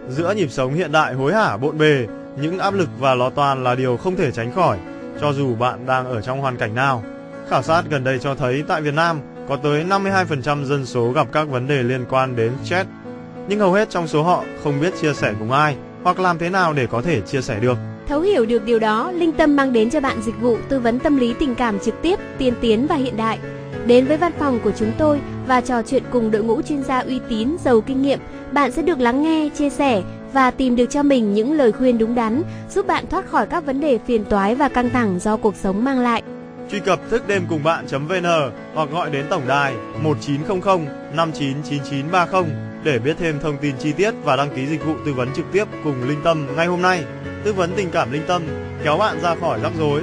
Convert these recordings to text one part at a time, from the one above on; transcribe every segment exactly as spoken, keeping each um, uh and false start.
Giữa nhịp sống hiện đại hối hả bộn bề, những áp lực và lo toan là điều không thể tránh khỏi, cho dù bạn đang ở trong hoàn cảnh nào. Khảo sát gần đây cho thấy tại Việt Nam có tới năm mươi hai phần trăm dân số gặp các vấn đề liên quan đến stress, nhưng hầu hết trong số họ không biết chia sẻ cùng ai hoặc làm thế nào để có thể chia sẻ được. Thấu hiểu được điều đó, Linh Tâm mang đến cho bạn dịch vụ tư vấn tâm lý tình cảm trực tiếp, tiên tiến và hiện đại. Đến với văn phòng của chúng tôi và trò chuyện cùng đội ngũ chuyên gia uy tín, giàu kinh nghiệm, bạn sẽ được lắng nghe, chia sẻ và tìm được cho mình những lời khuyên đúng đắn, giúp bạn thoát khỏi các vấn đề phiền toái và căng thẳng do cuộc sống mang lại. Truy cập thức đêm cùng bạn chấm vn hoặc gọi đến tổng đài một chín không không năm chín chín chín ba không để biết thêm thông tin chi tiết và đăng ký dịch vụ tư vấn trực tiếp cùng Linh Tâm ngay hôm nay. Tư vấn tình cảm Linh Tâm, kéo bạn ra khỏi rắc rối.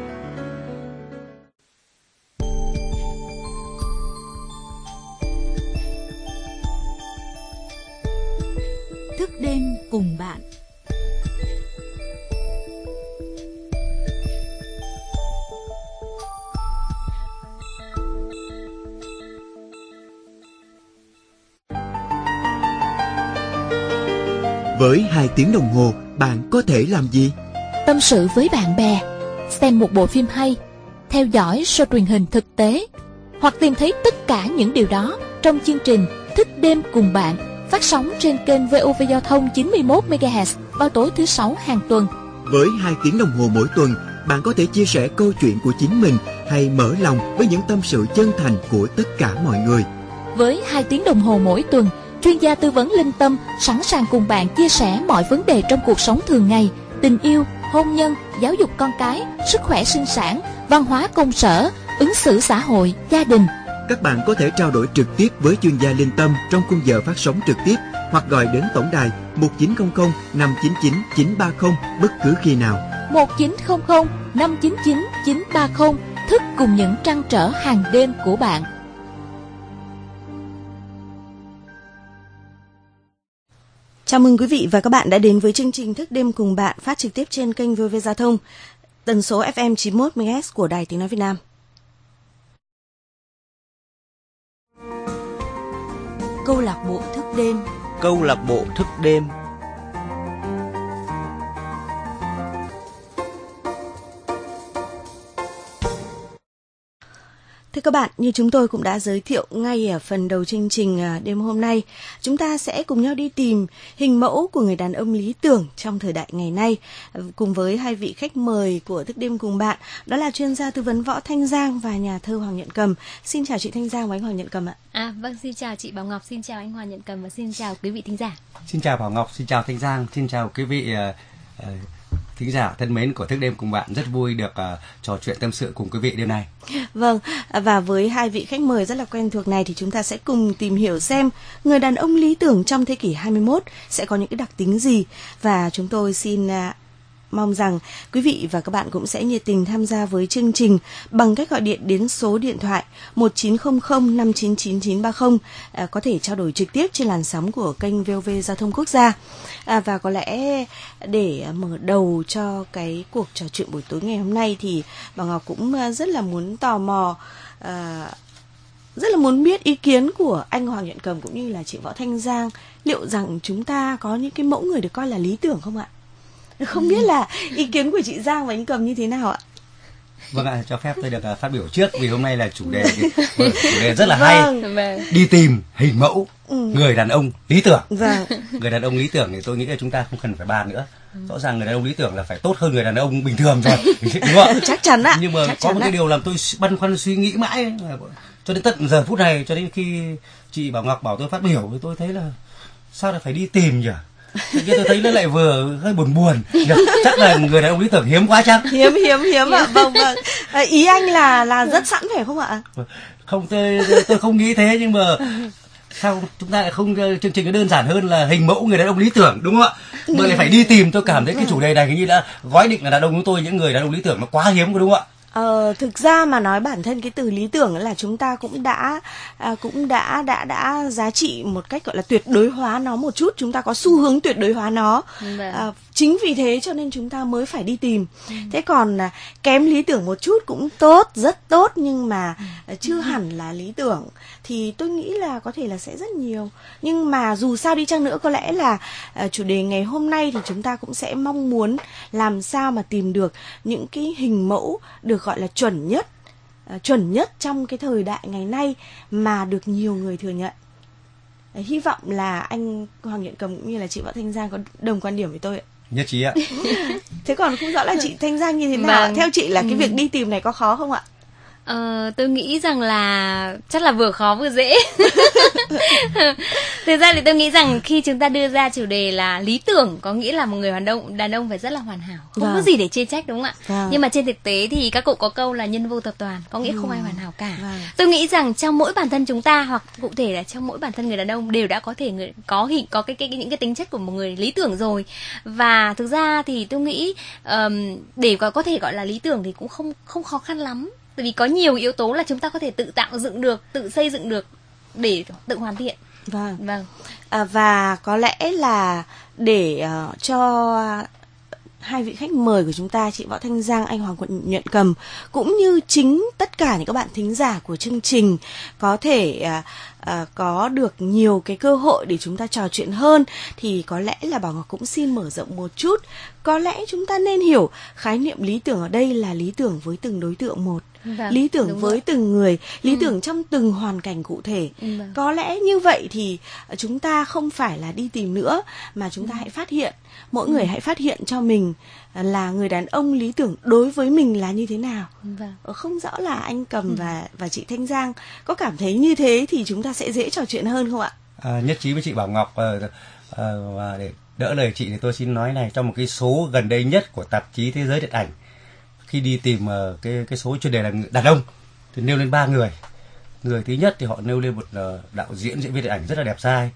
Thức đêm cùng bạn. Với hai tiếng đồng hồ, bạn có thể làm gì? Tâm sự với bạn bè, xem một bộ phim hay, theo dõi show truyền hình thực tế, hoặc tìm thấy tất cả những điều đó trong chương trình Thức đêm cùng bạn, phát sóng trên kênh vê o vê Giao thông chín mươi mốt mê ga héc vào tối thứ sáu hàng tuần. Với hai tiếng đồng hồ mỗi tuần, bạn có thể chia sẻ câu chuyện của chính mình hay mở lòng với những tâm sự chân thành của tất cả mọi người. Với hai tiếng đồng hồ mỗi tuần, chuyên gia tư vấn Linh Tâm sẵn sàng cùng bạn chia sẻ mọi vấn đề trong cuộc sống thường ngày, tình yêu, hôn nhân, giáo dục con cái, sức khỏe sinh sản, văn hóa công sở, ứng xử xã hội, gia đình. Các bạn có thể trao đổi trực tiếp với chuyên gia Linh Tâm trong khung giờ phát sóng trực tiếp hoặc gọi đến tổng đài một chín không không năm chín chín chín ba không bất cứ khi nào. một chín không không năm chín chín chín ba không, thức cùng những trăn trở hàng đêm của bạn. Chào mừng quý vị và các bạn đã đến với chương trình Thức đêm cùng bạn phát trực tiếp trên kênh vê o vê Giao thông, tần số ép em chín mươi mốt mê ga héc của Đài Tiếng nói Việt Nam. Câu lạc bộ thức đêm. Câu lạc bộ thức đêm. Thưa các bạn, như chúng tôi cũng đã giới thiệu ngay ở phần đầu chương trình đêm hôm nay, chúng ta sẽ cùng nhau đi tìm hình mẫu của người đàn ông lý tưởng trong thời đại ngày nay, cùng với hai vị khách mời của Thức đêm cùng bạn, đó là chuyên gia tư vấn Võ Thanh Giang và nhà thơ Hoàng Nhuận Cầm. Xin chào chị Thanh Giang và anh Hoàng Nhuận Cầm ạ. À, vâng, xin chào chị Bảo Ngọc, xin chào anh Hoàng Nhuận Cầm và xin chào quý vị thính giả. Xin chào Bảo Ngọc, xin chào Thanh Giang, xin chào quý vị uh, uh, thính giả thân mến của Thức đêm cùng bạn, rất vui được uh, trò chuyện tâm sự cùng quý vị đêm nay. Vâng, và với hai vị khách mời rất là quen thuộc này thì chúng ta sẽ cùng tìm hiểu xem người đàn ông lý tưởng trong thế kỷ hai mươi mốt sẽ có những cái đặc tính gì, và chúng tôi xin uh, mong rằng quý vị và các bạn cũng sẽ nhiệt tình tham gia với chương trình bằng cách gọi điện đến số điện thoại một chín không không năm chín chín chín ba không, à, có thể trao đổi trực tiếp trên làn sóng của kênh vê o vê Giao thông Quốc gia. À, và có lẽ để mở đầu cho cái cuộc trò chuyện buổi tối ngày hôm nay thì bà Ngọc cũng rất là muốn tò mò, à, rất là muốn biết ý kiến của anh Hoàng Nhuận Cầm cũng như là chị Võ Thanh Giang, liệu rằng chúng ta có những cái mẫu người được coi là lý tưởng không ạ? Không biết là ý kiến của chị Giang và anh Cầm như thế nào ạ? Vâng ạ, cho phép tôi được uh, phát biểu trước vì hôm nay là chủ đề chủ đề rất là hay. Vâng. Đi tìm hình mẫu ừ. người đàn ông lý tưởng. Vâng. Người đàn ông lý tưởng thì tôi nghĩ là chúng ta không cần phải bàn nữa. Rõ ràng người đàn ông lý tưởng là phải tốt hơn người đàn ông bình thường rồi, đúng không? Chắc chắn ạ. Nhưng mà Chắc có một cái ạ. điều làm tôi băn khoăn suy nghĩ mãi cho đến tận giờ phút này, cho đến khi chị Bảo Ngọc bảo tôi phát biểu thì tôi thấy là sao lại phải đi tìm nhỉ? Tự nhiên tôi thấy nó lại vừa hơi buồn buồn. Chắc là người đàn ông lý tưởng hiếm quá chắc. Hiếm hiếm hiếm ạ. Vâng vâng. À, ý anh là là rất sẵn phải không ạ? Không, tôi tôi không nghĩ thế, nhưng mà sao chúng ta lại không chương trình nó đơn giản hơn là hình mẫu người đàn ông lý tưởng, đúng không ạ? Mà lại phải đi tìm, tôi cảm thấy cái chủ đề này hình như đã gói định là đàn ông chúng tôi những người đàn ông lý tưởng nó quá hiếm, có đúng không ạ? Ờ, thực ra mà nói bản thân cái từ lý tưởng là chúng ta cũng đã à, cũng đã đã đã giá trị một cách gọi là tuyệt đối hóa nó một chút, chúng ta có xu hướng tuyệt đối hóa nó. À, chính vì thế cho nên chúng ta mới phải đi tìm. Ừ. Thế còn à, kém lý tưởng một chút cũng tốt, rất tốt, nhưng mà à, chưa hẳn là lý tưởng. thì tôi nghĩ là có thể là sẽ rất nhiều. Nhưng mà dù sao đi chăng nữa, có lẽ là uh, chủ đề ngày hôm nay thì chúng ta cũng sẽ mong muốn làm sao mà tìm được những cái hình mẫu được gọi là chuẩn nhất, uh, chuẩn nhất trong cái thời đại ngày nay mà được nhiều người thừa nhận. uh, Hy vọng là anh Hoàng Nhuận Cầm cũng như là chị Võ Thanh Giang có đồng quan điểm với tôi ạ. Nhất trí ạ. Thế còn không rõ là chị Thanh Giang như thế nào? Vâng. Theo chị là cái Ừ. việc đi tìm này có khó không ạ? Ờ, tôi nghĩ rằng là chắc là vừa khó vừa dễ. Thực ra thì tôi nghĩ rằng khi chúng ta đưa ra chủ đề là lý tưởng, có nghĩa là một người đàn ông đàn ông phải rất là hoàn hảo, không Vâng. có gì để chê trách, đúng không ạ? Vâng. Nhưng mà trên thực tế thì các cụ có câu là nhân vô thập toàn, có nghĩa không ai hoàn hảo cả. Vâng. Tôi nghĩ rằng trong mỗi bản thân chúng ta, hoặc cụ thể là trong mỗi bản thân người đàn ông đều đã có thể người, có hình có cái, cái, cái những cái tính chất của một người lý tưởng rồi. Và thực ra thì tôi nghĩ um, để có, có thể gọi là lý tưởng thì cũng không không khó khăn lắm. Tại vì có nhiều yếu tố là chúng ta có thể tự tạo dựng được, tự xây dựng được để tự hoàn thiện. Vâng. Vâng. À, và có lẽ là để uh, cho hai vị khách mời của chúng ta, chị Võ Thanh Giang, anh Hoàng Nhuận Cầm, cũng như chính tất cả những các bạn thính giả của chương trình có thể uh, uh, có được nhiều cái cơ hội để chúng ta trò chuyện hơn, thì có lẽ là Bảo Ngọc cũng xin mở rộng một chút. Có lẽ chúng ta nên hiểu khái niệm lý tưởng ở đây là lý tưởng với từng đối tượng một. Vâng, lý tưởng đúng với rồi. từng người, lý Ừ. tưởng trong từng hoàn cảnh cụ thể. Vâng. Có lẽ như vậy thì chúng ta không phải là đi tìm nữa, mà chúng ta hãy phát hiện, mỗi người hãy phát hiện cho mình là người đàn ông lý tưởng đối với mình là như thế nào. Vâng. Không rõ là anh Cầm và và chị Thanh Giang có cảm thấy như thế thì chúng ta sẽ dễ trò chuyện hơn không ạ? À, nhất trí với chị Bảo Ngọc. uh, uh, và để đỡ lời chị thì tôi xin nói này, trong một cái số gần đây nhất của tạp chí Thế giới Điện ảnh, khi đi tìm uh, cái cái số chuyên đề là đàn ông thì nêu lên ba người. Người thứ nhất thì họ nêu lên một uh, đạo diễn diễn viên điện ảnh rất là đẹp trai,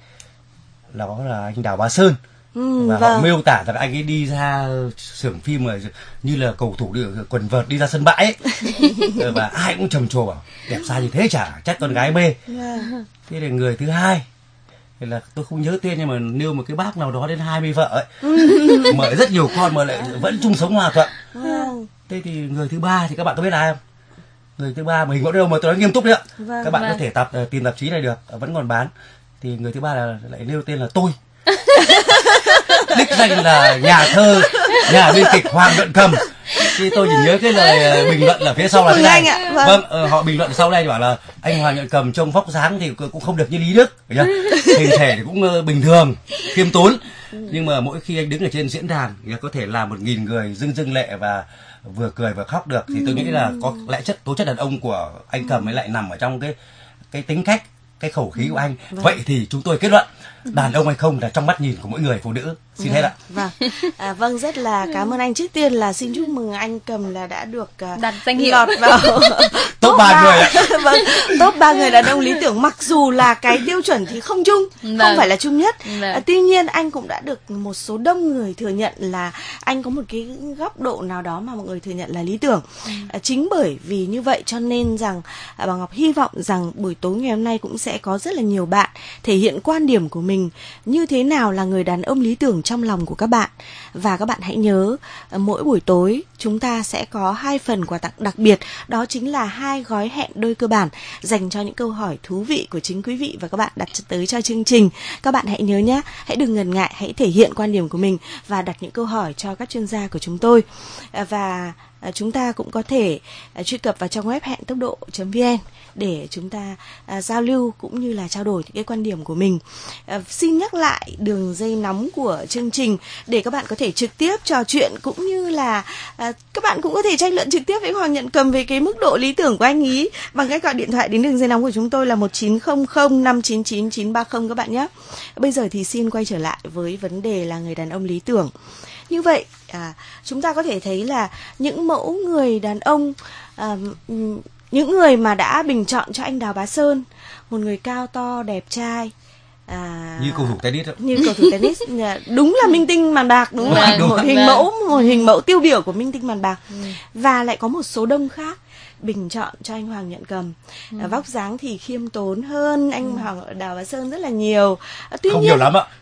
đó là anh Đào Bá Sơn. Ừ, Và vâng. họ miêu tả rằng anh ấy đi ra xưởng phim mà như là cầu thủ đi quần vợt đi ra sân bãi ấy. Và ai cũng trầm trồ bảo đẹp trai như thế chả trách con gái mê. Vâng. Thế thì người thứ hai thì là tôi không nhớ tên nhưng mà nêu một cái bác nào đó đến hai mươi vợ ấy, mở rất nhiều con mà lại vẫn chung sống hòa thuận. Vâng. Thế thì người thứ ba thì các bạn có biết ai không? Người thứ ba mà hình mẫu đâu mà tôi nói nghiêm túc đấy ạ. Vâng, Các bạn vâng. có thể tập tìm tạp chí này được, vẫn còn bán. Thì người thứ ba là lại nêu tên là tôi. Đích danh là nhà thơ, nhà biên kịch Hoàng Nhuận Cầm. Thì tôi chỉ nhớ cái lời bình luận ở phía sau là thế này. Mừng anh ạ, vâng. Vâng, ờ, họ bình luận sau đây bảo là anh Hoàng Nhuận Cầm trông vóc dáng thì cũng không được như Lý Đức, hiểu chưa? Hình thể thì cũng uh, bình thường, khiêm tốn. Nhưng mà mỗi khi anh đứng ở trên diễn đàn thì có thể làm một nghìn người rưng rưng lệ và vừa cười vừa khóc được. Thì tôi nghĩ là có lẽ chất tố chất đàn ông của anh Cầm ấy lại nằm ở trong cái cái tính cách, cái khẩu khí của anh. Vâng. Vậy thì chúng tôi kết luận đàn ông hay không là trong mắt nhìn của mỗi người phụ nữ. Xin hết ạ. Vâng. À, vâng, rất là cảm ơn anh. Trước tiên là xin chúc mừng anh Cầm là đã được uh, Đặt danh hiệu. lọt vào Top ba người ạ. Vâng, top ba người đàn ông lý tưởng, mặc dù là cái tiêu chuẩn thì không chung, Vâng. không phải là chung nhất. Vâng. À, tuy nhiên anh cũng đã được một số đông người thừa nhận là anh có một cái góc độ nào đó mà mọi người thừa nhận là lý tưởng. À, chính bởi vì như vậy cho nên rằng à, bà Ngọc hy vọng rằng buổi tối ngày hôm nay cũng sẽ có rất là nhiều bạn thể hiện quan điểm của mình như thế nào là người đàn ông lý tưởng trong lòng của các bạn. Và các bạn hãy nhớ, à, mỗi buổi tối chúng ta sẽ có hai phần quà tặng đặc biệt, đó chính là hai gói hẹn đôi cơ bản dành cho những câu hỏi thú vị của chính quý vị và các bạn đặt tới cho chương trình. Các bạn hãy nhớ nhé, hãy đừng ngần ngại, hãy thể hiện quan điểm của mình và đặt những câu hỏi cho các chuyên gia của chúng tôi. À, và à, chúng ta cũng có thể à, truy cập vào trang web hẹn tốc độ chấm vn để chúng ta à, giao lưu cũng như là trao đổi những cái quan điểm của mình. À, xin nhắc lại đường dây nóng của chương trình để các bạn có thể trực tiếp trò chuyện, cũng như là à, các bạn cũng có thể tranh luận trực tiếp với Hoàng Nhuận Cầm về cái mức độ lý tưởng của anh ý bằng cách gọi điện thoại đến đường dây nóng của chúng tôi là một chín không không năm chín chín chín ba không các bạn nhé. Bây giờ thì xin quay trở lại với vấn đề là người đàn ông lý tưởng. Như vậy à, chúng ta có thể thấy là những mẫu người đàn ông, à, những người mà đã bình chọn cho anh Đào Bá Sơn, một người cao to đẹp trai, à, Như cầu thủ tennis đó. như cầu thủ tennis, đúng là minh tinh màn bạc, đúng không ạ? Vâng, Một hình vâng. mẫu, một hình mẫu tiêu biểu của minh tinh màn bạc. Và lại có một số đông khác bình chọn cho anh Hoàng Nhuận Cầm. À, vóc dáng thì khiêm tốn hơn anh Hoàng Đào Bá Sơn rất là nhiều. À, tuy Không nhiên nhiều lắm ạ.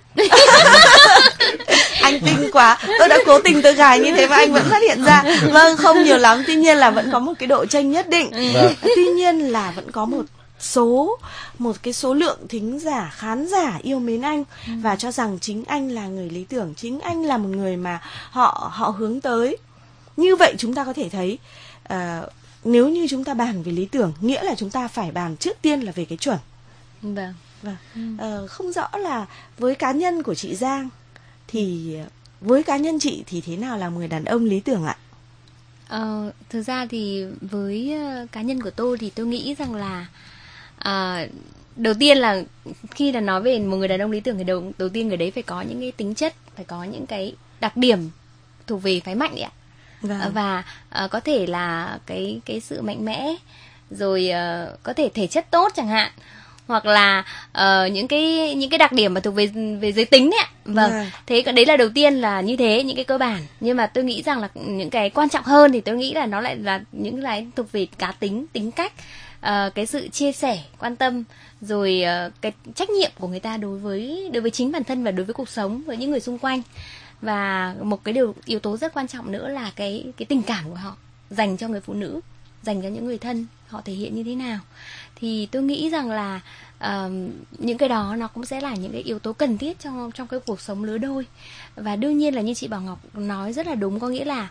anh tinh quá, tôi đã cố tình tôi gài như thế mà anh vẫn phát hiện ra. Vâng, không nhiều lắm, tuy nhiên là vẫn có một cái độ chênh nhất định. Vâng. Tuy nhiên là vẫn có một số một cái số lượng thính giả, khán giả yêu mến anh, ừ. và cho rằng chính anh là người lý tưởng, chính anh là một người mà họ họ hướng tới. Như vậy chúng ta có thể thấy uh, nếu như chúng ta bàn về lý tưởng, nghĩa là chúng ta phải bàn trước tiên là về cái chuẩn. Vâng. Vâng. Ừ. Uh, không rõ là với cá nhân của chị Giang thì với cá nhân chị thì thế nào là một người đàn ông lý tưởng ạ? Ờ, thực ra thì với uh, cá nhân của tôi thì tôi nghĩ rằng là uh, đầu tiên là khi là nói về một người đàn ông lý tưởng thì đầu, đầu tiên người đấy phải có những cái tính chất, phải có những cái đặc điểm thuộc về phái mạnh đấy ạ. Vâng. Uh, và uh, có thể là cái cái sự mạnh mẽ, rồi uh, có thể thể chất tốt chẳng hạn, hoặc là uh, những cái những cái đặc điểm mà thuộc về về giới tính đấy ạ. Vâng. À. Thế đấy là đầu tiên là như thế, những cái cơ bản. Nhưng mà tôi nghĩ rằng là những cái quan trọng hơn thì tôi nghĩ là nó lại là những cái thuộc về cá tính, tính cách, uh, cái sự chia sẻ, quan tâm, rồi uh, cái trách nhiệm của người ta đối với đối với chính bản thân và đối với cuộc sống, với những người xung quanh. Và một cái điều yếu tố rất quan trọng nữa là cái cái tình cảm của họ dành cho người phụ nữ, dành cho những người thân, họ thể hiện như thế nào. Thì tôi nghĩ rằng là uh, những cái đó nó cũng sẽ là những cái yếu tố cần thiết trong trong cái cuộc sống lứa đôi. Và đương nhiên là như chị Bảo Ngọc nói rất là đúng, có nghĩa là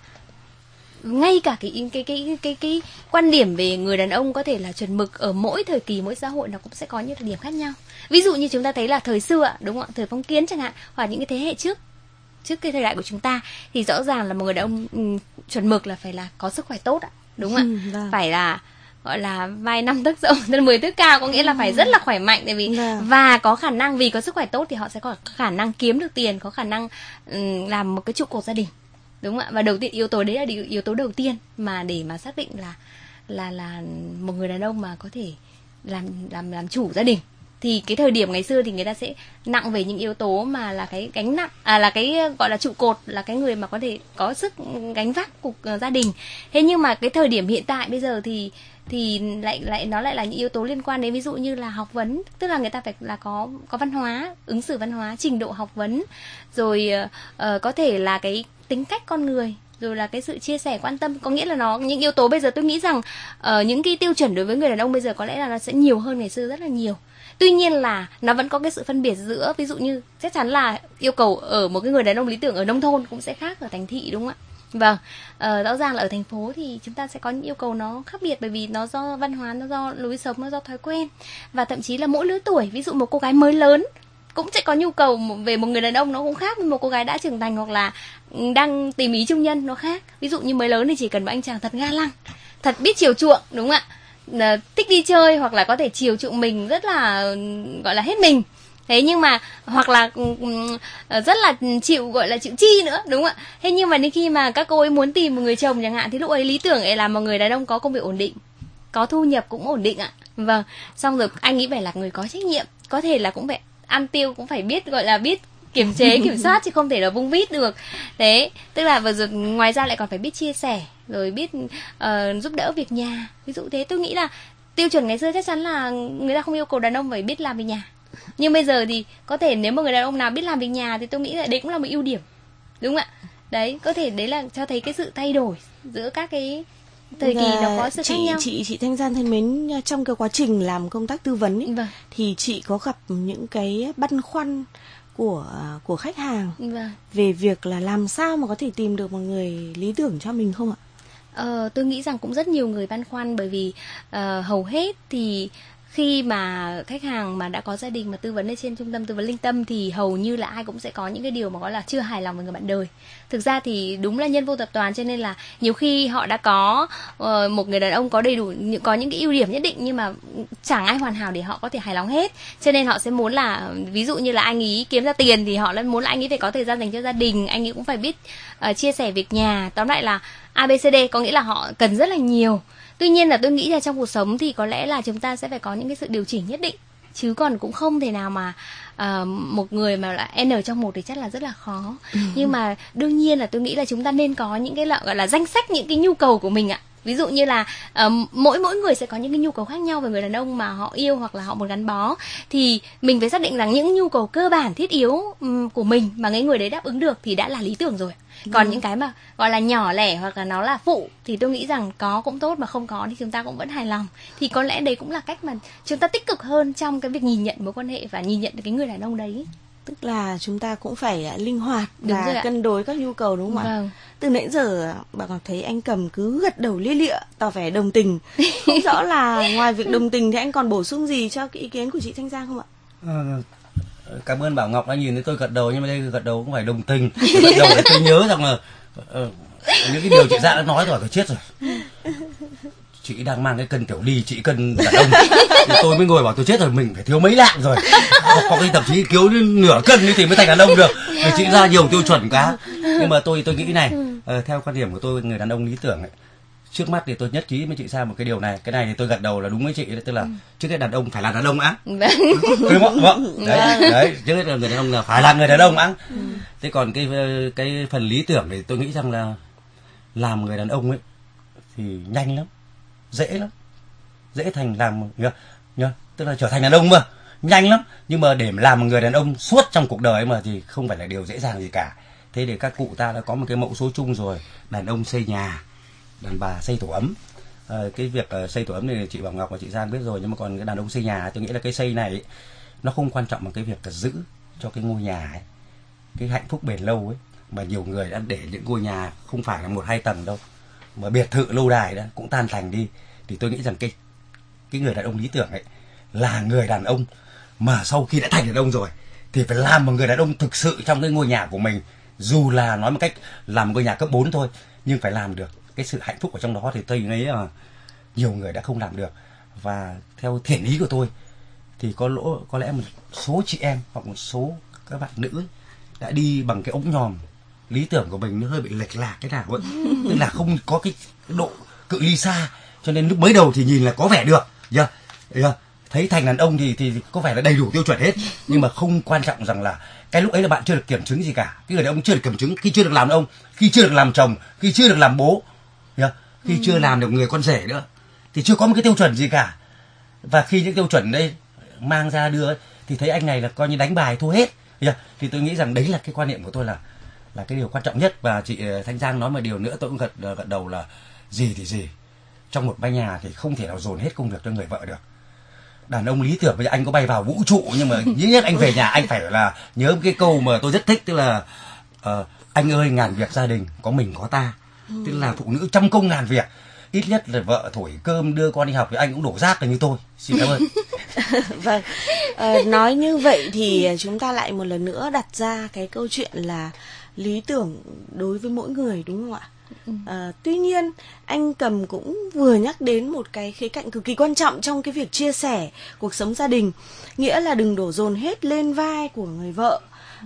ngay cả cái cái cái cái cái, cái quan điểm về người đàn ông có thể là chuẩn mực ở mỗi thời kỳ, mỗi xã hội nó cũng sẽ có những đặc điểm khác nhau. Ví dụ như chúng ta thấy là thời xưa, đúng không ạ, thời phong kiến chẳng hạn, hoặc những cái thế hệ trước trước cái thời đại của chúng ta, thì rõ ràng là một người đàn ông um, chuẩn mực là phải là có sức khỏe tốt ạ, đúng không ạ? Vâng. Phải là gọi là vai năm tấc rộng thân mười thước cao, có nghĩa là phải rất là khỏe mạnh, tại vì vâng. và có khả năng, vì có sức khỏe tốt thì họ sẽ có khả năng kiếm được tiền, có khả năng um, làm một cái trụ cột gia đình, đúng không ạ? Và đầu tiên yếu tố đấy là yếu, yếu tố đầu tiên mà để mà xác định là là là một người đàn ông mà có thể làm làm làm chủ gia đình. Thì cái thời điểm ngày xưa thì người ta sẽ nặng về những yếu tố mà là cái gánh nặng, à là cái gọi là trụ cột, là cái người mà có thể có sức gánh vác cuộc uh, gia đình. Thế nhưng mà cái thời điểm hiện tại bây giờ thì thì lại lại nó lại là những yếu tố liên quan đến ví dụ như là học vấn, tức là người ta phải là có có văn hóa, ứng xử văn hóa, trình độ học vấn, rồi uh, có thể là cái tính cách con người, rồi là cái sự chia sẻ quan tâm. Có nghĩa là nó những yếu tố bây giờ tôi nghĩ rằng uh, những cái tiêu chuẩn đối với người đàn ông bây giờ có lẽ là nó sẽ nhiều hơn ngày xưa rất là nhiều. Tuy nhiên là nó vẫn có cái sự phân biệt giữa, ví dụ như chắc chắn là yêu cầu ở một cái người đàn ông lý tưởng ở nông thôn cũng sẽ khác ở thành thị, đúng không ạ? Vâng, ờ, rõ ràng là ở thành phố thì chúng ta sẽ có những yêu cầu nó khác biệt, bởi vì nó do văn hóa, nó do lối sống, nó do thói quen. Và thậm chí là mỗi lứa tuổi, ví dụ một cô gái mới lớn cũng sẽ có nhu cầu về một người đàn ông nó cũng khác với một cô gái đã trưởng thành hoặc là đang tìm ý chung nhân, nó khác. Ví dụ như mới lớn thì chỉ cần một anh chàng thật ga lăng, thật biết chiều chuộng, đúng không ạ? Thích đi chơi hoặc là có thể chiều chuộng mình rất là gọi là hết mình. Thế nhưng mà hoặc là rất là chịu, gọi là chịu chi nữa, đúng không ạ? Thế nhưng mà đến khi mà các cô ấy muốn tìm một người chồng chẳng hạn thì lúc ấy lý tưởng ấy là một người đàn ông có công việc ổn định, có thu nhập cũng ổn định ạ. Vâng, xong rồi anh nghĩ phải là người có trách nhiệm, có thể là cũng phải ăn tiêu, cũng phải biết gọi là biết kiểm chế, kiểm soát chứ không thể là vung vít được. Thế tức là vừa rồi ngoài ra lại còn phải biết chia sẻ, rồi biết uh, giúp đỡ việc nhà, ví dụ thế. Tôi nghĩ là tiêu chuẩn ngày xưa chắc chắn là người ta không yêu cầu đàn ông phải biết làm việc nhà, nhưng bây giờ thì có thể nếu mà người đàn ông nào biết làm việc nhà thì tôi nghĩ là đấy cũng là một ưu điểm, đúng không ạ? Đấy, có thể đấy là cho thấy cái sự thay đổi giữa các cái thời kỳ nó có sự chị, khác nhau. Chị chị Thanh Gian thân mến, trong cái quá trình làm công tác tư vấn ấy, vâng. thì chị có gặp những cái băn khoăn của của khách hàng vâng. về việc là làm sao mà có thể tìm được một người lý tưởng cho mình không ạ? Ờ, tôi nghĩ rằng cũng rất nhiều người băn khoăn, bởi vì uh, hầu hết thì khi mà khách hàng mà đã có gia đình mà tư vấn lên trên trung tâm tư vấn Linh Tâm thì hầu như là ai cũng sẽ có những cái điều mà gọi là chưa hài lòng với người bạn đời. Thực ra thì đúng là nhân vô tập toàn, cho nên là nhiều khi họ đã có uh, một người đàn ông có đầy đủ, có những cái ưu điểm nhất định, nhưng mà chẳng ai hoàn hảo để họ có thể hài lòng hết. Cho nên họ sẽ muốn là, ví dụ như là anh ấy kiếm ra tiền thì họ lại muốn là anh ấy phải có thời gian dành cho gia đình, anh ấy cũng phải biết uh, chia sẻ việc nhà. Tóm lại là a bê xê đê, có nghĩa là họ cần rất là nhiều. Tuy nhiên là tôi nghĩ là trong cuộc sống thì có lẽ là chúng ta sẽ phải có những cái sự điều chỉnh nhất định, chứ còn cũng không thể nào mà uh, một người mà là N trong một thì chắc là rất là khó. Ừ. Nhưng mà đương nhiên là tôi nghĩ là chúng ta nên có những cái gọi là danh sách những cái nhu cầu của mình ạ. Ví dụ như là uh, mỗi mỗi người sẽ có những cái nhu cầu khác nhau về người đàn ông mà họ yêu hoặc là họ muốn gắn bó, thì mình phải xác định rằng những nhu cầu cơ bản thiết yếu um, của mình mà cái người đấy đáp ứng được thì đã là lý tưởng rồi. Còn ừ. những cái mà gọi là nhỏ lẻ hoặc là nó là phụ thì tôi nghĩ rằng có cũng tốt, mà không có thì chúng ta cũng vẫn hài lòng. Thì có lẽ đấy cũng là cách mà chúng ta tích cực hơn trong cái việc nhìn nhận mối quan hệ và nhìn nhận được cái người đàn ông đấy. Tức là chúng ta cũng phải linh hoạt và cân đối các nhu cầu, đúng không vâng. ạ? Từ nãy giờ bà Ngọc thấy anh Cầm cứ gật đầu lia lịa tỏ vẻ đồng tình. Không rõ là ngoài việc đồng tình thì anh còn bổ sung gì cho cái ý kiến của chị Thanh Giang không ạ? À, cảm ơn Bảo Ngọc đã nhìn thấy tôi gật đầu, nhưng mà đây gật đầu cũng phải đồng tình. Gật đầu để tôi nhớ rằng là uh, những cái điều chị Giang đã nói rồi, tôi chết rồi. Chị đang mang cái cân tiểu ly, chị cân đàn ông thì tôi mới ngồi bảo tôi chết rồi, mình phải thiếu mấy lạng rồi, có cái thậm chí thiếu nửa cân thì mới thành đàn ông được. Vì chị ra nhiều tiêu chuẩn quá. Nhưng mà tôi tôi nghĩ này, uh, theo quan điểm của tôi, người đàn ông lý tưởng ấy, trước mắt thì tôi nhất trí với chị Sa một cái điều này. Cái này thì tôi gật đầu là đúng với chị, tức là trước hết đàn ông phải là đàn ông á, đúng không? Vâng. Đấy, đấy, trước hết là người đàn ông là phải là người đàn ông á. Thế còn cái cái phần lý tưởng thì tôi nghĩ rằng là làm người đàn ông ấy thì nhanh lắm, dễ lắm, dễ thành làm nhá, nhá, tức là trở thành đàn ông mà nhanh lắm. Nhưng mà để làm một người đàn ông suốt trong cuộc đời mà thì không phải là điều dễ dàng gì cả. Thế thì các cụ ta đã có một cái mẫu số chung rồi: đàn ông xây nhà, đàn bà xây tổ ấm. À, cái việc uh, xây tổ ấm này chị Bảo Ngọc và chị Giang biết rồi, nhưng mà còn cái đàn ông xây nhà, tôi nghĩ là cái xây này ấy, nó không quan trọng bằng cái việc giữ cho cái ngôi nhà ấy, cái hạnh phúc bền lâu ấy, mà nhiều người đã để những ngôi nhà không phải là một hai tầng đâu, mà biệt thự lâu đài đó cũng tan thành đi. Thì tôi nghĩ rằng cái cái người đàn ông lý tưởng ấy là người đàn ông mà sau khi đã thành đàn ông rồi thì phải làm một người đàn ông thực sự trong cái ngôi nhà của mình, dù là nói một cách làm một ngôi nhà cấp bốn thôi, nhưng phải làm được cái sự hạnh phúc ở trong đó. Thì tôi nghĩ là nhiều người đã không làm được. Và theo thiện ý của tôi thì có lỗ có lẽ một số chị em hoặc một số các bạn nữ ấy, đã đi bằng cái ống nhòm lý tưởng của mình nó hơi bị lệch lạc cái nào ấy, tức là không có cái độ cự ly xa, cho nên lúc mới đầu thì nhìn là có vẻ được, yeah, yeah. Thấy thành đàn ông thì thì có vẻ là đầy đủ tiêu chuẩn hết, nhưng mà không quan trọng rằng là cái lúc ấy là bạn chưa được kiểm chứng gì cả. Cái người đàn ông chưa được kiểm chứng khi chưa được làm ông, khi chưa được làm chồng, khi chưa được làm bố, yeah, khi ừ. chưa làm được người con rể nữa, thì chưa có một cái tiêu chuẩn gì cả. Và khi những tiêu chuẩn đây mang ra đưa ấy, thì thấy anh này là coi như đánh bài thua hết, yeah. Thì tôi nghĩ rằng đấy là cái quan niệm của tôi là là cái điều quan trọng nhất. Và chị Thanh Giang nói một điều nữa tôi cũng gật gật đầu là gì thì gì, trong một mái nhà thì không thể nào dồn hết công việc cho người vợ được. Đàn ông lý tưởng bây giờ anh có bay vào vũ trụ, nhưng mà nhất nhất anh về nhà anh phải là nhớ cái câu mà tôi rất thích, tức là uh, anh ơi ngàn việc gia đình có mình có ta, tức là phụ nữ trăm công ngàn việc, ít nhất là vợ thổi cơm đưa con đi học thì anh cũng đổ rác là như tôi. Xin cảm ơn. Vâng, à, nói như vậy thì chúng ta lại một lần nữa đặt ra cái câu chuyện là lý tưởng đối với mỗi người, đúng không ạ? À, tuy nhiên anh Cầm cũng vừa nhắc đến một cái khía cạnh cực kỳ quan trọng trong cái việc chia sẻ cuộc sống gia đình, nghĩa là đừng đổ dồn hết lên vai của người vợ,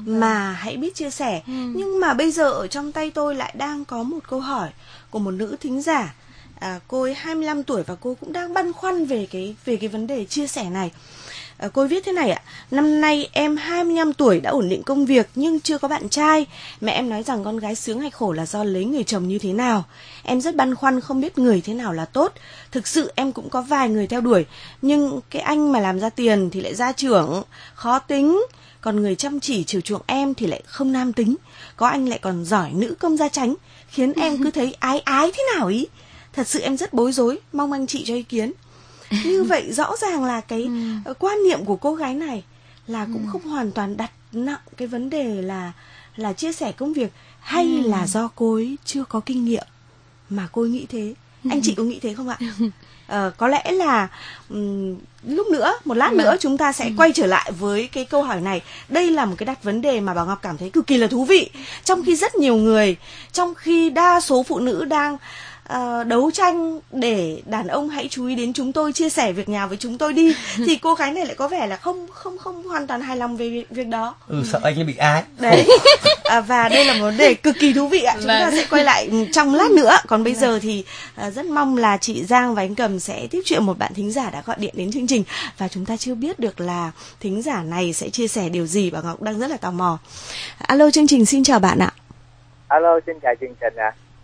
mà hãy biết chia sẻ. ừ. Nhưng mà bây giờ ở trong tay tôi lại đang có một câu hỏi của một nữ thính giả. À, cô ấy hai mươi lăm tuổi và cô cũng đang băn khoăn về cái về cái vấn đề chia sẻ này. À, cô ấy viết thế này ạ: năm nay em hai mươi lăm tuổi, đã ổn định công việc nhưng chưa có bạn trai. Mẹ em nói rằng con gái sướng hay khổ là do lấy người chồng như thế nào. Em rất băn khoăn không biết người thế nào là tốt. Thực sự em cũng có vài người theo đuổi, nhưng cái anh mà làm ra tiền thì lại gia trưởng, khó tính. Còn người chăm chỉ chiều chuộng em thì lại không nam tính. Có anh lại còn giỏi nữ công gia chánh, khiến em cứ thấy ái ái thế nào ý. Thật sự em rất bối rối, mong anh chị cho ý kiến. Như vậy rõ ràng là cái ừ. quan niệm của cô gái này là cũng ừ. không hoàn toàn đặt nặng cái vấn đề là là chia sẻ công việc, hay ừ. là do cô ấy chưa có kinh nghiệm mà cô ấy nghĩ thế. Anh chị có nghĩ thế không ạ? Ờ, có lẽ là um, lúc nữa, một lát nữa chúng ta sẽ quay trở lại với cái câu hỏi này. Đây là một cái đặt vấn đề mà Bảo Ngọc cảm thấy cực kỳ là thú vị. Trong khi rất nhiều người, trong khi đa số phụ nữ đang Uh, đấu tranh để đàn ông hãy chú ý đến chúng tôi, chia sẻ việc nhà với chúng tôi đi, thì cô gái này lại có vẻ là không không không hoàn toàn hài lòng về việc, việc đó. Ừ, sợ anh ấy bị ái. Đấy. À, và đây là một vấn đề cực kỳ thú vị ạ. Chúng vâng. ta sẽ quay lại trong lát nữa. Còn bây vâng. giờ thì uh, rất mong là chị Giang và anh Cầm sẽ tiếp chuyện một bạn thính giả đã gọi điện đến chương trình, và chúng ta chưa biết được là thính giả này sẽ chia sẻ điều gì. Bảo Ngọc đang rất là tò mò. Alo, chương trình xin chào bạn ạ. Alo, xin chào chương trình ạ. À.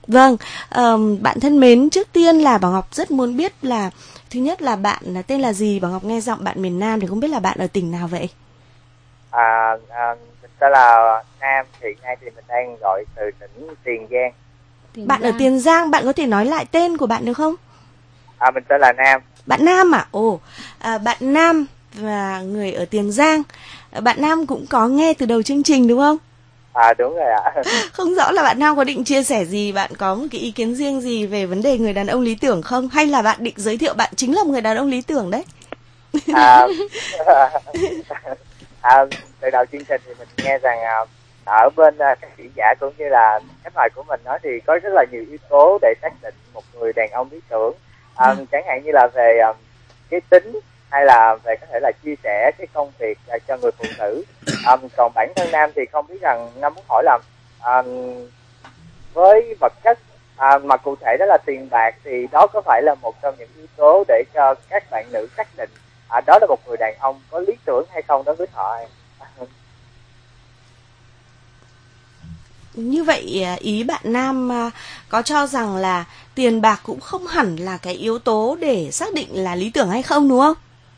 Vâng, um, bạn thân mến, trước tiên là Bảo Ngọc rất muốn biết là thứ nhất là bạn là tên là gì? Bảo Ngọc nghe giọng bạn miền Nam thì không biết là bạn ở tỉnh nào vậy? À, à mình tên là Nam, hiện nay thì mình đang gọi từ tỉnh Tiền Giang. Tiền bạn Giang. Ở Tiền Giang, bạn có thể nói lại tên của bạn được không? À, mình tên là Nam. Bạn Nam à? Ồ, à, bạn Nam và người ở Tiền Giang. Bạn Nam cũng có nghe từ đầu chương trình đúng không? À đúng rồi ạ. Không rõ là bạn Nam có định chia sẻ gì, bạn có một cái ý kiến riêng gì về vấn đề người đàn ông lý tưởng không? Hay là bạn định giới thiệu bạn chính là một người đàn ông lý tưởng đấy? À, à, từ đầu chương trình thì mình nghe rằng ở bên các diễn giả cũng như là khách mời của mình nói thì có rất là nhiều yếu tố để xác định một người đàn ông lý tưởng. À, à. Chẳng hạn như là về cái tính, hay là về có thể là chia sẻ cái công việc cho người phụ nữ. Um, còn bản thân Nam thì không biết rằng Nam muốn hỏi là um, với vật chất uh, mà cụ thể đó là tiền bạc, thì đó có phải là một trong những yếu tố để cho các bạn nữ xác định uh, đó là một người đàn ông có lý tưởng hay không đối với họ? Như vậy ý bạn Nam có cho rằng là tiền bạc cũng không hẳn là cái yếu tố để xác định là lý tưởng hay không, đúng không?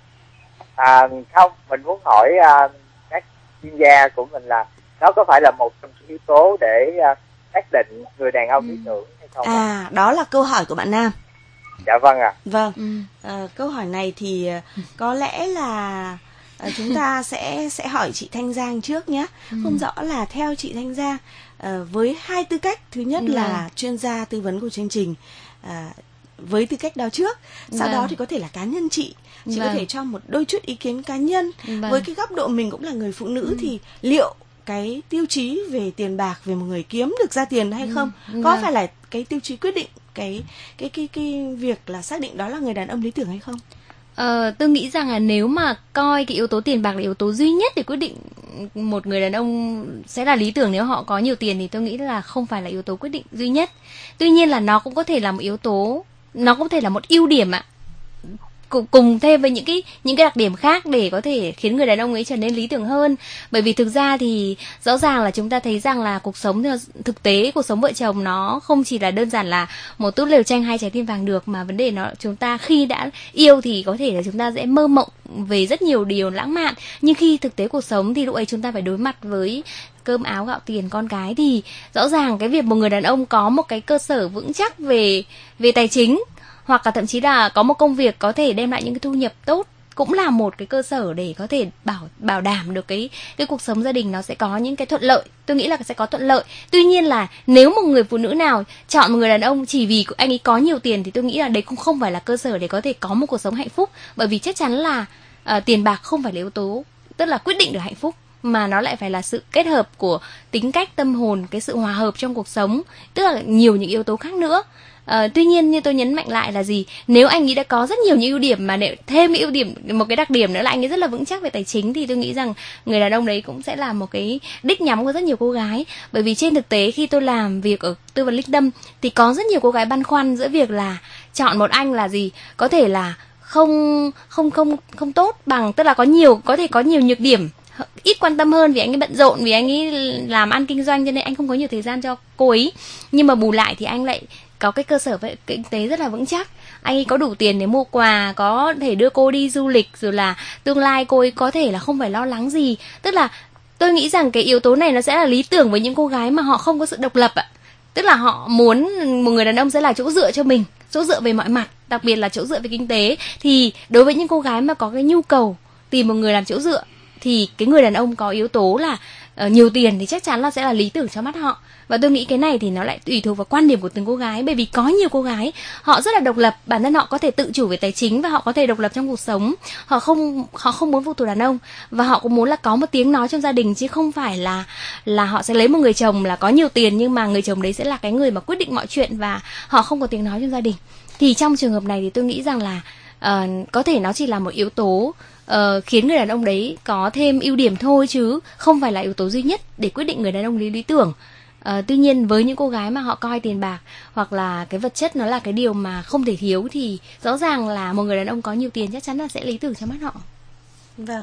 À, không, mình muốn hỏi uh, các chuyên gia của mình là đó có phải là một trong những yếu tố để uh, xác định người đàn ông lý tưởng hay không? À, đó là câu hỏi của bạn Nam. Dạ vâng ạ. À. Vâng, ừ. à, câu hỏi này thì uh, có lẽ là uh, chúng ta sẽ sẽ hỏi chị Thanh Giang trước nhé. Ừ. Không rõ là theo chị Thanh Giang, uh, với hai tư cách, thứ nhất ừ. là chuyên gia tư vấn của chương trình, uh, với tư cách đó trước, sau vâng. đó thì có thể là cá nhân chị chị vâng. có thể cho một đôi chút ý kiến cá nhân vâng. với cái góc độ mình cũng là người phụ nữ. ừ. Thì liệu cái tiêu chí về tiền bạc, về một người kiếm được ra tiền hay không, ừ. có vâng. phải là cái tiêu chí quyết định cái cái cái cái việc là xác định đó là người đàn ông lý tưởng hay không? Ờ, tôi nghĩ rằng là nếu mà coi cái yếu tố tiền bạc là yếu tố duy nhất để quyết định một người đàn ông sẽ là lý tưởng nếu họ có nhiều tiền, thì tôi nghĩ là không phải là yếu tố quyết định duy nhất. Tuy nhiên là nó cũng có thể là một yếu tố, nó cũng có thể là một ưu điểm ạ, cùng, cùng thêm với những cái những cái đặc điểm khác để có thể khiến người đàn ông ấy trở nên lý tưởng hơn. Bởi vì thực ra thì rõ ràng là chúng ta thấy rằng là cuộc sống thực tế, cuộc sống vợ chồng nó không chỉ là đơn giản là một túp lều tranh hai trái tim vàng được, mà vấn đề nó chúng ta khi đã yêu thì có thể là chúng ta sẽ mơ mộng về rất nhiều điều lãng mạn, nhưng khi thực tế cuộc sống thì lúc ấy chúng ta phải đối mặt với cơm áo gạo tiền con cái. Thì rõ ràng cái việc một người đàn ông có một cái cơ sở vững chắc về về tài chính, hoặc là thậm chí là có một công việc có thể đem lại những cái thu nhập tốt, cũng là một cái cơ sở để có thể bảo bảo đảm được cái cái cuộc sống gia đình nó sẽ có những cái thuận lợi. Tôi nghĩ là sẽ có thuận lợi. Tuy nhiên là nếu một người phụ nữ nào chọn một người đàn ông chỉ vì anh ấy có nhiều tiền thì tôi nghĩ là đấy cũng không phải là cơ sở để có thể có một cuộc sống hạnh phúc. Bởi vì chắc chắn là uh, tiền bạc không phải là yếu tố tức là quyết định được hạnh phúc, mà nó lại phải là sự kết hợp của tính cách, tâm hồn, cái sự hòa hợp trong cuộc sống, tức là nhiều những yếu tố khác nữa. À, tuy nhiên như tôi nhấn mạnh lại là gì, nếu anh ấy đã có rất nhiều những ưu điểm mà nếu thêm cái ưu điểm, một cái đặc điểm nữa là anh ấy rất là vững chắc về tài chính, thì tôi nghĩ rằng người đàn ông đấy cũng sẽ là một cái đích nhắm của rất nhiều cô gái. Bởi vì trên thực tế khi tôi làm việc ở tư vấn Linh Tâm thì có rất nhiều cô gái băn khoăn giữa việc là chọn một anh là gì, có thể là không không không không tốt bằng, tức là có nhiều có thể có nhiều nhược điểm, ít quan tâm hơn vì anh ấy bận rộn, vì anh ấy làm ăn kinh doanh cho nên anh không có nhiều thời gian cho cô ấy, nhưng mà bù lại thì anh lại có cái cơ sở về kinh tế rất là vững chắc, anh ấy có đủ tiền để mua quà, có thể đưa cô đi du lịch, rồi là tương lai cô ấy có thể là không phải lo lắng gì. Tức là tôi nghĩ rằng cái yếu tố này nó sẽ là lý tưởng với những cô gái mà họ không có sự độc lập ạ. Tức là họ muốn một người đàn ông sẽ là chỗ dựa cho mình, chỗ dựa về mọi mặt, đặc biệt là chỗ dựa về kinh tế. Thì đối với những cô gái mà có cái nhu cầu tìm một người làm chỗ dựa thì cái người đàn ông có yếu tố là uh, nhiều tiền thì chắc chắn là sẽ là lý tưởng cho mắt họ. Và tôi nghĩ cái này thì nó lại tùy thuộc vào quan điểm của từng cô gái. Bởi vì có nhiều cô gái họ rất là độc lập, bản thân họ có thể tự chủ về tài chính và họ có thể độc lập trong cuộc sống. Họ không họ không muốn phụ thuộc đàn ông, và họ cũng muốn là có một tiếng nói trong gia đình, chứ không phải là là họ sẽ lấy một người chồng là có nhiều tiền nhưng mà người chồng đấy sẽ là cái người mà quyết định mọi chuyện và họ không có tiếng nói trong gia đình. Thì trong trường hợp này thì tôi nghĩ rằng là uh, có thể nó chỉ là một yếu tố uh, khiến người đàn ông đấy có thêm ưu điểm thôi, chứ không phải là yếu tố duy nhất để quyết định người đàn ông lý lý tưởng. Uh, tuy nhiên với những cô gái mà họ coi tiền bạc hoặc là cái vật chất nó là cái điều mà không thể thiếu thì rõ ràng là một người đàn ông có nhiều tiền chắc chắn là sẽ lý tưởng cho mắt họ. Vâng,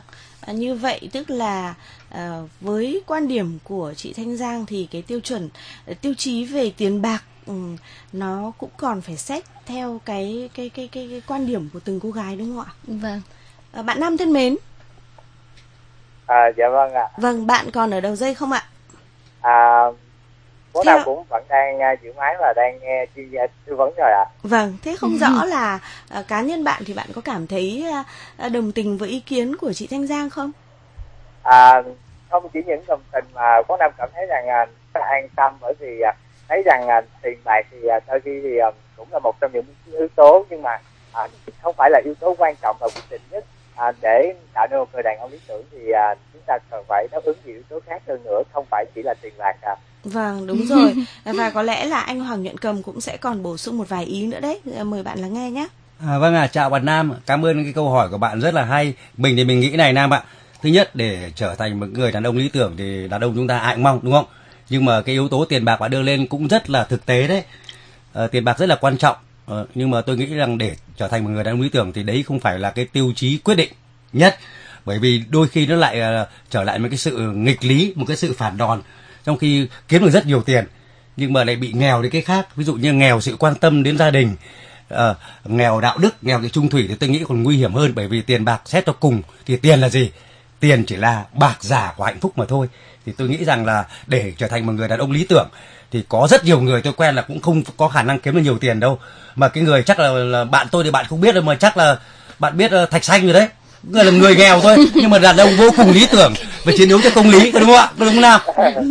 À, như vậy tức là à, với quan điểm của chị Thanh Giang thì cái tiêu chuẩn, tiêu chí về tiền bạc ừ, nó cũng còn phải xét theo cái cái cái cái, cái quan điểm của từng cô gái, đúng không ạ? Vâng. À, bạn Nam thân mến. À, dạ vâng ạ. Vâng, bạn còn ở đầu dây không ạ? À, bố Theo... Nam cũng vẫn đang uh, giữ máy và đang nghe chuyên gia tư vấn rồi ạ. Vâng, thế không rõ là uh, cá nhân bạn thì bạn có cảm thấy uh, đồng tình với ý kiến của chị Thanh Giang không? À, không chỉ những đồng tình mà bố Nam cảm thấy rằng uh, rất là an tâm, bởi vì uh, thấy rằng uh, tiền bạc thì uh, đôi khi thì uh, cũng là một trong những yếu tố, nhưng mà uh, không phải là yếu tố quan trọng và quyết định nhất. À, để tạo nên một người đàn ông lý tưởng thì à, chúng ta cần phải đáp ứng nhiều yếu tố khác hơn nữa, không phải chỉ là tiền bạc à. Vâng, đúng rồi. Và có lẽ là anh Hoàng Nhuận Cầm cũng sẽ còn bổ sung một vài ý nữa đấy. Mời bạn lắng nghe nhé. À, vâng ạ, à, chào bạn Nam. Cảm ơn cái câu hỏi của bạn rất là hay. Mình thì mình nghĩ này Nam ạ. Thứ nhất, để trở thành một người đàn ông lý tưởng thì đàn ông chúng ta ai cũng mong, đúng không? Nhưng mà cái yếu tố tiền bạc bạn đưa lên cũng rất là thực tế đấy. À, tiền bạc rất là quan trọng. Ờ, nhưng mà tôi nghĩ rằng để trở thành một người đàn ông lý tưởng thì đấy không phải là cái tiêu chí quyết định nhất, bởi vì đôi khi nó lại uh, trở lại một cái sự nghịch lý, một cái sự phản đòn. Trong khi kiếm được rất nhiều tiền nhưng mà lại bị nghèo đến cái khác, ví dụ như nghèo sự quan tâm đến gia đình, uh, nghèo đạo đức, nghèo sự trung thủy, thì tôi nghĩ còn nguy hiểm hơn. Bởi vì tiền bạc xét cho cùng thì tiền là gì? Tiền chỉ là bạc giả của hạnh phúc mà thôi. Thì tôi nghĩ rằng là để trở thành một người đàn ông lý tưởng thì có rất nhiều người tôi quen là cũng không có khả năng kiếm được nhiều tiền đâu. Mà cái người chắc là, là bạn tôi thì bạn không biết đâu, mà chắc là bạn biết uh, Thạch Xanh rồi đấy. Người là người nghèo thôi nhưng mà đàn ông vô cùng lý tưởng và chiến đấu cho công lý, có đúng không ạ? Có đúng không nào?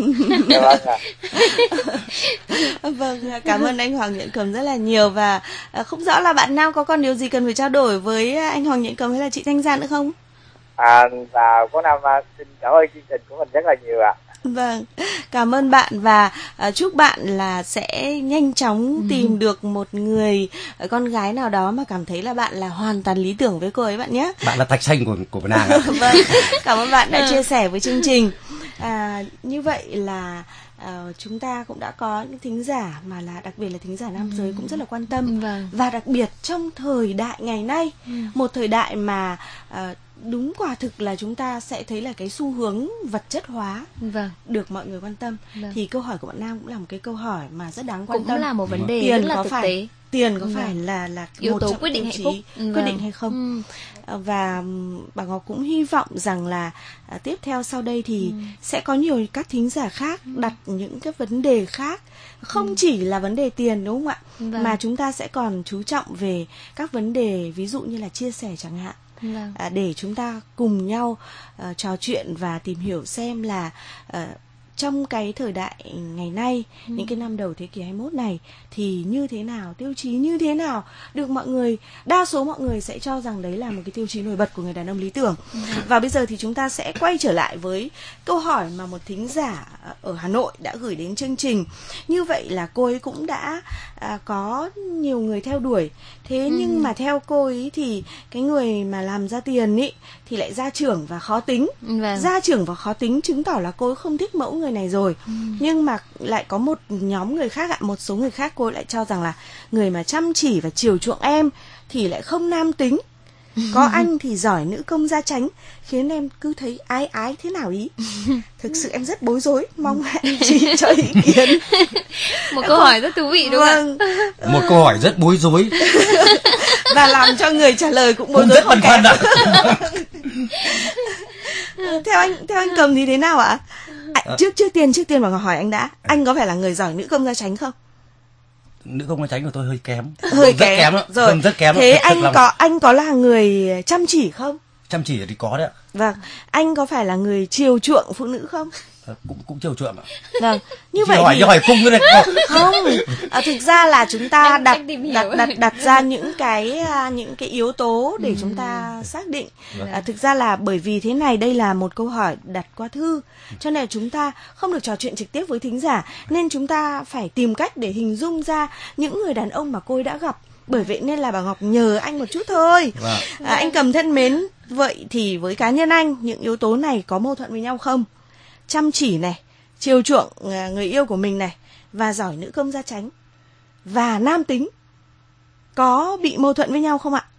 Vâng, cảm ơn anh Hoàng Nhuận Cầm rất là nhiều. Và không rõ là bạn Nam có còn điều gì cần phải trao đổi với anh Hoàng Nhuận Cầm hay là chị Thanh Giang nữa không? À, và cô Nam xin cảm ơn chương trình của mình rất là nhiều ạ. Vâng, cảm ơn bạn và uh, chúc bạn là sẽ nhanh chóng ừ. tìm được một người uh, con gái nào đó mà cảm thấy là bạn là hoàn toàn lý tưởng với cô ấy bạn nhé. Bạn là Thạch Xanh của của nàng ạ. Vâng, cảm ơn bạn đã chia sẻ với chương trình. À, như vậy là uh, chúng ta cũng đã có những thính giả mà là đặc biệt là thính giả nam giới ừ. cũng rất là quan tâm. Vâng. Và đặc biệt trong thời đại ngày nay, ừ. một thời đại mà uh, đúng quả thực là chúng ta sẽ thấy là cái xu hướng vật chất hóa vâng. được mọi người quan tâm. Vâng. Thì câu hỏi của bạn Nam cũng là một cái câu hỏi mà rất đáng quan cũng tâm. Cũng là một vấn đề tiền rất là có thực phải, tế. Tiền có vâng. phải là là yếu một tố trong quyết định hạnh phúc quyết vâng. định hay không? Ừ. Và bà Ngọc cũng hy vọng rằng là à, tiếp theo sau đây thì ừ. sẽ có nhiều các thính giả khác ừ. đặt những cái vấn đề khác, không ừ. chỉ là vấn đề tiền, đúng không ạ? Vâng. Mà chúng ta sẽ còn chú trọng về các vấn đề ví dụ như là chia sẻ chẳng hạn. Vâng. À, để chúng ta cùng nhau uh, trò chuyện và tìm hiểu xem là uh, trong cái thời đại ngày nay, ừ. những cái năm đầu thế kỷ hai mươi mốt này thì như thế nào, tiêu chí như thế nào được mọi người, đa số mọi người sẽ cho rằng đấy là một cái tiêu chí nổi bật của người đàn ông lý tưởng. Ừ. Và bây giờ thì chúng ta sẽ quay trở lại với câu hỏi mà một thính giả ở Hà Nội đã gửi đến chương trình. Như vậy là cô ấy cũng đã à, có nhiều người theo đuổi. Thế ừ. nhưng mà theo cô ấy thì cái người mà làm ra tiền ý thì lại gia trưởng và khó tính. Vâng. Gia trưởng và khó tính chứng tỏ là cô ấy không thích mẫu người này rồi. Ừ. Nhưng mà lại có một nhóm người khác ạ, một số người khác cô ấy lại cho rằng là người mà chăm chỉ và chiều chuộng em thì lại không nam tính. Có anh thì giỏi nữ công gia chánh, khiến em cứ thấy ái ái thế nào ý. Thực sự em rất bối rối, mong anh chị cho ý kiến. Một câu hỏi rất thú vị đúng không vâng. ạ? Một câu hỏi rất bối rối và làm cho người trả lời cũng bối cũng rối rất băn khoăn ạ. Theo anh, theo anh Cầm thì thế nào ạ? À, trước trước tiên trước tiên mà hỏi anh đã, anh có phải là người giỏi nữ công gia chánh không? Nữ công gia chánh của tôi hơi kém, hơi rất kém, kém đó. Rồi. Không, rất kém thế đó. anh có anh có là người chăm chỉ không? Chăm chỉ thì có đấy ạ. Vâng, anh có phải là người chiều chuộng phụ nữ không? À, cũng cũng chiều chuộng ạ. Vâng, như Chỉ vậy hỏi thì hỏi cung cái này không. À, thực ra là chúng ta anh, đặt anh đặt đặt đặt ra những cái những cái yếu tố để ừ. chúng ta xác định. Vâng. À, thực ra là bởi vì thế này, đây là một câu hỏi đặt qua thư, cho nên là chúng ta không được trò chuyện trực tiếp với thính giả, nên chúng ta phải tìm cách để hình dung ra những người đàn ông mà cô ấy đã gặp. Bởi vậy nên là bà Ngọc nhờ anh một chút thôi. Vâng. À, anh Cầm thân mến, vậy thì với cá nhân anh, những yếu tố này có mâu thuẫn với nhau không? Chăm chỉ này, chiều chuộng người yêu của mình này, và giỏi nữ công gia chánh, và nam tính, có bị mâu thuẫn với nhau không ạ?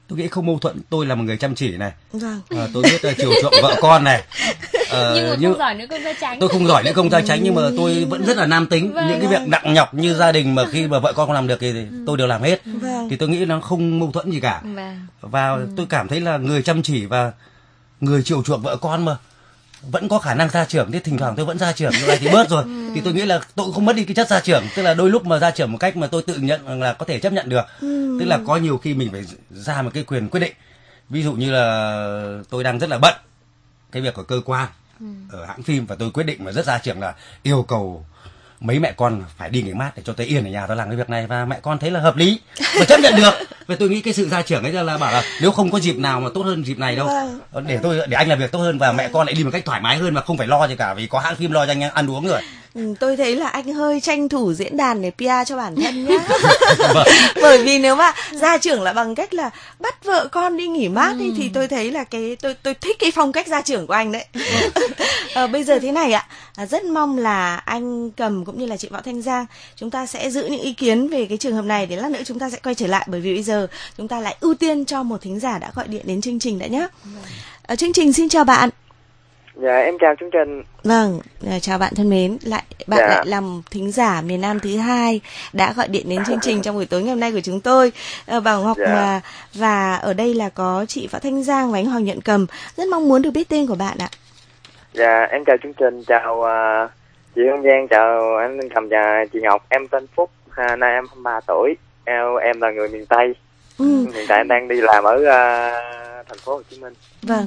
Tôi nghĩ không mâu thuẫn. Tôi là một người chăm chỉ này. Vâng. À, tôi biết uh, chiều chuộng vợ con này. À, nhưng mà nhưng... không giỏi nữ công gia chánh. Tôi không giỏi nữ công gia chánh nhưng mà tôi vẫn rất là nam tính. Vâng. Những cái việc nặng nhọc như gia đình mà khi mà vợ con không làm được thì ừ. tôi đều làm hết. Vâng. Thì tôi nghĩ nó không mâu thuẫn gì cả. Vâng. Và ừ. tôi cảm thấy là người chăm chỉ và người chiều chuộng vợ con mà vẫn có khả năng gia trưởng, thì thỉnh thoảng tôi vẫn gia trưởng, như này thì bớt rồi. Ừ. Thì tôi nghĩ là tôi cũng không mất đi cái chất gia trưởng, tức là đôi lúc mà gia trưởng một cách mà tôi tự nhận là có thể chấp nhận được. Ừ. Tức là có nhiều khi mình phải ra một cái quyền quyết định. Ví dụ như là tôi đang rất là bận cái việc của cơ quan ừ. ở hãng phim, và tôi quyết định mà rất gia trưởng là yêu cầu mấy mẹ con phải đi nghỉ mát để cho tôi yên ở nhà tôi làm cái việc này, và mẹ con thấy là hợp lý và chấp nhận được. Và tôi nghĩ cái sự gia trưởng ấy là bảo là nếu không có dịp nào mà tốt hơn dịp này đâu, vâng. để tôi để anh làm việc tốt hơn và mẹ con lại đi một cách thoải mái hơn mà không phải lo gì cả, vì có hãng phim lo cho anh ăn uống rồi. Ừ, tôi thấy là anh hơi tranh thủ diễn đàn để pê e cho bản thân nhá. Vâng. Bởi vì nếu mà gia trưởng là bằng cách là bắt vợ con đi nghỉ mát ừ. thì tôi thấy là cái tôi tôi thích cái phong cách gia trưởng của anh đấy. à, bây giờ thế này ạ, à, rất mong là anh Cầm cũng như là chị Võ Thanh Giang chúng ta sẽ giữ những ý kiến về cái trường hợp này, để lát nữa chúng ta sẽ quay trở lại, bởi vì bây giờ chúng ta lại ưu tiên cho một thính giả đã gọi điện đến chương trình đã nhé. À, chương trình xin chào bạn. Dạ em chào chương trình. Vâng, chào bạn thân mến. Lại bạn dạ. lại làm thính giả miền Nam thứ hai đã gọi điện đến chương trình trong buổi tối ngày hôm nay của chúng tôi. À, Bảo Ngọc dạ. mà và ở đây là có chị Võ Thanh Giang và anh Hoàng Nhuận Cầm. Rất mong muốn được biết tên của bạn ạ. Dạ em chào chương trình, chào uh, chị Hương Giang, chào anh Cầm và chị Ngọc. Em tên Phúc, à, nay em hai mươi ba tuổi. Em, em là người miền Tây. Ừ. Hiện tại em đang đi làm ở uh, thành phố Hồ Chí Minh. Vâng.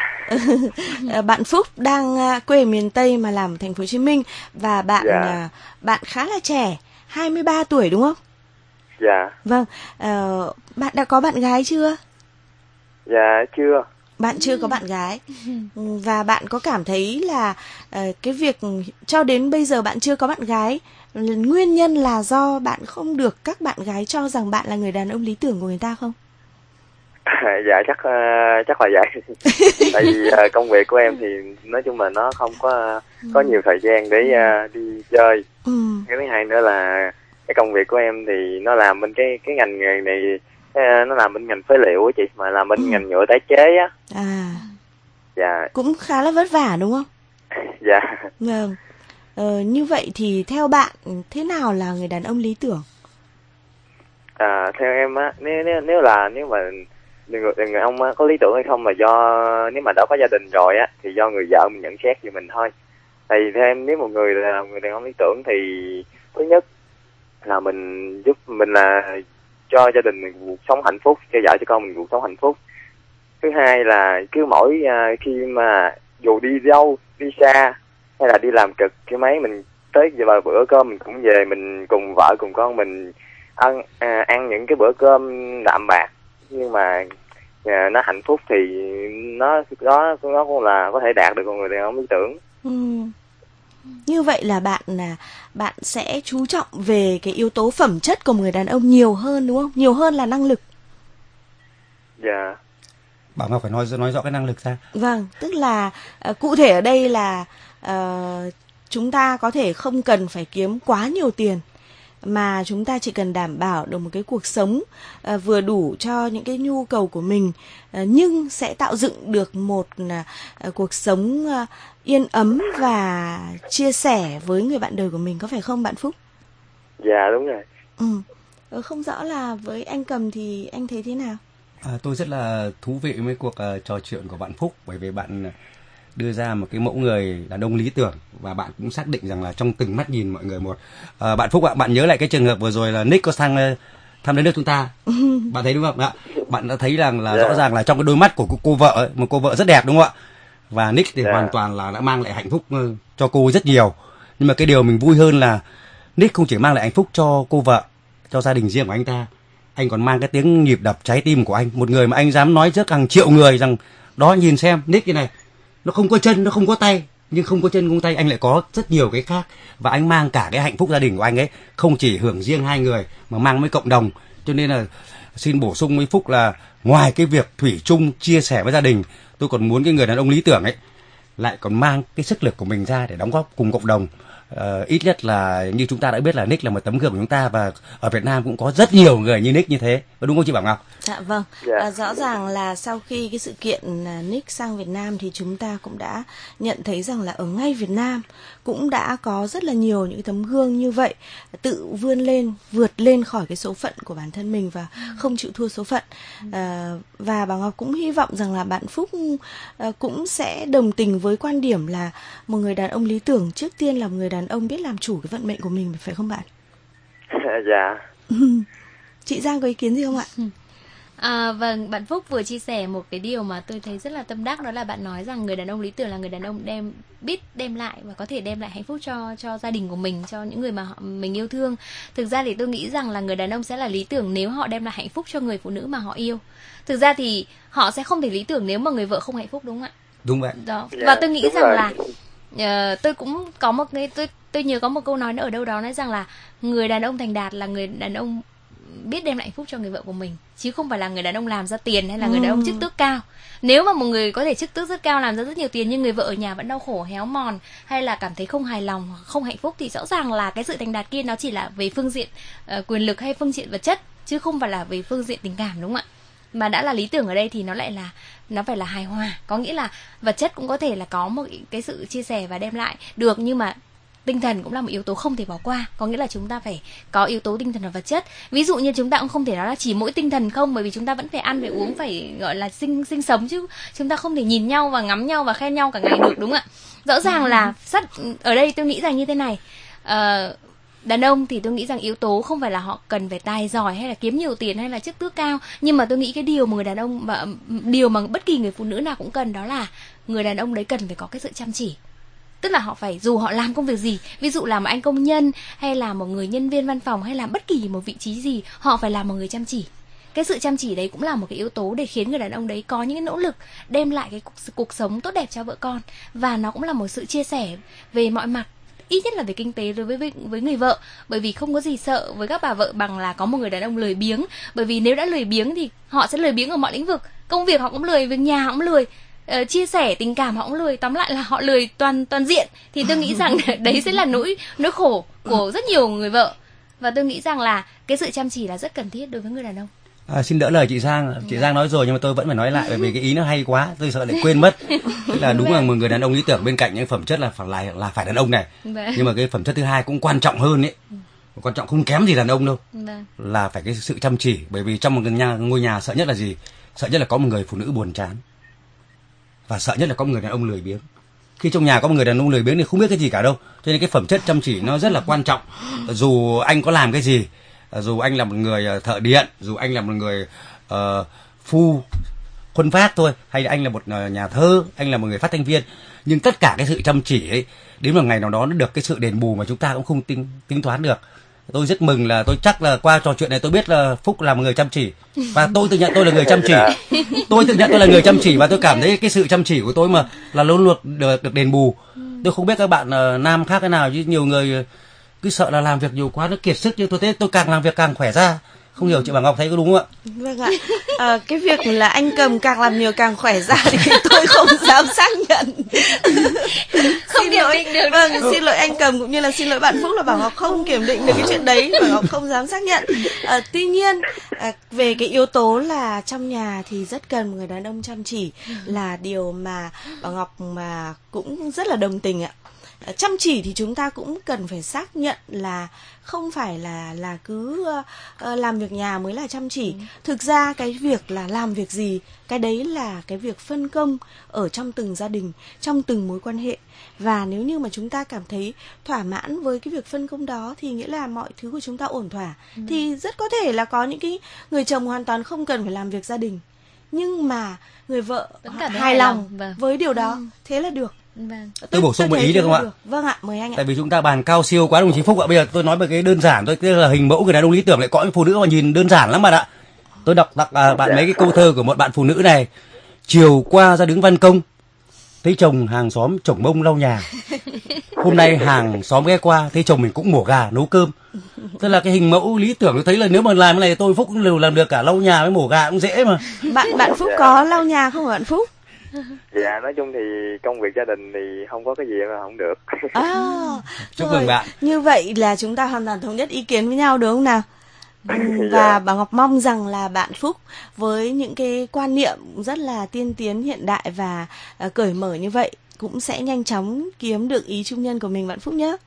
Bạn Phúc đang quê miền Tây mà làm ở thành phố Hồ Chí Minh, và bạn dạ. bạn khá là trẻ, hai mươi ba tuổi đúng không? Dạ. Vâng, uh, bạn đã có bạn gái chưa? Dạ chưa. Bạn chưa có bạn gái. Và bạn có cảm thấy là uh, cái việc cho đến bây giờ bạn chưa có bạn gái, nguyên nhân là do bạn không được các bạn gái cho rằng bạn là người đàn ông lý tưởng của người ta không? Dạ chắc uh, chắc là vậy. Tại vì uh, công việc của em thì nói chung là nó không có uh, có nhiều thời gian để uh, đi chơi. Ừ. Cái thứ hai nữa là cái công việc của em thì nó làm bên cái cái ngành nghề này, uh, nó làm bên ngành phế liệu á chị, mà làm bên ừ. ngành nhựa tái chế á. À. Dạ. Cũng khá là vất vả đúng không? Dạ. Vâng. Ờ, như vậy thì theo bạn thế nào là người đàn ông lý tưởng? À, theo em á, nếu nếu nếu là nếu mà người, người ông có lý tưởng hay không là do, nếu mà đã có gia đình rồi á thì do người vợ mình nhận xét về mình thôi. Tại vì theo em, nếu một người là người đàn ông lý tưởng thì thứ nhất là mình giúp mình là cho gia đình mình cuộc sống hạnh phúc, cho vợ cho con mình cuộc sống hạnh phúc. Thứ hai là cứ mỗi uh, khi mà dù đi đâu, đi xa hay là đi làm cực cái mấy, mình tới giờ vào bữa cơm mình cũng về, mình cùng vợ cùng con mình ăn à, ăn những cái bữa cơm đạm bạc, nhưng mà à, nó hạnh phúc thì nó nó nó cũng là có thể đạt được con người đàn ông lý tưởng. Ừ. Như vậy là bạn là bạn sẽ chú trọng về cái yếu tố phẩm chất của người đàn ông nhiều hơn đúng không? Nhiều hơn là năng lực. Dạ. Bảo Ngọc phải nói nói rõ cái năng lực ra. Vâng, tức là uh, cụ thể ở đây là uh, chúng ta có thể không cần phải kiếm quá nhiều tiền, mà chúng ta chỉ cần đảm bảo được một cái cuộc sống uh, vừa đủ cho những cái nhu cầu của mình, uh, nhưng sẽ tạo dựng được một uh, cuộc sống uh, yên ấm và chia sẻ với người bạn đời của mình, có phải không bạn Phúc? Dạ đúng rồi. Ừ. Không rõ là với anh Cầm thì anh thấy thế nào? À, tôi rất là thú vị với cuộc uh, trò chuyện của bạn Phúc, bởi vì bạn đưa ra một cái mẫu người đàn ông lý tưởng, và bạn cũng xác định rằng là trong từng mắt nhìn mọi người một. À, bạn Phúc ạ, bạn nhớ lại cái trường hợp vừa rồi là Nick có sang uh, thăm đến nước chúng ta, bạn thấy đúng không ạ? Bạn đã thấy rằng là yeah. rõ ràng là trong cái đôi mắt của cô, cô vợ ấy, một cô vợ rất đẹp đúng không ạ? Và Nick thì yeah. hoàn toàn là đã mang lại hạnh phúc uh, cho cô rất nhiều. Nhưng mà cái điều mình vui hơn là Nick không chỉ mang lại hạnh phúc cho cô vợ, cho gia đình riêng của anh ta, anh còn mang cái tiếng nhịp đập trái tim của anh, một người mà anh dám nói trước hàng triệu người rằng đó, nhìn xem Nick như này, nó không có chân, nó không có tay, nhưng không có chân không tay anh lại có rất nhiều cái khác, và anh mang cả cái hạnh phúc gia đình của anh ấy, không chỉ hưởng riêng hai người mà mang với cộng đồng. Cho nên là xin bổ sung với Phúc là ngoài cái việc thủy chung chia sẻ với gia đình, tôi còn muốn cái người đàn ông lý tưởng ấy lại còn mang cái sức lực của mình ra để đóng góp cùng cộng đồng. Uh, ít nhất là như chúng ta đã biết là Nick là một tấm gương của chúng ta, và ở Việt Nam cũng có rất nhiều người như Nick như thế. Đúng không chị Bảo Ngọc? Dạ vâng. Dạ. À, rõ ràng là sau khi cái sự kiện à, Nick sang Việt Nam thì chúng ta cũng đã nhận thấy rằng là ở ngay Việt Nam cũng đã có rất là nhiều những tấm gương như vậy, tự vươn lên, vượt lên khỏi cái số phận của bản thân mình và không chịu thua số phận. À, và bà Ngọc cũng hy vọng rằng là bạn Phúc à, cũng sẽ đồng tình với quan điểm là một người đàn ông lý tưởng trước tiên là một người đàn ông biết làm chủ cái vận mệnh của mình, phải không bạn? Dạ. Chị Giang có ý kiến gì không ạ? À, vâng, bạn Phúc vừa chia sẻ một cái điều mà tôi thấy rất là tâm đắc, đó là bạn nói rằng người đàn ông lý tưởng là người đàn ông đem biết đem lại và có thể đem lại hạnh phúc cho cho gia đình của mình, cho những người mà họ, mình yêu thương. Thực ra thì tôi nghĩ rằng là người đàn ông sẽ là lý tưởng nếu họ đem lại hạnh phúc cho người phụ nữ mà họ yêu. Thực ra thì họ sẽ không thể lý tưởng nếu mà người vợ không hạnh phúc, đúng không ạ? Đúng vậy. Đó. Dạ, Và tôi nghĩ đúng rằng rồi. là uh, tôi cũng có một cái tôi tôi nhớ có một câu nói ở đâu đó nói rằng là người đàn ông thành đạt là người đàn ông biết đem lại hạnh phúc cho người vợ của mình, chứ không phải là người đàn ông làm ra tiền hay là người đàn ông chức tước cao. Nếu mà một người có thể chức tước rất cao, làm ra rất nhiều tiền nhưng người vợ ở nhà vẫn đau khổ héo mòn hay là cảm thấy không hài lòng, không hạnh phúc, thì rõ ràng là cái sự thành đạt kia nó chỉ là về phương diện uh, quyền lực hay phương diện vật chất, chứ không phải là về phương diện tình cảm, đúng không ạ? Mà đã là lý tưởng ở đây thì nó lại là nó phải là hài hòa, có nghĩa là vật chất cũng có thể là có một cái sự chia sẻ và đem lại được, nhưng mà tinh thần cũng là một yếu tố không thể bỏ qua, có nghĩa là chúng ta phải có yếu tố tinh thần và vật chất. Ví dụ như chúng ta cũng không thể nói là chỉ mỗi tinh thần không, bởi vì chúng ta vẫn phải ăn, phải uống, phải gọi là sinh sinh sống chứ. Chúng ta không thể nhìn nhau và ngắm nhau và khen nhau cả ngày được, đúng không ạ? Rõ ràng là sắt ở đây tôi nghĩ rằng như thế này. Ờ, đàn ông thì tôi nghĩ rằng yếu tố không phải là họ cần phải tài giỏi hay là kiếm nhiều tiền hay là chức tước cao, nhưng mà tôi nghĩ cái điều mà người đàn ông và điều mà bất kỳ người phụ nữ nào cũng cần, đó là người đàn ông đấy cần phải có cái sự chăm chỉ. Tức là họ phải, dù họ làm công việc gì, ví dụ là một anh công nhân hay là một người nhân viên văn phòng hay là bất kỳ một vị trí gì, họ phải là một người chăm chỉ. Cái sự chăm chỉ đấy cũng là một cái yếu tố để khiến người đàn ông đấy có những cái nỗ lực đem lại cái cuộc, cuộc sống tốt đẹp cho vợ con. Và nó cũng là một sự chia sẻ về mọi mặt, ít nhất là về kinh tế đối với, với với người vợ. Bởi vì không có gì sợ với các bà vợ bằng là có một người đàn ông lười biếng. Bởi vì nếu đã lười biếng thì họ sẽ lười biếng ở mọi lĩnh vực. Công việc họ cũng lười, việc nhà họ cũng lười, uh, chia sẻ tình cảm họ cũng lười, tóm lại là họ lười toàn toàn diện. Thì tôi nghĩ rằng đấy sẽ là nỗi nỗi khổ của rất nhiều người vợ. Và tôi nghĩ rằng là cái sự chăm chỉ là rất cần thiết đối với người đàn ông. À, xin đỡ lời chị Giang, chị Giang nói rồi nhưng mà tôi vẫn phải nói lại, bởi vì cái ý nó hay quá, tôi sợ lại quên mất. Tức là đúng là một người đàn ông lý tưởng bên cạnh những phẩm chất là phải là, là phải đàn ông này, nhưng mà cái phẩm chất thứ hai cũng quan trọng hơn ấy, quan trọng không kém gì đàn ông đâu, là phải cái sự chăm chỉ. Bởi vì trong một nhà, ngôi nhà sợ nhất là gì? Sợ nhất là có một người phụ nữ buồn chán, và sợ nhất là có một người đàn ông lười biếng. Khi trong nhà có một người đàn ông lười biếng thì không biết cái gì cả đâu, cho nên cái phẩm chất chăm chỉ nó rất là quan trọng. Dù anh có làm cái gì, dù anh là một người thợ điện, dù anh là một người uh, phu khuân phát thôi, hay anh là một nhà thơ, anh là một người phát thanh viên, nhưng tất cả cái sự chăm chỉ ấy đến một ngày nào đó nó được cái sự đền bù mà chúng ta cũng không tính tính toán được. Tôi rất mừng là tôi chắc là qua trò chuyện này tôi biết là Phúc là một người chăm chỉ, và tôi tự nhận tôi là người chăm chỉ. Tôi tự nhận tôi là người chăm chỉ và tôi cảm thấy cái sự chăm chỉ của tôi mà là luôn luôn được, được đền bù. Tôi không biết các bạn uh, nam khác thế nào, chứ nhiều người cứ sợ là làm việc nhiều quá nó kiệt sức, nhưng tôi thấy tôi càng làm việc càng khỏe ra. Không hiểu chị Bảo Ngọc thấy có đúng không ạ? Vâng ạ. À, cái việc là anh Cầm càng làm nhiều càng khỏe ra thì tôi không dám xác nhận. Không xin kiểm lỗi, định được. Vâng, xin lỗi anh Cầm cũng như là xin lỗi bạn Phúc là Bảo Ngọc không kiểm định được cái chuyện đấy, Bảo Ngọc không dám xác nhận. À, tuy nhiên à, về cái yếu tố là trong nhà thì rất cần một người đàn ông chăm chỉ là điều mà Bảo Ngọc mà cũng rất là đồng tình ạ. Chăm chỉ thì chúng ta cũng cần phải xác nhận là không phải là là cứ uh, làm việc nhà mới là chăm chỉ. Ừ. Thực ra cái việc là làm việc gì, cái đấy là cái việc phân công ở trong từng gia đình, trong từng mối quan hệ. Và nếu như mà chúng ta cảm thấy thỏa mãn với cái việc phân công đó thì nghĩa là mọi thứ của chúng ta ổn thỏa. Ừ. Thì rất có thể là có những cái người chồng hoàn toàn không cần phải làm việc gia đình, nhưng mà người vợ hài lòng vâng. với điều đó, ừ. thế là được. Vâng. Tôi, tôi bổ sung một ý được không ạ? Được. Vâng ạ, mời anh ạ. Tại vì chúng ta bàn cao siêu quá đồng chí Phúc ạ. Bây giờ tôi nói về cái đơn giản thôi, tức là hình mẫu người đàn ông lý tưởng lại có những phụ nữ mà nhìn đơn giản lắm bạn ạ. Tôi đọc đọc à, bạn mấy cái câu thơ của một bạn phụ nữ này. Chiều qua ra đứng ban công, thấy chồng hàng xóm chổng mông lau nhà. Hôm nay hàng xóm ghé qua, thấy chồng mình cũng mổ gà nấu cơm. Tức là cái hình mẫu lý tưởng tôi thấy là nếu mà làm cái này tôi Phúc cũng đều làm được, cả lau nhà với mổ gà cũng dễ mà. Bạn bạn Phúc có lau nhà không hả bạn Phúc? Dạ, nói chung thì công việc gia đình thì không có cái gì mà không được. À, chúc mừng bạn. Như vậy là chúng ta hoàn toàn thống nhất ý kiến với nhau đúng không nào? Và bà Ngọc mong rằng là bạn Phúc với những cái quan niệm rất là tiên tiến hiện đại và uh, cởi mở như vậy cũng sẽ nhanh chóng kiếm được ý chung nhân của mình bạn Phúc nhé.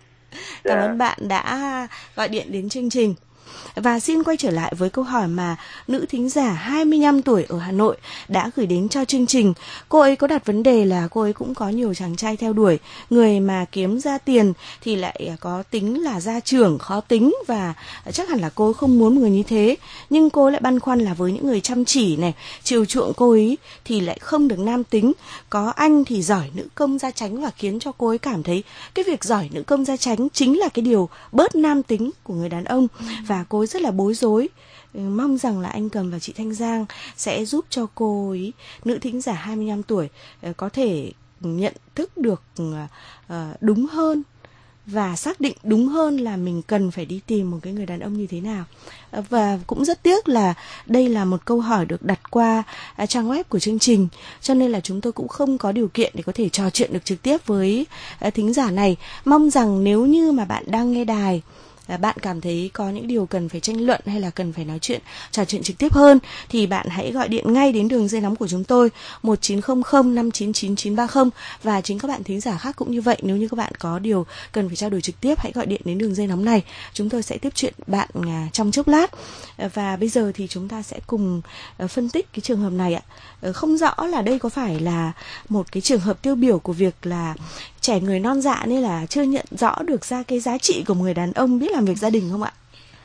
Cảm ơn bạn đã gọi điện đến chương trình. Và xin quay trở lại với câu hỏi mà nữ thính giả hai mươi lăm tuổi ở Hà Nội đã gửi đến cho chương trình. Cô ấy có đặt vấn đề là cô ấy cũng có nhiều chàng trai theo đuổi, người mà kiếm ra tiền thì lại có tính là gia trưởng, khó tính, và chắc hẳn là cô ấy không muốn một người như thế. Nhưng cô ấy lại băn khoăn là với những người chăm chỉ này, chiều chuộng cô ấy thì lại không được nam tính. Có anh thì giỏi nữ công gia chánh và khiến cho cô ấy cảm thấy cái việc giỏi nữ công gia chánh chính là cái điều bớt nam tính của người đàn ông. Và cô ấy rất là bối rối. Mong rằng là anh Cầm và chị Thanh Giang sẽ giúp cho cô ấy, nữ thính giả hai mươi lăm tuổi, có thể nhận thức được đúng hơn và xác định đúng hơn là mình cần phải đi tìm một cái người đàn ông như thế nào. Và cũng rất tiếc là đây là một câu hỏi được đặt qua trang web của chương trình, cho nên là chúng tôi cũng không có điều kiện để có thể trò chuyện được trực tiếp với thính giả này. Mong rằng nếu như mà bạn đang nghe đài, bạn cảm thấy có những điều cần phải tranh luận hay là cần phải nói chuyện, trò chuyện trực tiếp hơn, thì bạn hãy gọi điện ngay đến đường dây nóng của chúng tôi một chín không không năm chín chín chín ba không. Và chính các bạn thính giả khác cũng như vậy, nếu như các bạn có điều cần phải trao đổi trực tiếp, hãy gọi điện đến đường dây nóng này. Chúng tôi sẽ tiếp chuyện bạn trong chốc lát. Và bây giờ thì chúng ta sẽ cùng phân tích cái trường hợp này ạ. Không rõ là đây có phải là một cái trường hợp tiêu biểu của việc là trẻ người non dạ nên là chưa nhận rõ được ra cái giá trị của một người đàn ông biết làm việc gia đình không ạ?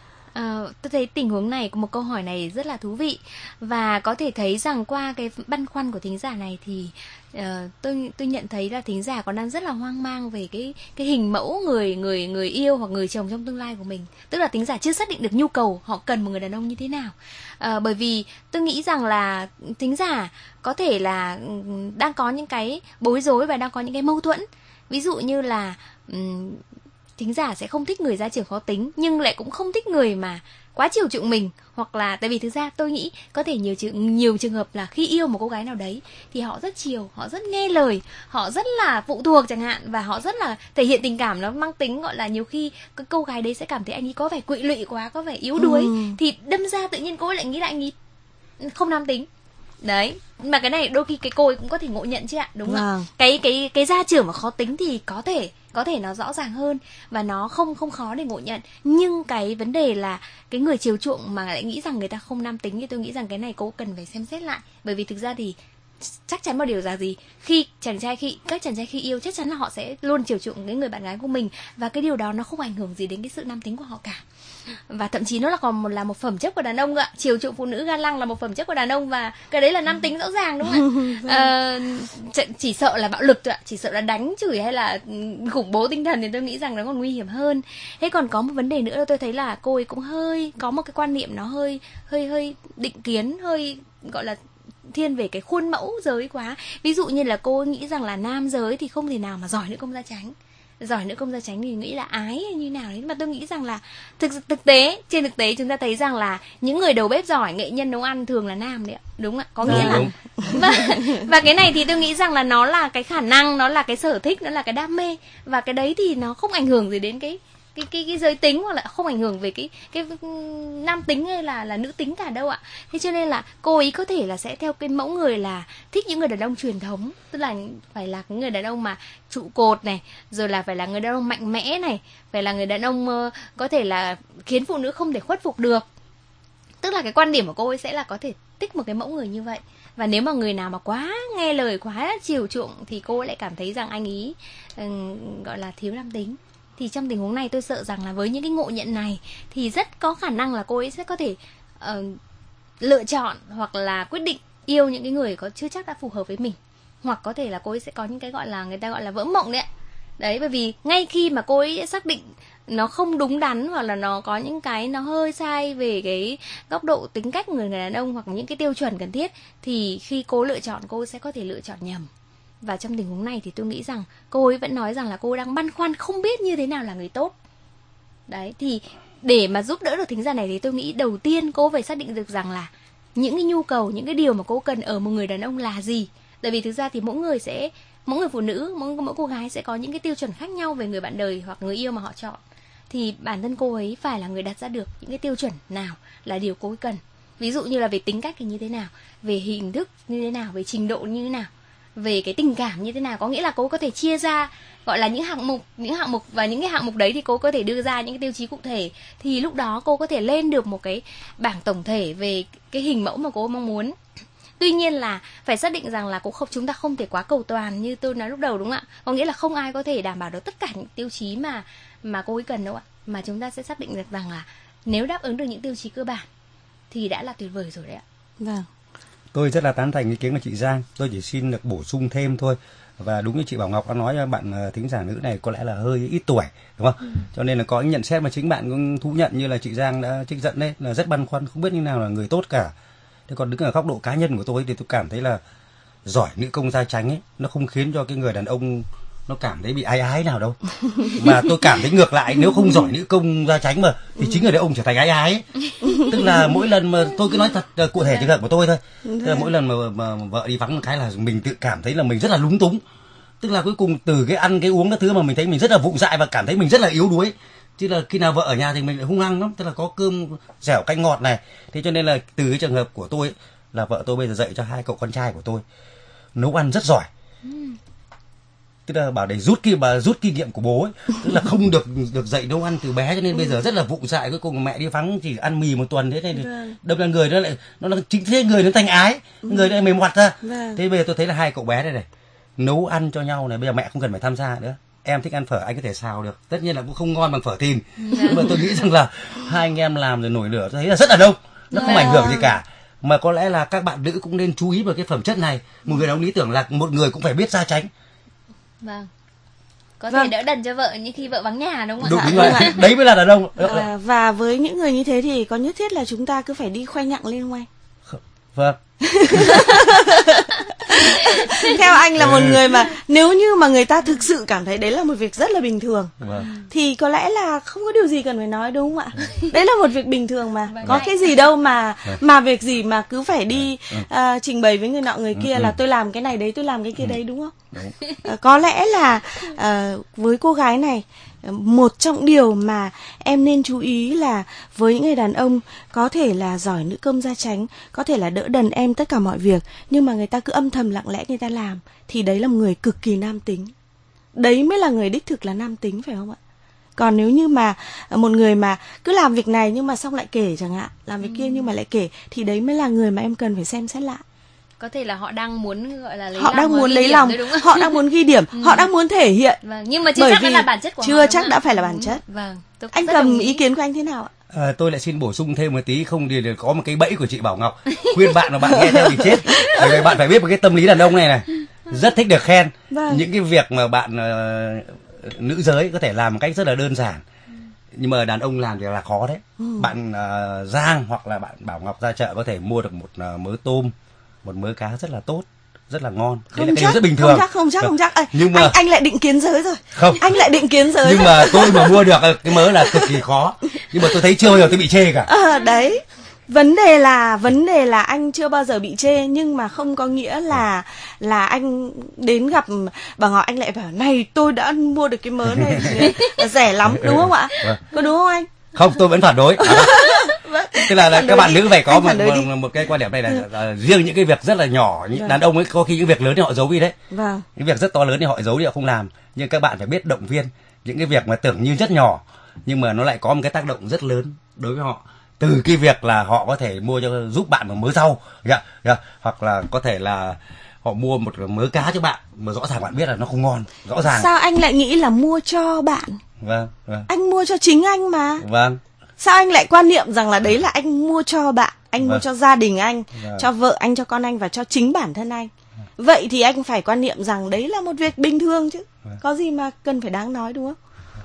À, tôi thấy tình huống này, một câu hỏi này rất là thú vị, và có thể thấy rằng qua cái băn khoăn của thính giả này thì uh, tôi tôi nhận thấy là thính giả còn đang rất là hoang mang về cái cái hình mẫu người người người yêu hoặc người chồng trong tương lai của mình. Tức là thính giả chưa xác định được nhu cầu họ cần một người đàn ông như thế nào. Uh, bởi vì tôi nghĩ rằng là thính giả có thể là đang có những cái bối rối và đang có những cái mâu thuẫn. Ví dụ như là um, thính giả sẽ không thích người gia trưởng khó tính, nhưng lại cũng không thích người mà quá chiều chuộng mình. Hoặc là tại vì thực ra tôi nghĩ có thể nhiều trường, nhiều trường hợp là khi yêu một cô gái nào đấy thì họ rất chiều, họ rất nghe lời, họ rất là phụ thuộc chẳng hạn, và họ rất là thể hiện tình cảm, nó mang tính gọi là nhiều khi cái cô gái đấy sẽ cảm thấy anh ấy có vẻ quỵ lụy quá, có vẻ yếu đuối, ừ. thì đâm ra tự nhiên cô ấy lại nghĩ là anh ấy không nam tính. Đấy, mà cái này đôi khi cái cô ấy cũng có thể ngộ nhận chứ ạ, đúng không ạ? Vâng. Cái cái cái gia trưởng và khó tính thì có thể có thể nó rõ ràng hơn và nó không không khó để ngộ nhận. Nhưng cái vấn đề là cái người chiều chuộng mà lại nghĩ rằng người ta không nam tính thì tôi nghĩ rằng cái này cô cần phải xem xét lại. Bởi vì thực ra thì chắc chắn một điều là gì, khi chàng trai khi các chàng trai khi yêu chắc chắn là họ sẽ luôn chiều chuộng cái người bạn gái của mình, và cái điều đó nó không ảnh hưởng gì đến cái sự nam tính của họ cả. Và thậm chí nó là còn một là một phẩm chất của đàn ông ạ. Chiều chuộng phụ nữ ga lăng là một phẩm chất của đàn ông, và cái đấy là nam tính rõ ràng, đúng không ạ? À, chỉ sợ là bạo lực thôi ạ, chỉ sợ là đánh chửi hay là khủng bố tinh thần thì tôi nghĩ rằng nó còn nguy hiểm hơn. Thế còn có một vấn đề nữa là tôi thấy là cô ấy cũng hơi có một cái quan niệm nó hơi hơi hơi định kiến, hơi gọi là thiên về cái khuôn mẫu giới quá. Ví dụ như là cô ấy nghĩ rằng là nam giới thì không thể nào mà giỏi nữ công gia chánh. Giỏi nữ công gia chánh thì nghĩ là ái hay như nào đấy. Mà tôi nghĩ rằng là thực thực tế trên thực tế chúng ta thấy rằng là những người đầu bếp giỏi, nghệ nhân nấu ăn thường là nam đấy ạ, đúng ạ, có nghĩa à, là và, và cái này thì tôi nghĩ rằng là nó là cái khả năng, nó là cái sở thích, nó là cái đam mê, và cái đấy thì nó không ảnh hưởng gì đến cái cái cái cái giới tính, hoặc là không ảnh hưởng về cái cái nam tính hay là là nữ tính cả đâu ạ. Thế cho nên là cô ấy có thể là sẽ theo cái mẫu người là thích những người đàn ông truyền thống, tức là phải là người đàn ông mà trụ cột này, rồi là phải là người đàn ông mạnh mẽ này, phải là người đàn ông uh, có thể là khiến phụ nữ không thể khuất phục được. Tức là cái quan điểm của cô ấy sẽ là có thể thích một cái mẫu người như vậy. Và nếu mà người nào mà quá nghe lời, quá chiều chuộng thì cô ấy lại cảm thấy rằng anh ấy uh, gọi là thiếu nam tính. Thì trong tình huống này tôi sợ rằng là với những cái ngộ nhận này thì rất có khả năng là cô ấy sẽ có thể uh, lựa chọn hoặc là quyết định yêu những cái người có chưa chắc đã phù hợp với mình. Hoặc có thể là cô ấy sẽ có những cái gọi là người ta gọi là vỡ mộng đấy ạ. Đấy, bởi vì ngay khi mà cô ấy xác định nó không đúng đắn, hoặc là nó có những cái nó hơi sai về cái góc độ tính cách người người đàn ông hoặc những cái tiêu chuẩn cần thiết, thì khi cô lựa chọn cô ấy sẽ có thể lựa chọn nhầm. Và trong tình huống này thì tôi nghĩ rằng cô ấy vẫn nói rằng là cô ấy đang băn khoăn không biết như thế nào là người tốt. Đấy, thì để mà giúp đỡ được thính giả này thì tôi nghĩ đầu tiên cô phải xác định được rằng là những cái nhu cầu, những cái điều mà cô cần ở một người đàn ông là gì. Tại vì thực ra thì mỗi người sẽ, mỗi người phụ nữ, mỗi, mỗi cô gái sẽ có những cái tiêu chuẩn khác nhau về người bạn đời hoặc người yêu mà họ chọn. thì bản thân cô ấy phải là người đặt ra được những cái tiêu chuẩn nào là điều cô ấy cần. Ví dụ như là về tính cách thì như thế nào, về hình thức như thế nào, về trình độ như thế nào, về cái tình cảm như thế nào. Có nghĩa là cô có thể chia ra gọi là những hạng mục, những hạng mục và những cái hạng mục đấy thì cô có thể đưa ra những cái tiêu chí cụ thể, thì lúc đó cô có thể lên được một cái bảng tổng thể về cái hình mẫu mà cô mong muốn. Tuy nhiên là phải xác định rằng là cũng không, chúng ta không thể quá cầu toàn như tôi nói lúc đầu, đúng không ạ? Có nghĩa là không ai có thể đảm bảo được tất cả những tiêu chí mà mà cô ấy cần đâu ạ. Mà chúng ta sẽ xác định được rằng là nếu đáp ứng được những tiêu chí cơ bản thì đã là tuyệt vời rồi đấy ạ. Vâng. Tôi rất là tán thành ý kiến của chị Giang. Tôi chỉ xin được bổ sung thêm thôi. Và đúng như chị Bảo Ngọc đã nói, bạn thính giả nữ này có lẽ là hơi ít tuổi, đúng không? Ừ. Cho nên là có những nhận xét mà chính bạn cũng thú nhận như là chị Giang đã trích dẫn đấy, là rất băn khoăn, không biết như nào là người tốt cả. Thế còn đứng ở góc độ cá nhân của tôi thì tôi cảm thấy là giỏi nữ công gia chánh ấy, nó không khiến cho cái người đàn ông nó cảm thấy bị ái ái nào đâu. Mà tôi cảm thấy ngược lại, nếu không giỏi nữ công gia chánh mà thì chính người đàn ông trở thành ái ái ấy. Tức là mỗi lần mà tôi cứ nói thật cụ thể trường hợp của tôi thôi, tức là mỗi lần mà, mà, mà vợ đi vắng một cái là mình tự cảm thấy là mình rất là lúng túng. Tức là cuối cùng từ cái ăn cái uống các thứ mà mình thấy mình rất là vụng dại và cảm thấy mình rất là yếu đuối. Chứ là khi nào vợ ở nhà thì mình lại hung hăng lắm, tức là có cơm dẻo canh ngọt này. Thế cho nên là từ cái trường hợp của tôi ấy, là vợ tôi bây giờ dạy cho hai cậu con trai của tôi nấu ăn rất giỏi. Tức là bảo để rút kinh bà rút kinh nghiệm của bố ấy, tức là không được được dạy nấu ăn từ bé, cho nên bây giờ rất là vụng dại. Cuối cùng mẹ đi vắng chỉ ăn mì một tuần thế này, đâm ra người nó lại nó là chính thế, người nó thành ái, người nó mềm ngoặt ra. Thế bây giờ tôi thấy là hai cậu bé đây này nấu ăn cho nhau này, bây giờ mẹ không cần phải tham gia nữa. Em thích ăn phở anh có thể xào được, tất nhiên là cũng không ngon bằng phở thìn, nhưng mà tôi nghĩ rằng là hai anh em làm rồi nổi lửa, tôi thấy là rất là đông, nó không ảnh hưởng gì cả. Mà có lẽ là các bạn nữ cũng nên chú ý vào cái phẩm chất này. Một người đàn ông lý tưởng là một người cũng phải biết gia chánh. Vâng. Có Vâng. thể đỡ đần cho vợ những khi vợ vắng nhà, đúng không Đúng, ạ? đúng rồi. Đấy mới là đàn ông. À, và với những người như thế thì có nhất thiết là chúng ta cứ phải đi khoe nhặng lên không anh? Vâng. Theo anh là một người mà nếu như mà người ta thực sự cảm thấy đấy là một việc rất là bình thường, Vâng. thì có lẽ là không có điều gì cần phải nói, đúng không ạ? Đấy là một việc bình thường mà, Vâng. có cái gì đâu mà mà việc gì mà cứ phải đi uh, trình bày với người nọ người kia là tôi làm cái này đấy, tôi làm cái kia đấy, đúng không? Đúng. Uh, có lẽ là uh, với cô gái này, một trong điều mà em nên chú ý là với những người đàn ông có thể là giỏi nữ công gia chánh, có thể là đỡ đần em tất cả mọi việc, nhưng mà người ta cứ âm thầm lặng lẽ người ta làm, thì đấy là một người cực kỳ nam tính. Đấy mới là người đích thực là nam tính, phải không ạ? Còn nếu như mà một người mà cứ làm việc này nhưng mà xong lại kể chẳng hạn, làm việc kia nhưng mà lại kể, thì đấy mới là người mà em cần phải xem xét lại. Có thể là họ đang muốn gọi là lấy họ lòng, đang muốn lấy điểm lòng, thôi, đúng không? họ đang muốn ghi điểm, họ đang muốn thể hiện. Vâng, nhưng mà chưa Bởi chắc đã vì là bản chất của chưa họ. chắc đã phải là bản chất. Vâng. Tôi Anh rất đồng Cầm, ý. ý kiến của anh thế nào ạ? À, tôi lại xin bổ sung thêm một tí, không thì có một cái bẫy của chị Bảo Ngọc khuyên bạn mà bạn nghe theo thì chết. Bởi vì bạn phải biết một cái tâm lý đàn ông này này, rất thích được khen. Vâng. Những cái việc mà bạn uh, nữ giới có thể làm một cách rất là đơn giản, nhưng mà đàn ông làm thì là khó đấy. Ừ. Bạn uh, Giang hoặc là bạn Bảo Ngọc ra chợ có thể mua được một uh, mớ tôm, một mớ cá rất là tốt, rất là ngon. Không Đấy là chắc, cái điều rất bình thường. không chắc, không chắc, không chắc. À, nhưng mà anh, anh lại định kiến giới rồi. Không. Anh lại định kiến giới. Nhưng rồi. mà tôi mà mua được cái mớ là cực kỳ khó. Nhưng mà tôi thấy chưa bao giờ tôi bị chê cả. À, đấy. Vấn đề là vấn đề là anh chưa bao giờ bị chê, nhưng mà không có nghĩa là là anh đến gặp bà Ngọc anh lại bảo này tôi đã mua được cái mớ này rẻ lắm, đúng không ạ? Vâng. Có đúng không anh? Không, tôi vẫn phản đối. À, tức là, là các bạn đi. Nữ phải có một, một, một cái quan điểm này là, là, là riêng những cái việc rất là nhỏ, những vâng. đàn ông ấy có khi những việc lớn thì họ giấu đi đấy. Vâng. Những việc rất to lớn thì họ giấu đi, họ không làm. Nhưng các bạn phải biết động viên những cái việc mà tưởng như rất nhỏ nhưng mà nó lại có một cái tác động rất lớn đối với họ. Từ cái việc là họ có thể mua cho giúp bạn một mớ rau, yeah, yeah. hoặc là có thể là họ mua một mớ cá cho bạn mà rõ ràng bạn biết là nó không ngon, rõ ràng. Sao anh lại nghĩ là mua cho bạn? Vâng, vâng. Anh mua cho chính anh mà. Vâng. Sao anh lại quan niệm rằng là đấy là anh mua cho bạn, anh vâng. mua cho gia đình anh, vâng. cho vợ anh, cho con anh và cho chính bản thân anh. Vâng. Vậy thì anh phải quan niệm rằng đấy là một việc bình thường chứ. Vâng. Có gì mà cần phải đáng nói, đúng không?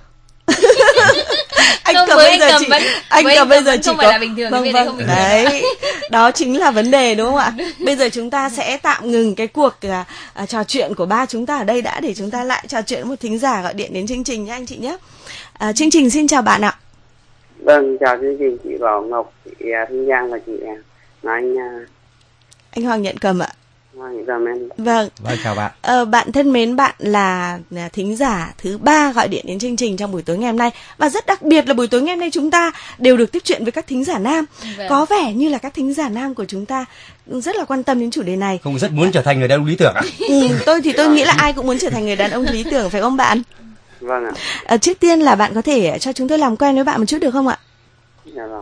anh không, Cầm với bây anh giờ cầm chị vẫn, anh Cầm bây giờ chỉ không có phải là bình thường, vâng, cái vâng, không bình đấy thường. Đó chính là vấn đề, đúng không ạ? Bây giờ chúng ta sẽ tạm ngừng cái cuộc à, à, trò chuyện của ba chúng ta ở đây đã, để chúng ta lại trò chuyện một thính giả gọi điện đến chương trình nhé anh chị nhé. À, chương trình xin chào bạn ạ. Vâng, chào chương trình, chị Bảo Ngọc, chị Thanh Giang và chị nói anh anh Hoàng Nhận Cầm ạ. Vâng, cảm ơn. Vâng. Vâng, chào bạn. Ờ, bạn thân mến, bạn là, là thính giả thứ ba gọi điện đến chương trình trong buổi tối ngày hôm nay, và rất đặc biệt là buổi tối ngày hôm nay chúng ta đều được tiếp chuyện với các thính giả nam. Vâng. Có vẻ như là các thính giả nam của chúng ta rất là quan tâm đến chủ đề này. Không rất muốn trở thành người đàn ông lý tưởng à? Ừ, tôi thì tôi nghĩ là ai cũng muốn trở thành người đàn ông lý tưởng, phải không bạn? Vâng ạ. À, trước tiên là bạn có thể cho chúng tôi làm quen với bạn một chút được không ạ? Dạ vâng.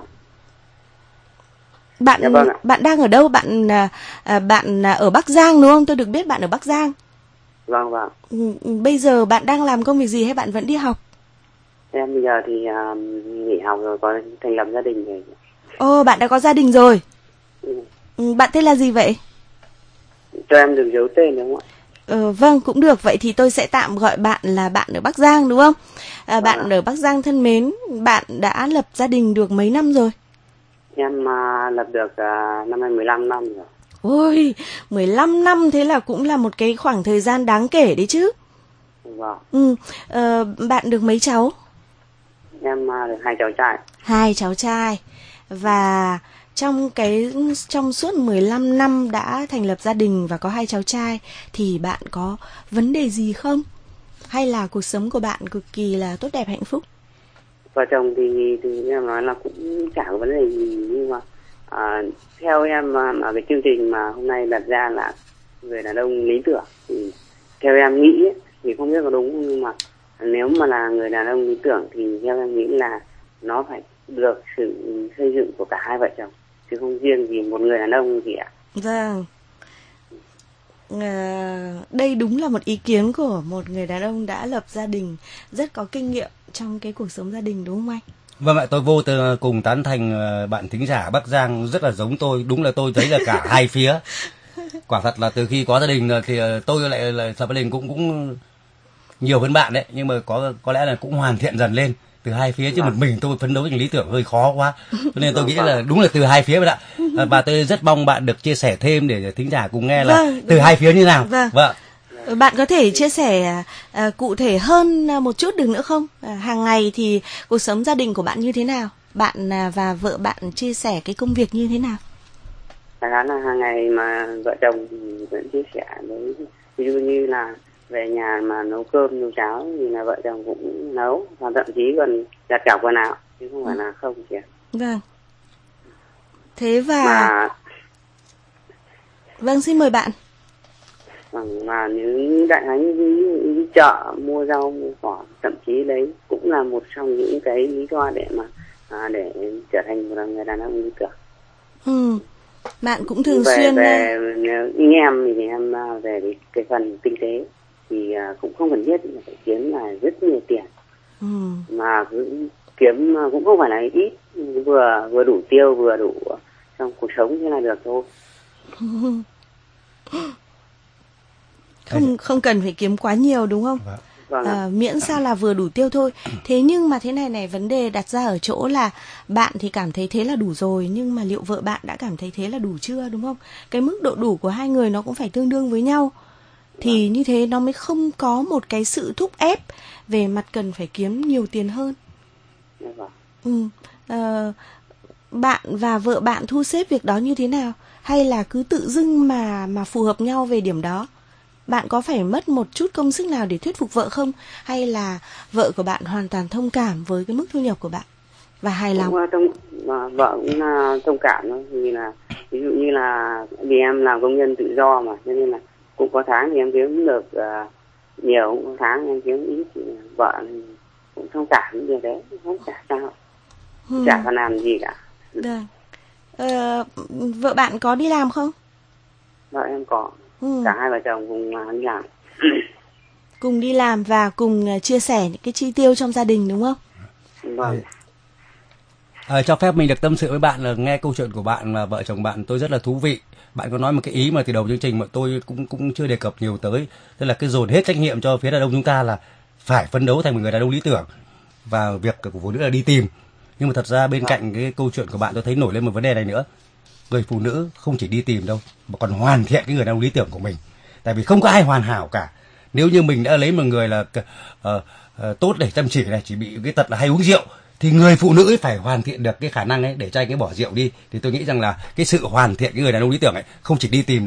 Bạn Dạ vâng ạ. bạn đang ở đâu? Bạn à, bạn ở Bắc Giang đúng không? Tôi được biết bạn ở Bắc Giang. Vâng vâng. Ừ, bây giờ bạn đang làm công việc gì hay bạn vẫn đi học? Em bây giờ thì uh, nghỉ học rồi, có thành lập gia đình rồi. Ồ, bạn đã có gia đình rồi. Ừ. Ừ, bạn tên là gì vậy? Cho em được giấu tên đúng không ạ? Ờ, vâng, cũng được. Vậy thì tôi sẽ tạm gọi bạn là bạn ở Bắc Giang đúng không? À, bạn Vâng. ở Bắc Giang thân mến, bạn đã lập gia đình được mấy năm rồi? Em uh, lập được uh, năm nay mười lăm năm rồi. Ôi, mười lăm năm thế là cũng là một cái khoảng thời gian đáng kể đấy chứ. Vâng. Ừ, ờ, bạn được mấy cháu? Em uh, được hai cháu trai. Hai cháu trai. Và trong cái trong suốt mười lăm năm đã thành lập gia đình và có hai cháu trai thì bạn có vấn đề gì không? Hay là cuộc sống của bạn cực kỳ là tốt đẹp hạnh phúc? Vợ chồng thì thì em nói là cũng chả có vấn đề gì, nhưng mà à, theo em mà, mà cái chương trình mà hôm nay đặt ra là người đàn ông lý tưởng thì theo em nghĩ ấy, thì không biết có đúng không, nhưng mà nếu mà là người đàn ông lý tưởng thì theo em nghĩ là nó phải được sự xây dựng của cả hai vợ chồng, chứ không riêng gì một người đàn ông gì ạ. Vâng. À, đây đúng là một ý kiến của một người đàn ông đã lập gia đình, rất có kinh nghiệm trong cái cuộc sống gia đình đúng không anh? Vâng ạ, tôi vô từ cùng tán thành bạn thính giả Bắc Giang rất là giống tôi. Đúng là tôi thấy là cả hai phía. Quả thật là từ khi có gia đình thì tôi lại là lập gia đình cũng cũng nhiều hơn bạn đấy, nhưng mà có có lẽ là cũng hoàn thiện dần lên từ hai phía, chứ một mình tôi phấn đấu thành lý tưởng hơi khó quá, cho nên tôi nghĩ là đúng là từ hai phía vậy ạ. Và tôi rất mong bạn được chia sẻ thêm để thính giả cùng nghe là Vâng, từ hai phía như nào. Vâng. Vâng. Bạn có thể chia sẻ à, cụ thể hơn một chút được nữa không? À, hàng ngày thì cuộc sống gia đình của bạn như thế nào? Bạn à, và vợ bạn chia sẻ cái công việc như thế nào? Chẳng hạn là hàng ngày mà vợ chồng thì vẫn chia sẻ với, ví dụ như là về nhà mà nấu cơm nấu cháo thì là vợ chồng cũng nấu, và thậm chí còn giặt cả quần áo chứ không phải là không chị ạ. Vâng. Thế và Mà vâng, xin mời bạn. vâng, mà những đại khái như đi, đi chợ mua rau mua quả, thậm chí đấy cũng là một trong những cái lý do để mà à, để trở thành một người đàn ông lý tưởng. Ừ. Bạn cũng thường về, xuyên về như em thì em về cái, cái phần kinh tế thì à, cũng không cần biết là phải kiếm là rất nhiều tiền. Ừ. Mà cũng kiếm cũng không phải là ít, vừa vừa đủ tiêu vừa đủ trong cuộc sống thế là được thôi. Không không cần phải kiếm quá nhiều đúng không? Vâng. À, miễn sao là vừa đủ tiêu thôi. Thế nhưng mà thế này này, vấn đề đặt ra ở chỗ là bạn thì cảm thấy thế là đủ rồi, nhưng mà liệu vợ bạn đã cảm thấy thế là đủ chưa, đúng không? Cái mức độ đủ của hai người nó cũng phải tương đương với nhau, thì như thế nó mới không có một cái sự thúc ép về mặt cần phải kiếm nhiều tiền hơn. Vâng. Ừ. À, bạn và vợ bạn thu xếp việc đó như thế nào? Hay là cứ tự dưng mà mà phù hợp nhau về điểm đó? Bạn có phải mất một chút công sức nào để thuyết phục vợ không? Hay là vợ của bạn hoàn toàn thông cảm với cái mức thu nhập của bạn và hài lòng? Cũng, thông, mà vợ cũng là thông cảm thôi, vì là ví dụ như là vì em làm công nhân tự do mà, cho nên là cũng có tháng thì em kiếm được uh, nhiều, cũng có tháng em kiếm ít, thì vợ cũng thông cảm những điều đấy, không chả sao, Ừ. chả phải làm gì cả. Được. Ờ, vợ bạn có đi làm không? Vợ em có. Ừ. Cả hai vợ chồng cùng đi làm. Cùng đi làm và cùng chia sẻ những cái chi tiêu trong gia đình đúng không? Vâng. À, cho phép mình được tâm sự với bạn là nghe câu chuyện của bạn và vợ chồng bạn tôi rất là thú vị. Bạn có nói một cái ý mà từ đầu chương trình mà tôi cũng cũng chưa đề cập nhiều tới, tức là cái dồn hết trách nhiệm cho phía đàn ông chúng ta là phải phấn đấu thành một người đàn ông lý tưởng, và việc của phụ nữ là đi tìm. Nhưng mà thật ra bên cạnh cái câu chuyện của bạn tôi thấy nổi lên một vấn đề này nữa. Người phụ nữ không chỉ đi tìm đâu, mà còn hoàn thiện cái người đàn ông lý tưởng của mình. Tại vì không có ai hoàn hảo cả. Nếu như mình đã lấy một người là uh, uh, tốt để chăm chỉ này, chỉ bị cái tật là hay uống rượu, thì người phụ nữ ấy phải hoàn thiện được cái khả năng ấy để cho anh ấy bỏ rượu đi. Thì tôi nghĩ rằng là cái sự hoàn thiện cái người đàn ông lý tưởng ấy không chỉ đi tìm đâu,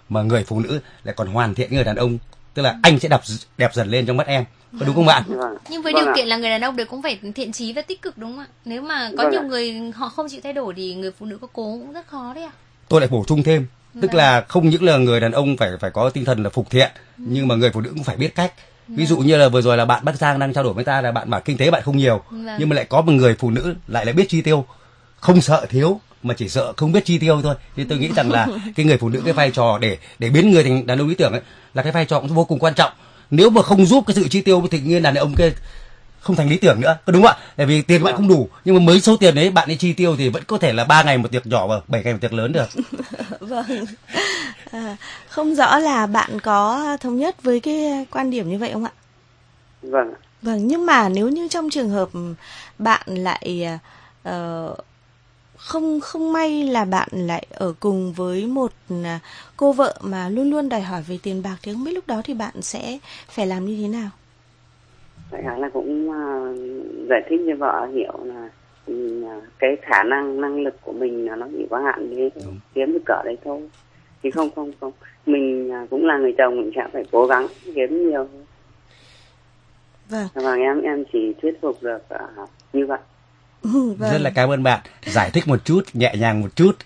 mà người phụ nữ lại còn hoàn thiện người đàn ông, tức là anh sẽ đẹp đẹp dần lên trong mắt em, có đúng không bạn? Nhưng với Vâng điều ạ. kiện là người đàn ông đấy cũng phải thiện chí và tích cực, đúng không ạ? Nếu mà có Vâng nhiều ạ. người họ không chịu thay đổi thì người phụ nữ có cố cũng rất khó đấy ạ. Tôi lại bổ sung thêm, tức Vâng. là không những là người đàn ông phải phải có tinh thần là phục thiện, nhưng mà người phụ nữ cũng phải biết cách. Ví dụ như là vừa rồi là bạn Bắc Giang đang trao đổi với ta là bạn bảo kinh tế bạn không nhiều, Vâng. nhưng mà lại có một người phụ nữ lại lại biết chi tiêu, không sợ thiếu mà chỉ sợ không biết chi tiêu thôi. Thì tôi nghĩ rằng là cái người phụ nữ cái vai trò để để biến người thành đàn ông lý tưởng ấy là cái vai trò cũng vô cùng quan trọng. Nếu mà không giúp cái sự chi tiêu thì như đàn ông kia không thành lý tưởng nữa, có đúng không ạ? Tại vì tiền bạn không đủ, nhưng mà mấy số tiền đấy bạn ấy chi tiêu thì vẫn có thể là ba ngày một tiệc nhỏ và bảy ngày một tiệc lớn được. Vâng. À, không rõ là bạn có thống nhất với cái quan điểm như vậy không ạ? Vâng ạ. Vâng, nhưng mà nếu như trong trường hợp bạn lại ờ, không không may là bạn lại ở cùng với một à, cô vợ mà luôn luôn đòi hỏi về tiền bạc, thì không biết lúc đó thì bạn sẽ phải làm như thế nào? Đại khái là cũng uh, giải thích cho vợ hiểu là um, cái khả năng năng lực của mình là nó chỉ có hạn thế, kiếm được cỡ đấy thôi. Thì không không không, mình uh, cũng là người chồng, mình sẽ phải cố gắng kiếm nhiều. Vâng. Và em em chỉ thuyết phục được uh, như vậy. Vâng. Rất là cảm ơn bạn, giải thích một chút, nhẹ nhàng một chút,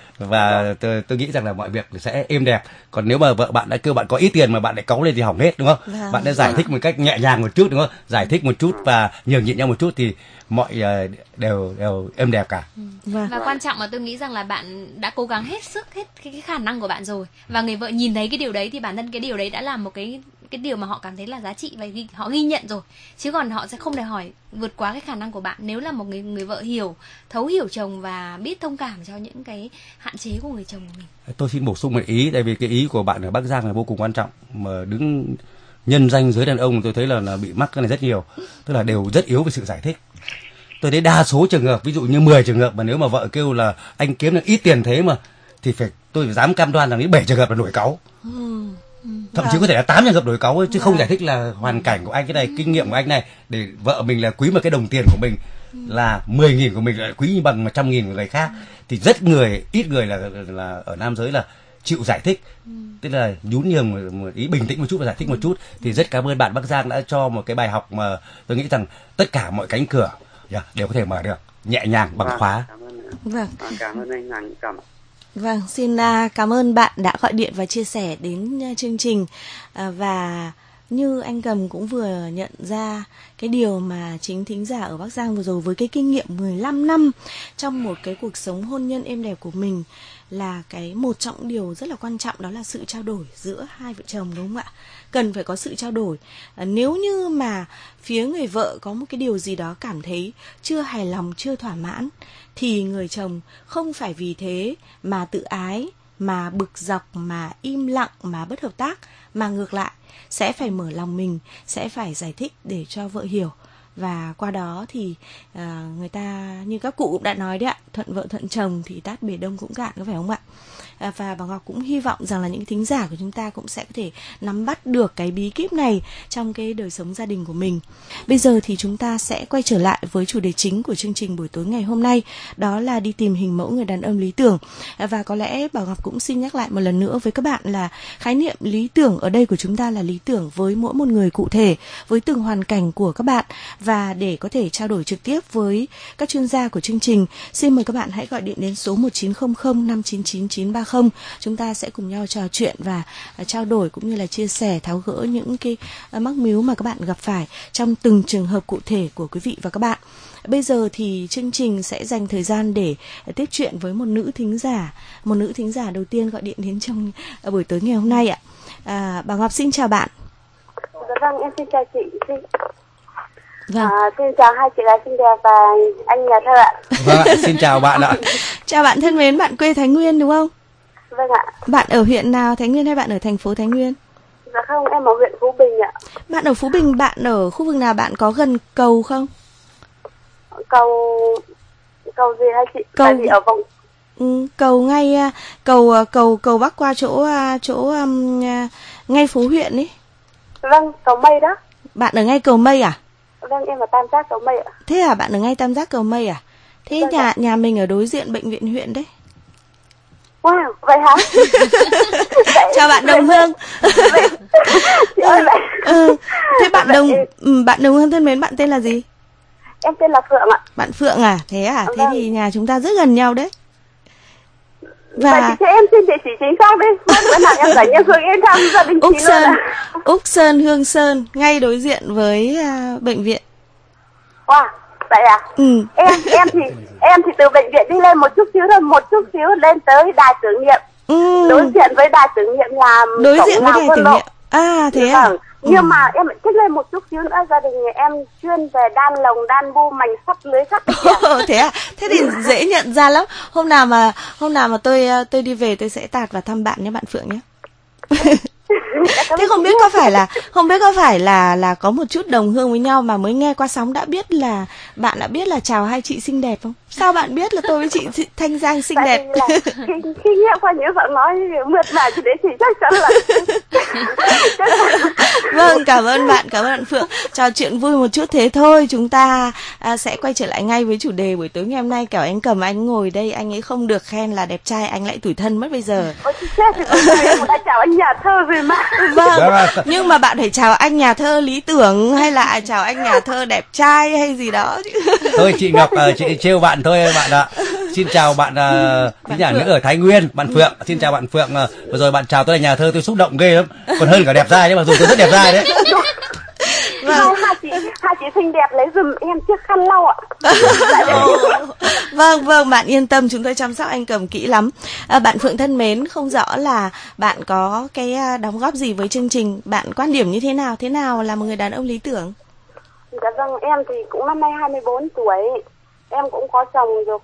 và tôi, tôi nghĩ rằng là mọi việc sẽ êm đẹp. Còn nếu mà vợ bạn đã kêu bạn có ít tiền mà bạn lại cáu lên thì hỏng hết, đúng không? Vâng. Bạn đã giải thích một cách nhẹ nhàng một chút, đúng không? Giải thích một chút và nhường nhịn nhau một chút thì mọi uh, đều đều êm đẹp cả. Vâng. Và quan trọng là tôi nghĩ rằng là bạn đã cố gắng hết sức, hết cái, cái khả năng của bạn rồi, và người vợ nhìn thấy cái điều đấy thì bản thân cái điều đấy đã là một cái cái điều mà họ cảm thấy là giá trị và ghi, họ ghi nhận rồi, chứ còn họ sẽ không đòi hỏi vượt quá cái khả năng của bạn. Nếu là một người người vợ hiểu, thấu hiểu chồng và biết thông cảm cho những cái hạn chế của người chồng của mình. Tôi xin bổ sung một ý, tại vì cái ý của bạn ở Bắc Giang là vô cùng quan trọng, mà đứng nhân danh giới đàn ông tôi thấy là, là bị mắc cái này rất nhiều, tức là đều rất yếu về sự giải thích. Tôi thấy đa số trường hợp, ví dụ như mười trường hợp mà nếu mà vợ kêu là anh kiếm được ít tiền thế mà, thì phải tôi phải dám cam đoan rằng đến bảy trường hợp là nổi cáu. Ừ. Ừ. Thậm Vâng. chí có thể là tám trường hợp nổi cáu ấy, chứ Vâng. không giải thích là hoàn cảnh của anh cái này, kinh nghiệm của anh này, để vợ mình là quý một cái đồng tiền của mình là mười nghìn của mình lại quý như bằng một trăm nghìn của người khác. Thì rất người, ít người là là ở nam giới là chịu giải thích, tức là nhún nhường một, một ý, bình tĩnh một chút và giải thích một chút. Thì rất cảm ơn bạn Bắc Giang đã cho một cái bài học mà tôi nghĩ rằng tất cả mọi cánh cửa yeah, đều có thể mở được nhẹ nhàng bằng Vâng, khóa. Cảm ơn, Vâng. Vâng, cảm ơn anh Hoàng Cẩm. Vâng, xin uh, cảm ơn bạn đã gọi điện và chia sẻ đến uh, chương trình. Uh, và như anh Cầm cũng vừa nhận ra cái điều mà chính thính giả ở Bắc Giang vừa rồi, với cái kinh nghiệm mười lăm năm trong một cái cuộc sống hôn nhân êm đẹp của mình, là cái một trong điều rất là quan trọng, đó là sự trao đổi giữa hai vợ chồng, đúng không ạ? Cần phải có sự trao đổi. À, nếu như mà phía người vợ có một cái điều gì đó cảm thấy chưa hài lòng, chưa thỏa mãn, thì người chồng không phải vì thế mà tự ái, mà bực dọc, mà im lặng, mà bất hợp tác, mà ngược lại sẽ phải mở lòng mình, sẽ phải giải thích để cho vợ hiểu. Và qua đó thì à, người ta, như các cụ cũng đã nói đấy ạ, thuận vợ thuận chồng thì tát bể đông cũng cạn, có phải không ạ? À, và bà Ngọc cũng hy vọng rằng là những thính giả của chúng ta cũng sẽ có thể nắm bắt được cái bí kíp này trong cái đời sống gia đình của mình. Bây giờ thì chúng ta sẽ quay trở lại với chủ đề chính của chương trình buổi tối ngày hôm nay, đó là đi tìm hình mẫu người đàn ông lý tưởng. À, và có lẽ bà Ngọc cũng xin nhắc lại một lần nữa với các bạn là khái niệm lý tưởng ở đây của chúng ta là lý tưởng với mỗi một người cụ thể, với từng hoàn cảnh của các bạn. Và để có thể trao đổi trực tiếp với các chuyên gia của chương trình, xin mời các bạn hãy gọi điện đến số một chín không không năm chín chín chín ba không. Chúng ta sẽ cùng nhau trò chuyện và trao đổi cũng như là chia sẻ, tháo gỡ những cái mắc mếu mà các bạn gặp phải trong từng trường hợp cụ thể của quý vị và các bạn. Bây giờ thì chương trình sẽ dành thời gian để tiếp chuyện với một nữ thính giả, một nữ thính giả đầu tiên gọi điện đến trong buổi tối ngày hôm nay ạ. À, bà Ngọc xin chào bạn. Dạ vâng, em xin chào chị. Xin... Vâng. À, xin chào hai chị gái xinh đẹp và anh nhà thơ ạ. Vâng, xin chào bạn ạ. Chào bạn thân mến, bạn quê Thái Nguyên đúng không? Vâng ạ. Bạn ở huyện nào Thái Nguyên hay bạn ở thành phố Thái Nguyên? Dạ không, em ở huyện Phú Bình ạ. Bạn ở Phú Bình, bạn ở khu vực nào, bạn có gần cầu không? Cầu cầu gì hả chị? Cầu gì ở vòng ừ, cầu ngay cầu cầu cầu bắc qua chỗ chỗ um, ngay phố huyện ấy. Vâng, cầu Mây đó. Bạn ở ngay cầu Mây à? Vâng, em ở Tam Giác cầu Mây ạ. Thế à, bạn ở ngay Tam Giác cầu Mây à? Thế Vâng nhà ạ. nhà mình ở đối diện bệnh viện huyện đấy. Wow, vậy hả? Chào bạn Đồng Hương. Chị ơi vậy. Ừ. Thế bạn Đồng ừ, bạn Đồng Hương thân mến, bạn tên là gì? Em tên là Phượng ạ. Bạn Phượng à? Thế à? Thế Vâng. thì nhà chúng ta rất gần nhau đấy. Và Vậy thì cho em xin địa chỉ chính xác đi. Bữa nào em rảnh em Phượng em thăm gia đình Úc chị Sơn, luôn ạ. Úc Sơn, Hương Sơn, ngay đối diện với uh, bệnh viện. Wow, vậy à? Ừ. Em em thì em thì từ bệnh viện đi lên một chút xíu thôi, một chút xíu lên tới đài tưởng niệm. Ừ. Đối diện với đài tưởng niệm là Đối cổng diện với làng đài Quân tưởng Lộ. niệm. À thế à? Vâng. Nhưng ừ. mà em thích lên một chút xíu nữa, gia đình nhà em chuyên về đan lồng, đan bu, mành sắt, lưới sắt. Thế à? Thế thì dễ nhận ra lắm. Hôm nào mà hôm nào mà tôi tôi đi về tôi sẽ tạt vào thăm bạn nhé bạn Phượng nhé. Thế không biết có phải là không biết có phải là là có một chút đồng hương với nhau mà mới nghe qua sóng đã biết là bạn đã biết là chào hai chị xinh đẹp không? Sao bạn biết là tôi với chị Thanh Giang xinh Tại đẹp? vì là khi, khi nghe qua những giọng nói mượt mà thì đấy thì chắc chắn là. Vâng, cảm ơn bạn, cảm ơn bạn Phượng. Trò chuyện vui một chút thế thôi, chúng ta à, sẽ quay trở lại ngay với chủ đề buổi tối ngày hôm nay. Kẻo anh Cầm anh ngồi đây, anh ấy không được khen là đẹp trai, anh lại tủi thân mất bây giờ. Ôi chết thì tôi em đã chào anh nhà thơ rồi mà. Vâng, nhưng mà bạn phải chào anh nhà thơ lý tưởng hay là chào anh nhà thơ đẹp trai hay gì đó chứ. Thôi chị Ngọc, chị trêu bạn thôi bạn ạ. Xin chào bạn thính giả nữ ở Thái Nguyên, bạn Phượng. Xin chào bạn Phượng. Vừa rồi bạn chào tôi là nhà thơ, tôi xúc động ghê lắm. Còn hơn cả đẹp trai đấy, mặc dù tôi rất đẹp trai đấy. Vâng. Hai chị, hai chị xinh đẹp lấy giùm em chiếc khăn lau ạ. Vâng, vâng, bạn yên tâm, chúng tôi chăm sóc anh Cầm kỹ lắm. À, bạn Phượng thân mến, không rõ là bạn có cái đóng góp gì với chương trình, bạn quan điểm như thế nào, thế nào là một người đàn ông lý tưởng? Dạ vâng, em thì cũng năm nay hai mươi bốn tuổi. Em cũng có chồng được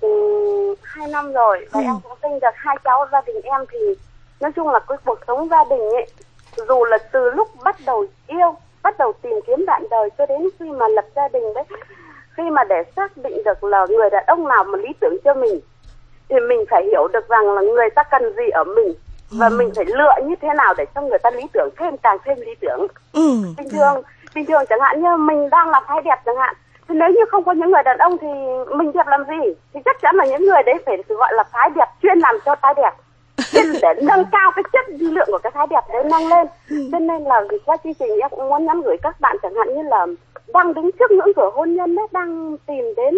hai năm rồi và ừ. em cũng sinh được hai cháu. Gia đình em thì nói chung là cái cuộc sống gia đình ấy, dù là từ lúc bắt đầu yêu, bắt đầu tìm kiếm bạn đời cho đến khi mà lập gia đình đấy, khi mà để xác định được là người đàn ông nào mà lý tưởng cho mình thì mình phải hiểu được rằng là người ta cần gì ở mình và ừ. mình phải lựa như thế nào để cho người ta lý tưởng thêm, càng thêm lý tưởng. Ừ. Bình thường, bình thường chẳng hạn như mình đang là phái đẹp chẳng hạn, thì nếu như không có những người đàn ông thì mình đẹp làm gì? Thì chắc chắn là những người đấy phải gọi là phái đẹp chuyên làm cho phái đẹp, chuyên để nâng cao cái chất lượng của cái phái đẹp đấy nâng lên. Cho nên là qua chương trình em cũng muốn nhắn gửi các bạn chẳng hạn như là đang đứng trước ngưỡng cửa hôn nhân đấy, đang tìm đến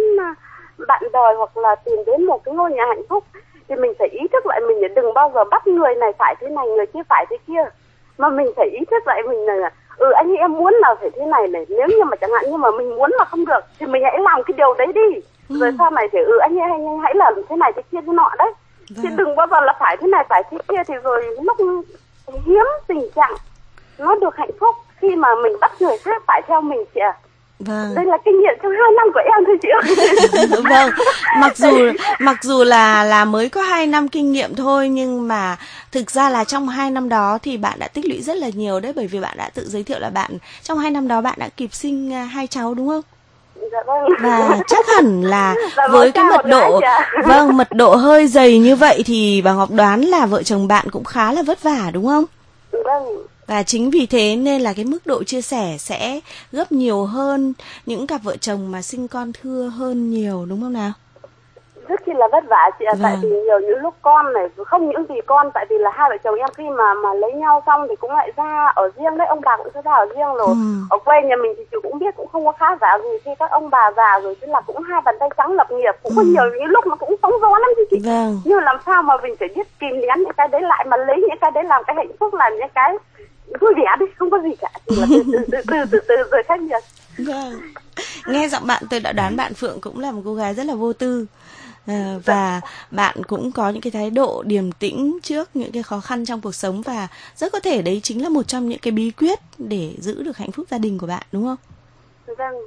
bạn đời hoặc là tìm đến một cái ngôi nhà hạnh phúc, thì mình phải ý thức lại mình, đừng bao giờ bắt người này phải thế này, người kia phải thế kia, mà mình phải ý thức lại mình là ừ anh ấy em muốn là phải thế này này, nếu như mà chẳng hạn như mà mình muốn mà không được thì mình hãy làm cái điều đấy đi, ừ. rồi sau này thì ừ anh ấy, anh ấy hãy làm thế này thế kia thế nọ đấy, vâng. chứ đừng bao giờ là phải thế này phải thế kia, thì rồi lúc hiếm tình trạng nó được hạnh phúc khi mà mình bắt người khác phải theo mình chị ạ. Vâng. Đây là kinh nghiệm trong hai năm của em thôi chị ơi. Vâng, mặc dù mặc dù là là mới có hai năm kinh nghiệm thôi, nhưng mà thực ra là trong hai năm đó thì bạn đã tích lũy rất là nhiều đấy, bởi vì bạn đã tự giới thiệu là bạn trong hai năm đó bạn đã kịp sinh hai cháu đúng không? Dạ vâng. Và chắc hẳn là với cái mật độ vâng mật độ hơi dày như vậy thì bà Ngọc đoán là vợ chồng bạn cũng khá là vất vả đúng không? Vâng. Và chính vì thế nên là cái mức độ chia sẻ sẽ gấp nhiều hơn những cặp vợ chồng mà sinh con thưa hơn nhiều đúng không nào? Rất chi là vất vả chị ạ, vâng. Tại vì nhiều những lúc con này, không những vì con, tại vì là hai vợ chồng em khi mà mà lấy nhau xong thì cũng lại ra ở riêng đấy, ông bà cũng sẽ ra ở riêng rồi. Ừ. Ở quê nhà mình thì chị cũng biết cũng không có khá giả gì, khi các ông bà già rồi chứ là cũng hai bàn tay trắng lập nghiệp, cũng ừ. có nhiều những lúc nó cũng sóng gió lắm chứ chị. Vâng. Nhưng làm sao mà mình phải biết kìm nén những cái đấy lại, mà lấy những cái đấy làm cái hạnh phúc, làm những cái vui vẻ đi, không có gì cả, chỉ là từ từ từ từ từ, từ rồi khác biệt. Vâng. Nghe giọng bạn tôi đã đoán bạn Phượng cũng là một cô gái rất là vô tư. À, và bạn cũng có những cái thái độ điềm tĩnh trước những cái khó khăn trong cuộc sống, và rất có thể đấy chính là một trong những cái bí quyết để giữ được hạnh phúc gia đình của bạn đúng không? Vâng.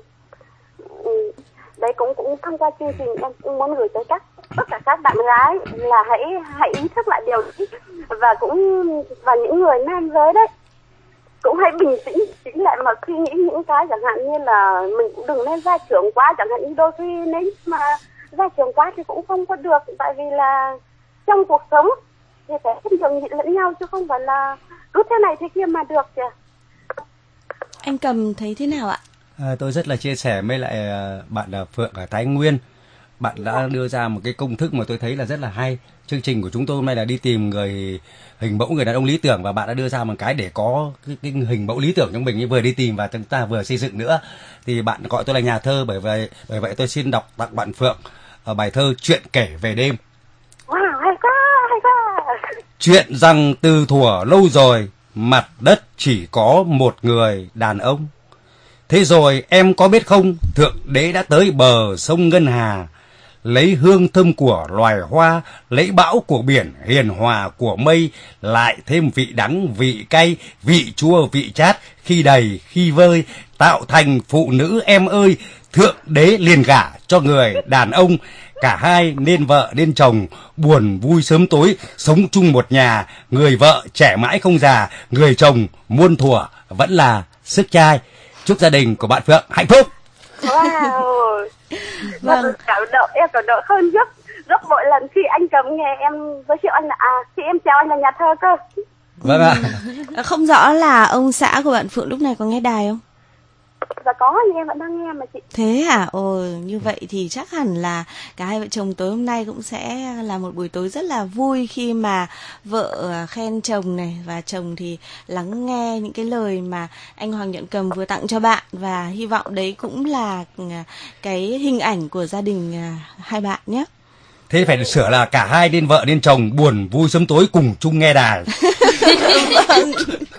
Đấy cũng cũng thông qua chương trình em cũng muốn gửi tới các tất cả các bạn gái là hãy hãy ý thức lại điều đấy, và cũng và những người nam giới đấy cũng hãy bình tĩnh tĩnh lại mà suy nghĩ những cái chẳng hạn như là mình cũng đừng nên ra trưởng quá, chẳng hạn như đôi khi nếu mà ra trường quá thì cũng không có được, tại vì là trong cuộc sống thì phải nhường nhịn lẫn nhau chứ không phải là cứ thế này thế kia mà được kìa. Anh Cầm thấy thế nào ạ? À, tôi rất là chia sẻ với lại bạn Phượng ở Thái Nguyên. bạn đã đưa ra một cái công thức mà tôi thấy là rất là hay. Chương trình của chúng tôi hôm nay là đi tìm người hình mẫu người đàn ông lý tưởng, và bạn đã đưa ra một cái để có cái, cái hình mẫu lý tưởng trong mình, vừa đi tìm và chúng ta vừa xây dựng nữa. Thì bạn gọi tôi là nhà thơ, bởi vậy bởi vậy tôi xin đọc tặng bạn Phượng ở bài thơ Chuyện kể về đêm. Wow, hay quá, hay quá. Chuyện rằng từ thuở lâu rồi, mặt đất chỉ có một người đàn ông. Thế rồi em có biết không, Thượng Đế đã tới bờ sông Ngân Hà, lấy hương thơm của loài hoa, lấy bão của biển, hiền hòa của mây, lại thêm vị đắng, vị cay, vị chua, vị chát, khi đầy, khi vơi, tạo thành phụ nữ em ơi. Thượng Đế liền gả cho người đàn ông, cả hai nên vợ nên chồng, buồn vui sớm tối, sống chung một nhà. Người vợ trẻ mãi không già, người chồng muôn thuở vẫn là sức trai. Chúc gia đình của bạn Phượng hạnh phúc. Wow. Vâng. Em cảm động, em cảm động hơn gấp gấp mỗi lần khi anh cầm nghe em giới thiệu anh là à khi em chào anh là nhà thơ cơ. Vâng ạ. À, không rõ là ông xã của bạn Phượng lúc này có nghe đài không? Dạ có, nhưng em vẫn đang nghe mà chị. Thế à? Ồ, như vậy thì chắc hẳn là cả hai vợ chồng tối hôm nay cũng sẽ là một buổi tối rất là vui khi mà vợ khen chồng này, và chồng thì lắng nghe những cái lời mà anh Hoàng Nhuận Cầm vừa tặng cho bạn, và hy vọng đấy cũng là cái hình ảnh của gia đình hai bạn nhé. Thế phải sửa là cả hai nên vợ nên chồng, buồn vui sớm tối cùng chung nghe đài. Vâng.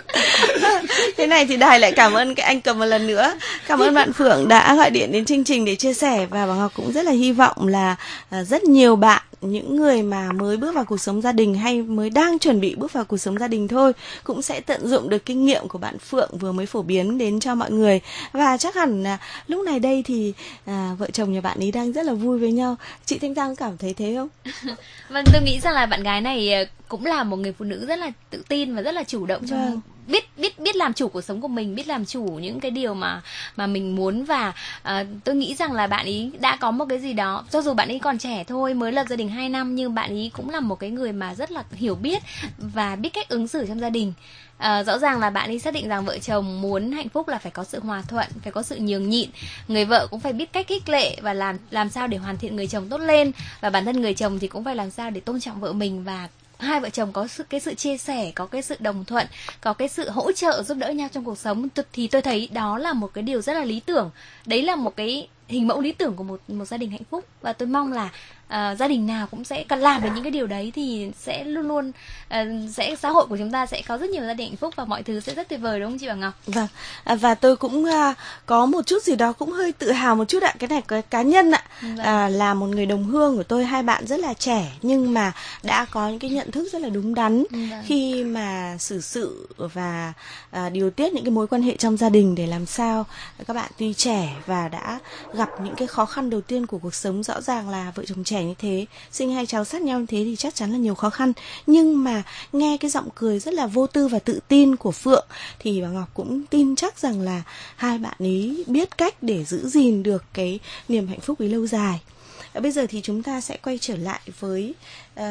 Thế này thì đài lại cảm ơn cái anh Cầm một lần nữa. Cảm ơn bạn Phượng đã gọi điện đến chương trình để chia sẻ, và bà Ngọc cũng rất là hy vọng là rất nhiều bạn, những người mà mới bước vào cuộc sống gia đình hay mới đang chuẩn bị bước vào cuộc sống gia đình thôi, cũng sẽ tận dụng được kinh nghiệm của bạn Phượng vừa mới phổ biến đến cho mọi người. Và chắc hẳn là lúc này đây thì à, vợ chồng nhà bạn ấy đang rất là vui với nhau. Chị Thanh Giang cảm thấy thế không? Vâng, tôi nghĩ rằng là bạn gái này cũng là một người phụ nữ rất là tự tin và rất là chủ động trong Vâng. biết biết biết làm chủ cuộc sống của mình, biết làm chủ những cái điều mà mà mình muốn. Và uh, tôi nghĩ rằng là bạn ấy đã có một cái gì đó, cho dù bạn ấy còn trẻ thôi, mới lập gia đình hai năm, nhưng bạn ấy cũng là một cái người mà rất là hiểu biết và biết cách ứng xử trong gia đình. À, rõ ràng là bạn ấy xác định rằng vợ chồng muốn hạnh phúc là phải có sự hòa thuận, phải có sự nhường nhịn. Người vợ cũng phải biết cách khích lệ và làm làm sao để hoàn thiện người chồng tốt lên, và bản thân người chồng thì cũng phải làm sao để tôn trọng vợ mình, và hai vợ chồng có sự cái sự chia sẻ, có cái sự đồng thuận, có cái sự hỗ trợ giúp đỡ nhau trong cuộc sống, thì tôi thấy đó là một cái điều rất là lý tưởng. Đấy là một cái hình mẫu lý tưởng của một một gia đình hạnh phúc, và tôi mong là uh, gia đình nào cũng sẽ cần làm được những cái điều đấy, thì sẽ luôn luôn uh, sẽ xã hội của chúng ta sẽ có rất nhiều gia đình hạnh phúc và mọi thứ sẽ rất tuyệt vời, đúng không chị Bảo Ngọc? Vâng, à, và tôi cũng uh, có một chút gì đó cũng hơi tự hào một chút ạ. Cái này cái cá nhân ạ. Vâng. À, là một người đồng hương của tôi, hai bạn rất là trẻ nhưng mà đã có những cái nhận thức rất là đúng đắn. Vâng. Khi mà xử sự và uh, điều tiết những cái mối quan hệ trong gia đình, để làm sao các bạn tuy trẻ và đã gặp những cái khó khăn đầu tiên của cuộc sống. Rõ ràng là vợ chồng trẻ như thế, sinh hai cháu sát nhau như thế thì chắc chắn là nhiều khó khăn, nhưng mà nghe cái giọng cười rất là vô tư và tự tin của Phượng thì bà Ngọc cũng tin chắc rằng là hai bạn ấy biết cách để giữ gìn được cái niềm hạnh phúc ấy lâu dài. Bây giờ thì chúng ta sẽ quay trở lại với uh,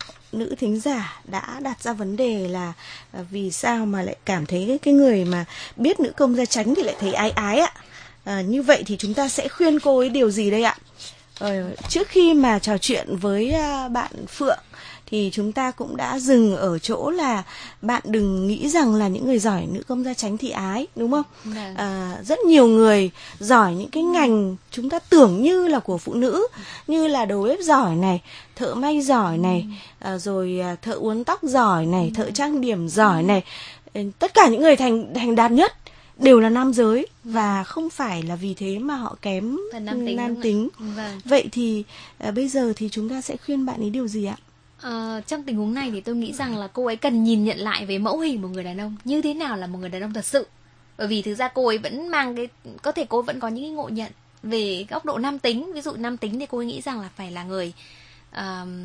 nữ thính giả đã đặt ra vấn đề là uh, vì sao mà lại cảm thấy cái, cái người mà biết nữ công gia chánh thì lại thấy ái ái ạ. À, như vậy thì chúng ta sẽ khuyên cô ấy điều gì đây ạ? Ờ, trước khi mà trò chuyện với uh, bạn Phượng thì chúng ta cũng đã dừng ở chỗ là bạn đừng nghĩ rằng là những người giỏi nữ công gia chánh thì ái, đúng không? À, rất nhiều người giỏi những cái ngành chúng ta tưởng như là của phụ nữ, như là đầu bếp giỏi này, thợ may giỏi này, à, rồi thợ uốn tóc giỏi này, thợ trang điểm giỏi này. Tất cả những người thành thành đạt nhất đều là nam giới, và không phải là vì thế mà họ kém nam tính. Nam tính. Vâng. Vậy thì à, bây giờ thì chúng ta sẽ khuyên bạn ấy điều gì ạ? À, trong tình huống này thì tôi nghĩ rằng là cô ấy cần nhìn nhận lại về mẫu hình một người đàn ông, như thế nào là một người đàn ông thật sự. Bởi vì thực ra cô ấy vẫn mang cái, có thể cô ấy vẫn có những cái ngộ nhận về góc độ nam tính. Ví dụ nam tính thì cô ấy nghĩ rằng là phải là người uh,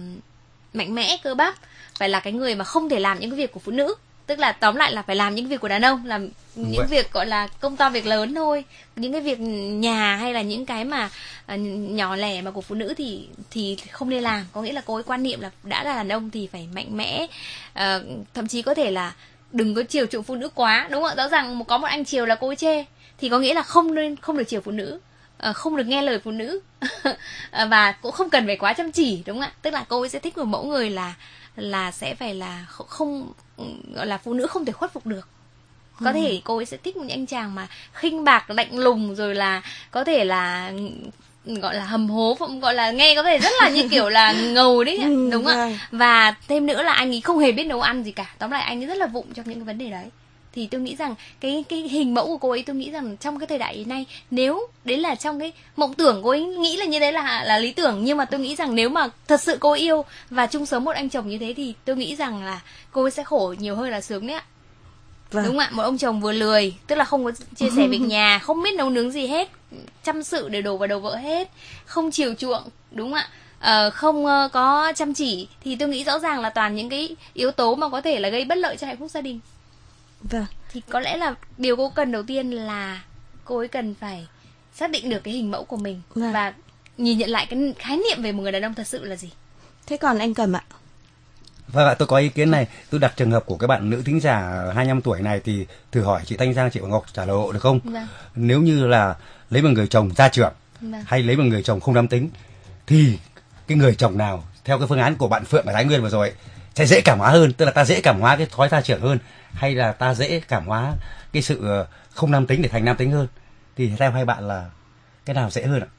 mạnh mẽ, cơ bắp, phải là cái người mà không thể làm những cái việc của phụ nữ. Tức là tóm lại là phải làm những việc của đàn ông, làm những vậy. Việc gọi là công to việc lớn thôi. Những cái việc nhà hay là những cái mà uh, nhỏ lẻ mà của phụ nữ thì thì không nên làm. Có nghĩa là cô ấy quan niệm là đã là đàn ông thì phải mạnh mẽ, uh, thậm chí có thể là đừng có chiều chuộng phụ nữ quá, đúng không ạ? Rõ ràng có một anh chiều là cô ấy chê, thì có nghĩa là không nên không được chiều phụ nữ. uh, không được nghe lời phụ nữ và cũng không cần phải quá chăm chỉ, đúng không ạ? Tức là cô ấy sẽ thích một mẫu người là là sẽ phải là không, không gọi là phụ nữ không thể khuất phục được. Có ừ. thể cô ấy sẽ thích một anh chàng mà khinh bạc, lạnh lùng, rồi là có thể là gọi là hầm hố, gọi là nghe có thể rất là như kiểu là ngầu đấy, ừ, đúng không ạ? Và thêm nữa là anh ấy không hề biết nấu ăn gì cả. Tóm lại anh ấy rất là vụng trong những cái vấn đề đấy. Thì tôi nghĩ rằng cái cái hình mẫu của cô ấy, tôi nghĩ rằng trong cái thời đại này, nếu đấy là trong cái mộng tưởng cô ấy nghĩ là như đấy là là lý tưởng, nhưng mà tôi nghĩ rằng nếu mà thật sự cô yêu và chung sống một anh chồng như thế thì tôi nghĩ rằng là cô ấy sẽ khổ nhiều hơn là sướng đấy ạ. Vâng. Đúng ạ, một ông chồng vừa lười, tức là không có chia sẻ việc nhà, không biết nấu nướng gì hết, chăm sự để đổ vào đầu vợ hết, không chiều chuộng, đúng ạ, ờ, không uh, có chăm chỉ, thì tôi nghĩ rõ ràng là toàn những cái yếu tố mà có thể là gây bất lợi cho hạnh phúc gia đình. Vâng. Thì có lẽ là điều cô cần đầu tiên là cô ấy cần phải xác định được cái hình mẫu của mình, vâng. và nhìn nhận lại cái khái niệm về một người đàn ông thật sự là gì. Thế còn anh Cầm ạ? Vâng ạ, tôi có ý kiến này. Tôi đặt trường hợp của cái bạn nữ thính giả hai mươi lăm tuổi này thì thử hỏi chị Thanh Giang, chị Ngọc trả lời hộ được không? Vâng. Nếu như là lấy một người chồng gia trưởng, vâng. hay lấy một người chồng không nam tính, thì cái người chồng nào theo cái phương án của bạn Phượng ở Thái Nguyên vừa rồi sẽ dễ cảm hóa hơn, tức là ta dễ cảm hóa cái thói gia trưởng hơn, hay là ta dễ cảm hóa cái sự không nam tính để thành nam tính hơn? Thì theo hai bạn là cái nào dễ hơn ạ?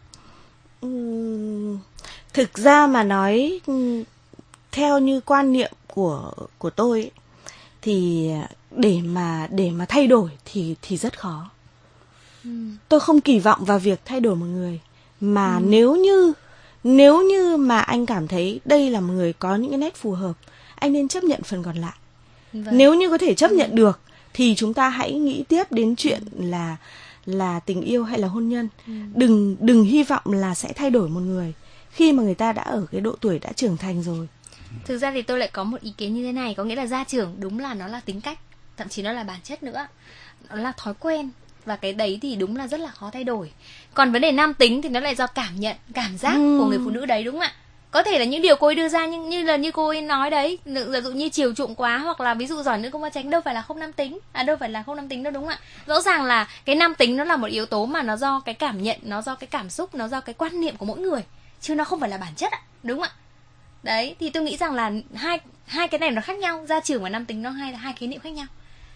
Uhm, thực ra mà nói theo như quan niệm của của tôi ấy, thì để mà để mà thay đổi thì thì rất khó. Ừ. Tôi không kỳ vọng vào việc thay đổi một người, mà ừ. nếu như nếu như mà anh cảm thấy đây là một người có những cái nét phù hợp, anh nên chấp nhận phần còn lại. Vâng. Nếu như có thể chấp nhận được thì chúng ta hãy nghĩ tiếp đến chuyện là là tình yêu hay là hôn nhân. Ừ. Đừng đừng hy vọng là sẽ thay đổi một người khi mà người ta đã ở cái độ tuổi đã trưởng thành rồi. Thực ra thì tôi lại có một ý kiến như thế này, có nghĩa là gia trưởng đúng là nó là tính cách, thậm chí nó là bản chất nữa, nó là thói quen, và cái đấy thì đúng là rất là khó thay đổi. Còn vấn đề nam tính thì nó lại do cảm nhận, cảm giác ừ. của người phụ nữ đấy, đúng không ạ? Có thể là những điều cô ấy đưa ra nhưng như là như cô ấy nói đấy, ví dụ như chiều chuộng quá, hoặc là ví dụ giỏi nữ công gia tránh, đâu phải là không nam tính, à đâu phải là không nam tính đâu, đúng không ạ? Rõ ràng là cái nam tính nó là một yếu tố mà nó do cái cảm nhận, nó do cái cảm xúc, nó do cái quan niệm của mỗi người, chứ nó không phải là bản chất ạ, đúng không ạ? Đấy, thì tôi nghĩ rằng là hai hai cái này nó khác nhau, gia trưởng và nam tính nó hai là hai khái niệm khác nhau.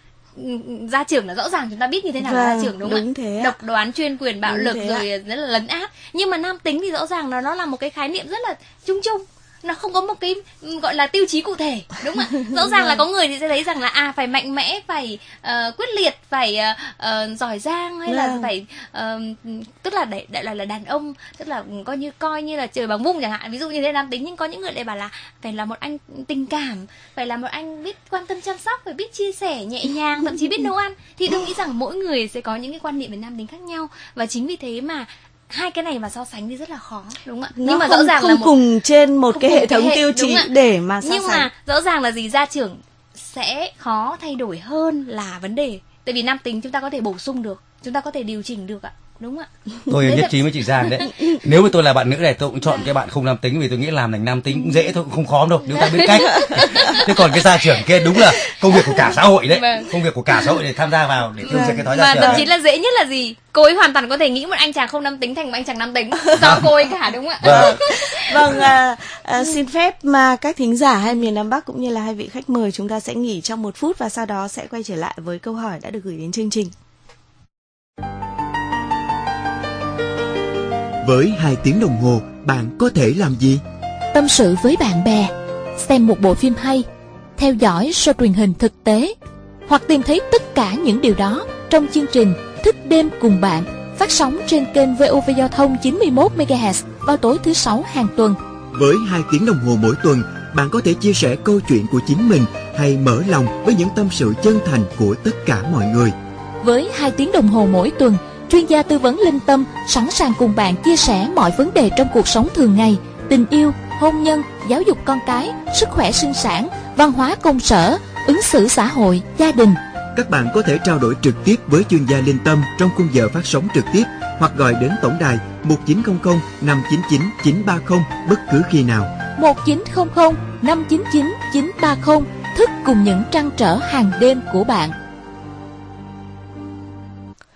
Gia trưởng là rõ ràng chúng ta biết như thế nào, vâng, là gia trưởng, đúng không ạ? Độc đoán, chuyên quyền, bạo đúng lực, rồi ạ. Rất là lấn át. Nhưng mà nam tính thì rõ ràng là nó là một cái khái niệm rất là chung chung, nó không có một cái gọi là tiêu chí cụ thể, đúng không ạ? Rõ ràng là có người thì sẽ thấy rằng là à phải mạnh mẽ, phải uh, quyết liệt, phải uh, uh, giỏi giang, hay là phải uh, tức là để đại loại là đàn ông, tức là coi như coi như là trời bằng vung chẳng hạn, ví dụ như thế nam tính. Nhưng có những người lại bảo là phải là một anh tình cảm, phải là một anh biết quan tâm chăm sóc, phải biết chia sẻ nhẹ nhàng, thậm chí biết nấu ăn. Thì tôi nghĩ rằng mỗi người sẽ có những cái quan niệm về nam tính khác nhau, và chính vì thế mà hai cái này mà so sánh thì rất là khó, đúng không ạ? Nó nhưng mà không, rõ ràng không là một, cùng trên một cái hệ thống cái hệ, tiêu chí để mà so nhưng sánh. Nhưng mà rõ ràng là gì, gia trưởng sẽ khó thay đổi hơn là vấn đề. Tại vì nam tính chúng ta có thể bổ sung được, chúng ta có thể điều chỉnh được ạ, đúng không ạ? Tôi nhất trí với chị Giang đấy. Nếu mà tôi là bạn nữ này, tôi cũng chọn cái bạn không nam tính, vì tôi nghĩ làm thành nam tính cũng dễ thôi, cũng không khó đâu, nếu ta biết cách. Thế còn cái gia trưởng kia đúng là công việc của cả xã hội đấy, vâng. công việc của cả xã hội để tham gia vào để tiêu diệt cái thói gia trưởng. Và thậm chí là dễ nhất là gì? Cô ấy hoàn toàn có thể nghĩ một anh chàng không nam tính thành một anh chàng nam tính do cô ấy cả, đúng không ạ? Vâng, vâng à, à, xin phép mà các thính giả hai miền Nam Bắc cũng như là hai vị khách mời, chúng ta sẽ nghỉ trong một phút và sau đó sẽ quay trở lại với câu hỏi đã được gửi đến chương trình. Với hai tiếng đồng hồ, bạn có thể làm gì? Tâm sự với bạn bè, xem một bộ phim hay, theo dõi show truyền hình thực tế, hoặc tìm thấy tất cả những điều đó trong chương trình Thức đêm cùng bạn, phát sóng trên kênh vê o vê Giao thông chín mươi mốt mê ga héc vào tối thứ sáu hàng tuần. Với hai tiếng đồng hồ mỗi tuần, bạn có thể chia sẻ câu chuyện của chính mình hay mở lòng với những tâm sự chân thành của tất cả mọi người. Với hai tiếng đồng hồ mỗi tuần, chuyên gia tư vấn Linh Tâm sẵn sàng cùng bạn chia sẻ mọi vấn đề trong cuộc sống thường ngày, tình yêu, hôn nhân, giáo dục con cái, sức khỏe sinh sản, văn hóa công sở, ứng xử xã hội, gia đình. Các bạn có thể trao đổi trực tiếp với chuyên gia Linh Tâm trong khung giờ phát sóng trực tiếp, hoặc gọi đến tổng đài một chín không không năm chín chín chín ba không bất cứ khi nào. một chín không không năm chín chín chín ba không, thức cùng những trăn trở hàng đêm của bạn.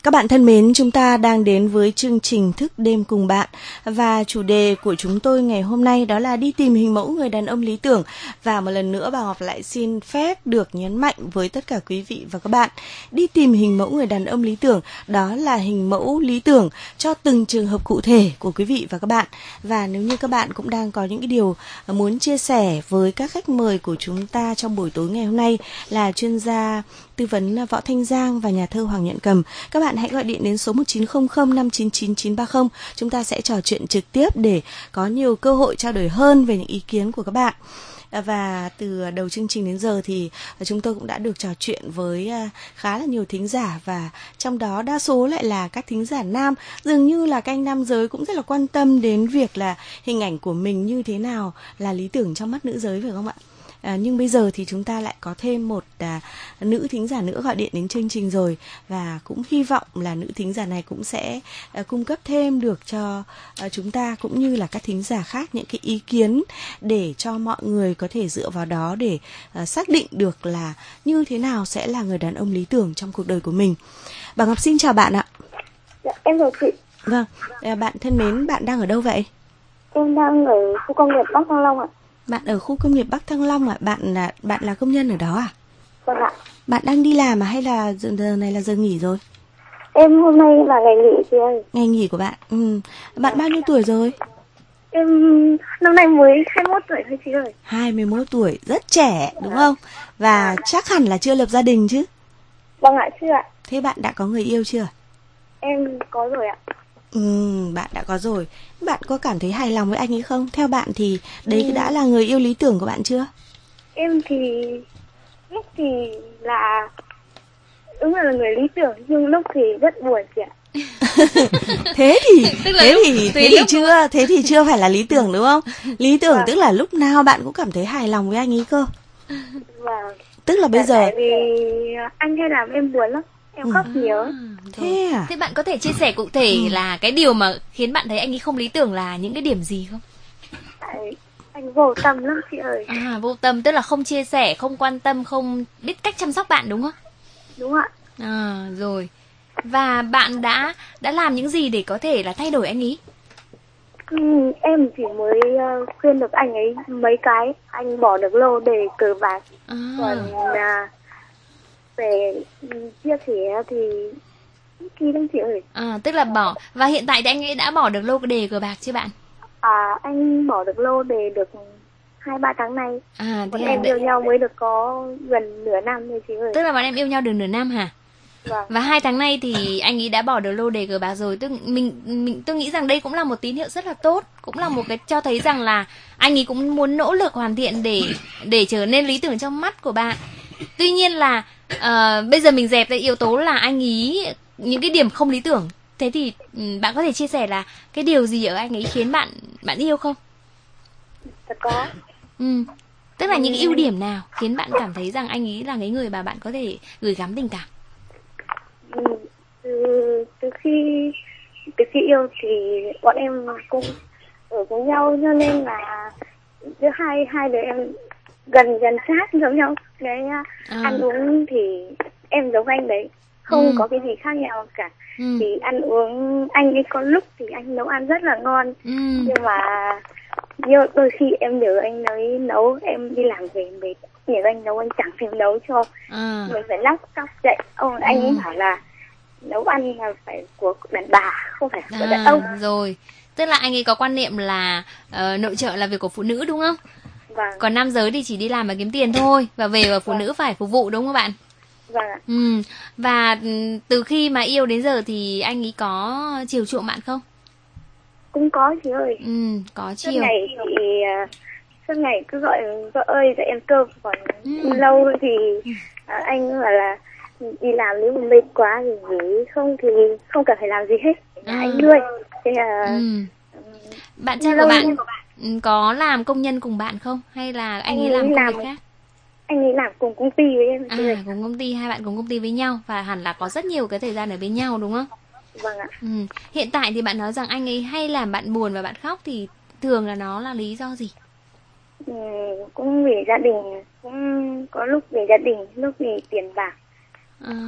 Các bạn thân mến, chúng ta đang đến với chương trình Thức đêm cùng bạn và chủ đề của chúng tôi ngày hôm nay đó là đi tìm hình mẫu người đàn ông lý tưởng. Và một lần nữa bà Ngọc lại xin phép được nhấn mạnh với tất cả quý vị và các bạn, đi tìm hình mẫu người đàn ông lý tưởng đó là hình mẫu lý tưởng cho từng trường hợp cụ thể của quý vị và các bạn. Và nếu như các bạn cũng đang có những cái điều muốn chia sẻ với các khách mời của chúng ta trong buổi tối ngày hôm nay là chuyên gia tư vấn Võ Thanh Giang và nhà thơ Hoàng Nhuận Cầm, các bạn hãy gọi điện đến số một chín không không năm chín chín chín ba không. Chúng ta sẽ trò chuyện trực tiếp để có nhiều cơ hội trao đổi hơn về những ý kiến của các bạn. Và từ đầu chương trình đến giờ thì chúng tôi cũng đã được trò chuyện với khá là nhiều thính giả, và trong đó đa số lại là các thính giả nam. Dường như là các anh nam giới cũng rất là quan tâm đến việc là hình ảnh của mình như thế nào là lý tưởng trong mắt nữ giới, phải không ạ? À, nhưng bây giờ thì chúng ta lại có thêm một à, nữ thính giả nữa gọi điện đến chương trình rồi, và cũng hy vọng là nữ thính giả này cũng sẽ à, cung cấp thêm được cho à, chúng ta cũng như là các thính giả khác những cái ý kiến để cho mọi người có thể dựa vào đó để à, xác định được là như thế nào sẽ là người đàn ông lý tưởng trong cuộc đời của mình. Bà Ngọc xin chào bạn ạ. Dạ, em chào chị. Vâng, à, bạn thân mến, bạn đang ở đâu vậy? Em đang ở khu công nghiệp Bắc Thăng Long ạ. Bạn ở khu công nghiệp Bắc Thăng Long ạ? Bạn là bạn là công nhân ở đó à? Vâng ạ. Bạn đang đi làm à hay là giờ này là giờ nghỉ rồi? Em hôm nay là ngày nghỉ chị ơi. Ngày nghỉ của bạn. Ừ. Bạn bao nhiêu tuổi rồi? Em năm nay mới hai mươi mốt tuổi thôi chị ơi. hai mươi mốt tuổi, rất trẻ đúng không? Và à. chắc hẳn là chưa lập gia đình chứ? Vâng ạ, chưa ạ. Thế bạn đã có người yêu chưa? Em có rồi ạ. Ừ, bạn đã có rồi. Bạn có cảm thấy hài lòng với anh ấy không? Theo bạn thì đấy ừ. đã là người yêu lý tưởng của bạn chưa? Em thì lúc thì là đúng là người lý tưởng, nhưng lúc thì rất buồn chị ạ. thế thì thế lúc, thì thế thì lúc... chưa thế thì chưa phải là lý tưởng đúng không? Lý tưởng à. Tức là lúc nào bạn cũng cảm thấy hài lòng với anh ấy cơ. Vâng. Tức là bây giờ tại vì anh hay làm em buồn lắm, em ừ. khóc nhiều. Thế à? Thế bạn có thể chia sẻ cụ thể ừ. là cái điều mà khiến bạn thấy anh ấy không lý tưởng là những cái điểm gì không? Tại anh vô tâm lắm chị ơi. À, vô tâm tức là không chia sẻ, không quan tâm, không biết cách chăm sóc bạn đúng không? Đúng ạ. À, rồi. Và bạn đã đã làm những gì để có thể là thay đổi anh ấy? Ừ, em chỉ mới uh, khuyên được anh ấy mấy cái, anh bỏ được lô đề cờ bạc. À. Còn uh, về chia sẻ thì kỳ lắm chị ơi. À, tức là bỏ. Và hiện tại thì anh ấy đã bỏ được lô đề cờ bạc chưa bạn? À, anh bỏ được lô đề được hai ba tháng nay. À, bọn em yêu nhau mới được có gần nửa năm thôi chị ơi. Tức là bọn em yêu nhau được nửa năm hả? Vâng. Và hai tháng nay thì anh ấy đã bỏ được lô đề cờ bạc rồi. Tức mình mình tôi nghĩ rằng đây cũng là một tín hiệu rất là tốt, cũng là một cái cho thấy rằng là anh ấy cũng muốn nỗ lực hoàn thiện để để trở nên lý tưởng trong mắt của bạn. Tuy nhiên là uh, bây giờ mình dẹp cái yếu tố là anh ấy những cái điểm không lý tưởng. Thế thì um, bạn có thể chia sẻ là cái điều gì ở anh ấy khiến bạn bạn yêu không? Thật có. Ừ. Tức là những ưu điểm nào khiến bạn cảm thấy rằng anh ấy là cái người mà bạn có thể gửi gắm tình cảm? Ừ, từ, từ khi từ khi yêu thì bọn em cũng ở với nhau, cho nên là giữa hai hai đứa em gần gần sát giống nhau. Cái à. ăn uống thì em giống anh đấy, không ừ. có cái gì khác nhau cả. Ừ. Thì ăn uống anh ấy có lúc thì anh nấu ăn rất là ngon, ừ. nhưng mà nhiều đôi khi em nhớ anh ấy nấu, em đi làm về mệt, nhớ anh nấu anh chẳng thèm nấu cho, à. mình phải lóc cóc dậy. Ông anh ấy ừ. bảo là nấu ăn là phải của đàn bà, không phải của à, đàn ông. Rồi, tức là anh ấy có quan niệm là uh, nội trợ là việc của phụ nữ đúng không? Vâng. Còn nam giới thì chỉ đi làm và kiếm tiền thôi, và về và phụ vâng. nữ phải phục vụ đúng không bạn? Vâng ạ. Ừ. Và từ khi mà yêu đến giờ thì anh ấy có chiều chuộng bạn không? Cũng có chị ơi. Ừ, có chiều. Suốt ngày thì uh, suốt ngày cứ gọi vợ ơi dậy ăn cơm, còn ừ. lâu thì uh, anh bảo là đi làm nếu mà mệt quá thì nghỉ, không thì không cần phải làm gì hết, à. anh nuôi. Thế là ừ. bạn trai của bạn có làm công nhân cùng bạn không, hay là anh, anh ấy làm công việc khác? Anh ấy làm cùng công ty với em. À, cùng công ty, hai bạn cùng công ty với nhau và hẳn là có rất nhiều cái thời gian ở bên nhau đúng không? Vâng ạ. Ừ. Hiện tại thì bạn nói rằng anh ấy hay làm bạn buồn và bạn khóc, thì thường là nó là lý do gì? Ừ, cũng vì gia đình, cũng có lúc vì gia đình, lúc vì tiền bạc. À,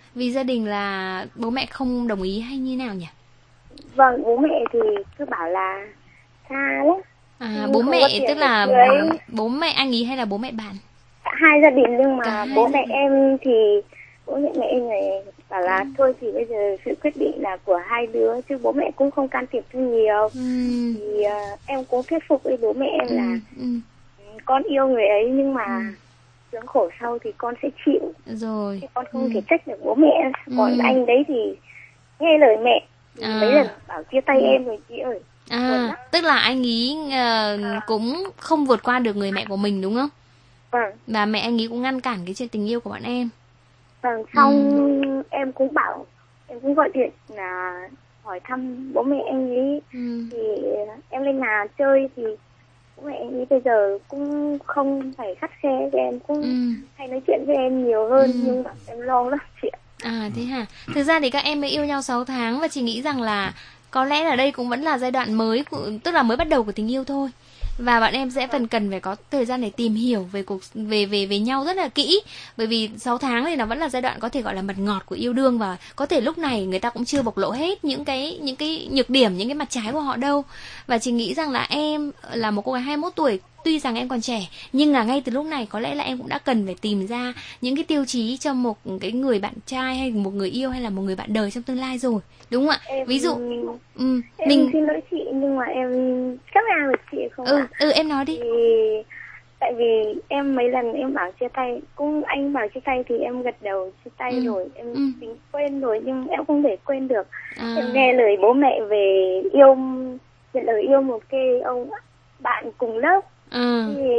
Vì gia đình là bố mẹ không đồng ý hay như nào nhỉ? Vâng, bố mẹ thì cứ bảo là xa lắm. À, bố mẹ tức là bố mẹ anh ý hay là bố mẹ bạn? Cả hai gia đình, nhưng mà bố mẹ đình. em thì bố mẹ mẹ em này bảo là ừ. thôi thì bây giờ sự quyết định là của hai đứa, chứ bố mẹ cũng không can thiệp cho nhiều. Ừ. Thì uh, em cũng thuyết phục với bố mẹ em là ừ. Ừ. con yêu người ấy, nhưng mà ừ. sướng khổ sau thì con sẽ chịu. Rồi. Chứ con không ừ. thể trách được bố mẹ. Còn ừ. anh đấy thì nghe lời mẹ. À. Mấy lần bảo chia tay ừ. em rồi chị ơi. À, tức là anh ý uh, à. cũng không vượt qua được người mẹ của mình đúng không? Vâng. Và mẹ anh ý cũng ngăn cản cái chuyện tình yêu của bọn em. Vâng, xong ừ. em cũng bảo, em cũng gọi điện là hỏi thăm bố mẹ anh ấy. Ừ. Thì em lên nhà chơi thì bố mẹ anh ấy bây giờ cũng không phải khắt khe với em, cũng ừ. hay nói chuyện với em nhiều hơn, ừ. nhưng mà em lo lắm chị ạ. À thế hả? Thực ra thì các em mới yêu nhau sáu tháng và chị nghĩ rằng là có lẽ là đây cũng vẫn là giai đoạn mới, tức là mới bắt đầu của tình yêu thôi. Và bạn em sẽ phần cần phải có thời gian để tìm hiểu về cuộc về về về nhau rất là kỹ, bởi vì sáu tháng thì nó vẫn là giai đoạn có thể gọi là mật ngọt của yêu đương, và có thể lúc này người ta cũng chưa bộc lộ hết những cái những cái nhược điểm, những cái mặt trái của họ đâu. Và chị nghĩ rằng là em là một cô gái hai mươi mốt tuổi, tuy rằng em còn trẻ, nhưng là ngay từ lúc này có lẽ là em cũng đã cần phải tìm ra những cái tiêu chí cho một cái người bạn trai hay một người yêu hay là một người bạn đời trong tương lai rồi, đúng không ạ? Em, ví dụ um, em mình xin lỗi chị, nhưng mà em chắc là với chị không ừ ạ? ừ em nói đi. Thì tại vì em mấy lần em bảo chia tay, cũng anh bảo chia tay thì em gật đầu chia tay ừ. rồi em ừ. tính quên rồi, nhưng em không thể quên được. À. Em nghe lời bố mẹ về yêu, nhận lời yêu một cái ông bạn cùng lớp. Ừ. Thì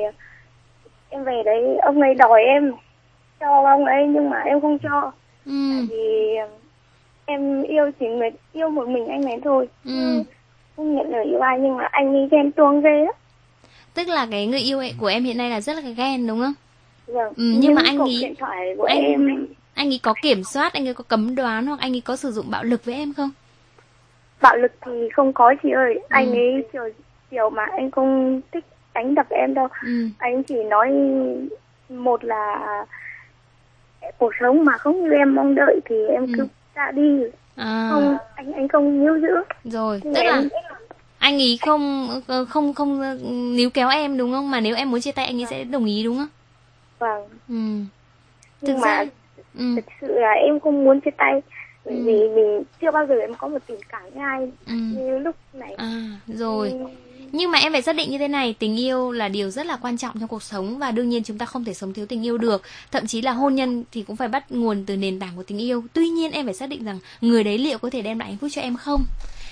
em về đấy, ông ấy đòi em cho ông ấy, nhưng mà em không cho. Ừ. Tại vì em yêu chỉ người yêu một mình anh ấy thôi. Ừ. Không nhận lời yêu ai, nhưng mà anh ấy ghen tuông ghê lắm. Tức là cái người yêu của em hiện nay là rất là ghen đúng không? Vâng. Ừ, nhưng, nhưng mà anh ấy điện thoại của anh, em anh ấy có kiểm soát, anh ấy có cấm đoán hoặc anh ấy có sử dụng bạo lực với em không? Bạo lực thì không có chị ơi. Ừ. Anh ấy chiều chiều mà anh không thích đánh đập em đâu. Ừ. Anh chỉ nói một là cuộc sống mà không như em mong đợi thì em ừ. cứ ra đi. À. Không, anh anh không níu giữ. Rồi, nhưng tức là em... anh ấy không không không níu kéo em đúng không? Mà nếu em muốn chia tay anh ấy à. sẽ đồng ý đúng không? Vâng. Ừ. Thực nhưng ra mà ừ. thực sự là em không muốn chia tay. Bởi ừ. vì mình chưa bao giờ em có một tình cảm với ai ừ. như lúc này. À, rồi. Ừ. Nhưng mà em phải xác định như thế này, tình yêu là điều rất là quan trọng trong cuộc sống, và đương nhiên chúng ta không thể sống thiếu tình yêu được. Thậm chí là hôn nhân thì cũng phải bắt nguồn từ nền tảng của tình yêu. Tuy nhiên em phải xác định rằng người đấy liệu có thể đem lại hạnh phúc cho em không?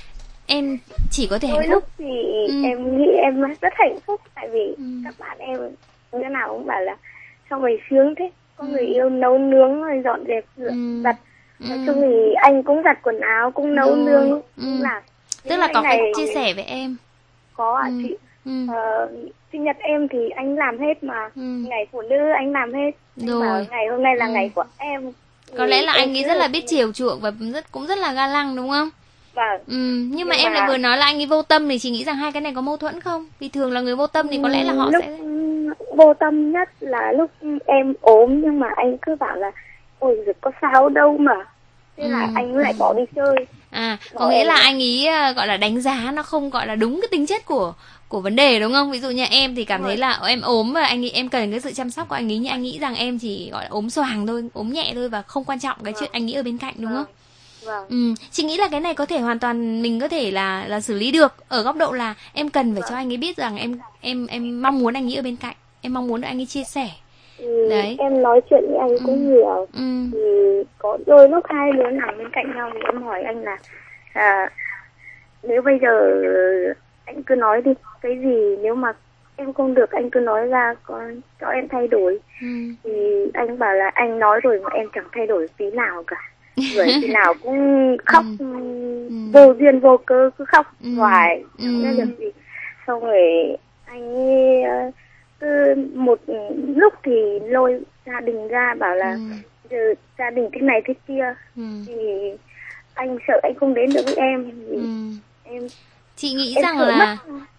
Em chỉ có thể hạnh phúc. Lúc thì ừ. em nghĩ em rất hạnh phúc, tại vì ừ. các bạn em đứa nào cũng bảo là sao mày sướng thế, có ừ. người yêu nấu nướng rồi dọn dẹp rửa ừ. giặt. Nói ừ. chung thì anh cũng giặt quần áo, cũng nấu rồi. nướng, cũng ừ. làm. Tức là có này... cách chia sẻ với em. Có ạ à, ừ. chị. Ừ. Ờ, sinh nhật em thì anh làm hết mà. Ừ. Ngày phụ nữ anh làm hết. Rồi. Anh ngày hôm nay là ừ. ngày của em. Có lẽ là anh ấy rất là biết chiều chuộng và rất cũng rất là ga lăng đúng không? Vâng. Ừ. Nhưng, Nhưng mà, mà em lại vừa nói là anh ấy vô tâm, thì chị nghĩ rằng hai cái này có mâu thuẫn không? Vì thường là người vô tâm thì có lẽ là họ lúc sẽ vô tâm nhất là lúc em ốm, nhưng mà anh cứ bảo là ôi giời có sao đâu mà. Thế ừ. là anh lại bỏ đi chơi. À, có nghĩa là anh ý gọi là đánh giá nó không gọi là đúng cái tính chất của của vấn đề đúng không? Ví dụ như em thì cảm thấy là em ốm và anh nghĩ em cần cái sự chăm sóc của anh ấy, nhưng anh nghĩ rằng em chỉ gọi là ốm xoàng thôi, ốm nhẹ thôi và không quan trọng cái chuyện anh nghĩ ở bên cạnh đúng không? Vâng. Ừ, chị nghĩ là cái này có thể hoàn toàn mình có thể là là xử lý được ở góc độ là em cần phải vâng. cho anh ấy biết rằng em em em mong muốn anh ấy ở bên cạnh, em mong muốn anh ấy chia sẻ. Ừ, đấy. Em nói chuyện với anh ừ. cũng nhiều. Ừ. Thì có đôi lúc hai đứa nằm bên cạnh nhau thì em hỏi anh là à, nếu bây giờ anh cứ nói đi, cái gì nếu mà em không được anh cứ nói ra, con cho em thay đổi. Ừ. Thì anh bảo là anh nói rồi mà em chẳng thay đổi tí nào cả. Rồi khi nào cũng khóc ừ. vô duyên vô cớ, cứ khóc ừ. hoài chẳng ừ. được gì. Xong rồi anh ấy cứ một lúc thì lôi gia đình ra bảo là ừ. giờ gia đình thế này thế kia ừ. thì anh sợ anh không đến được với em. Thì ừ. em chị nghĩ em rằng là mất.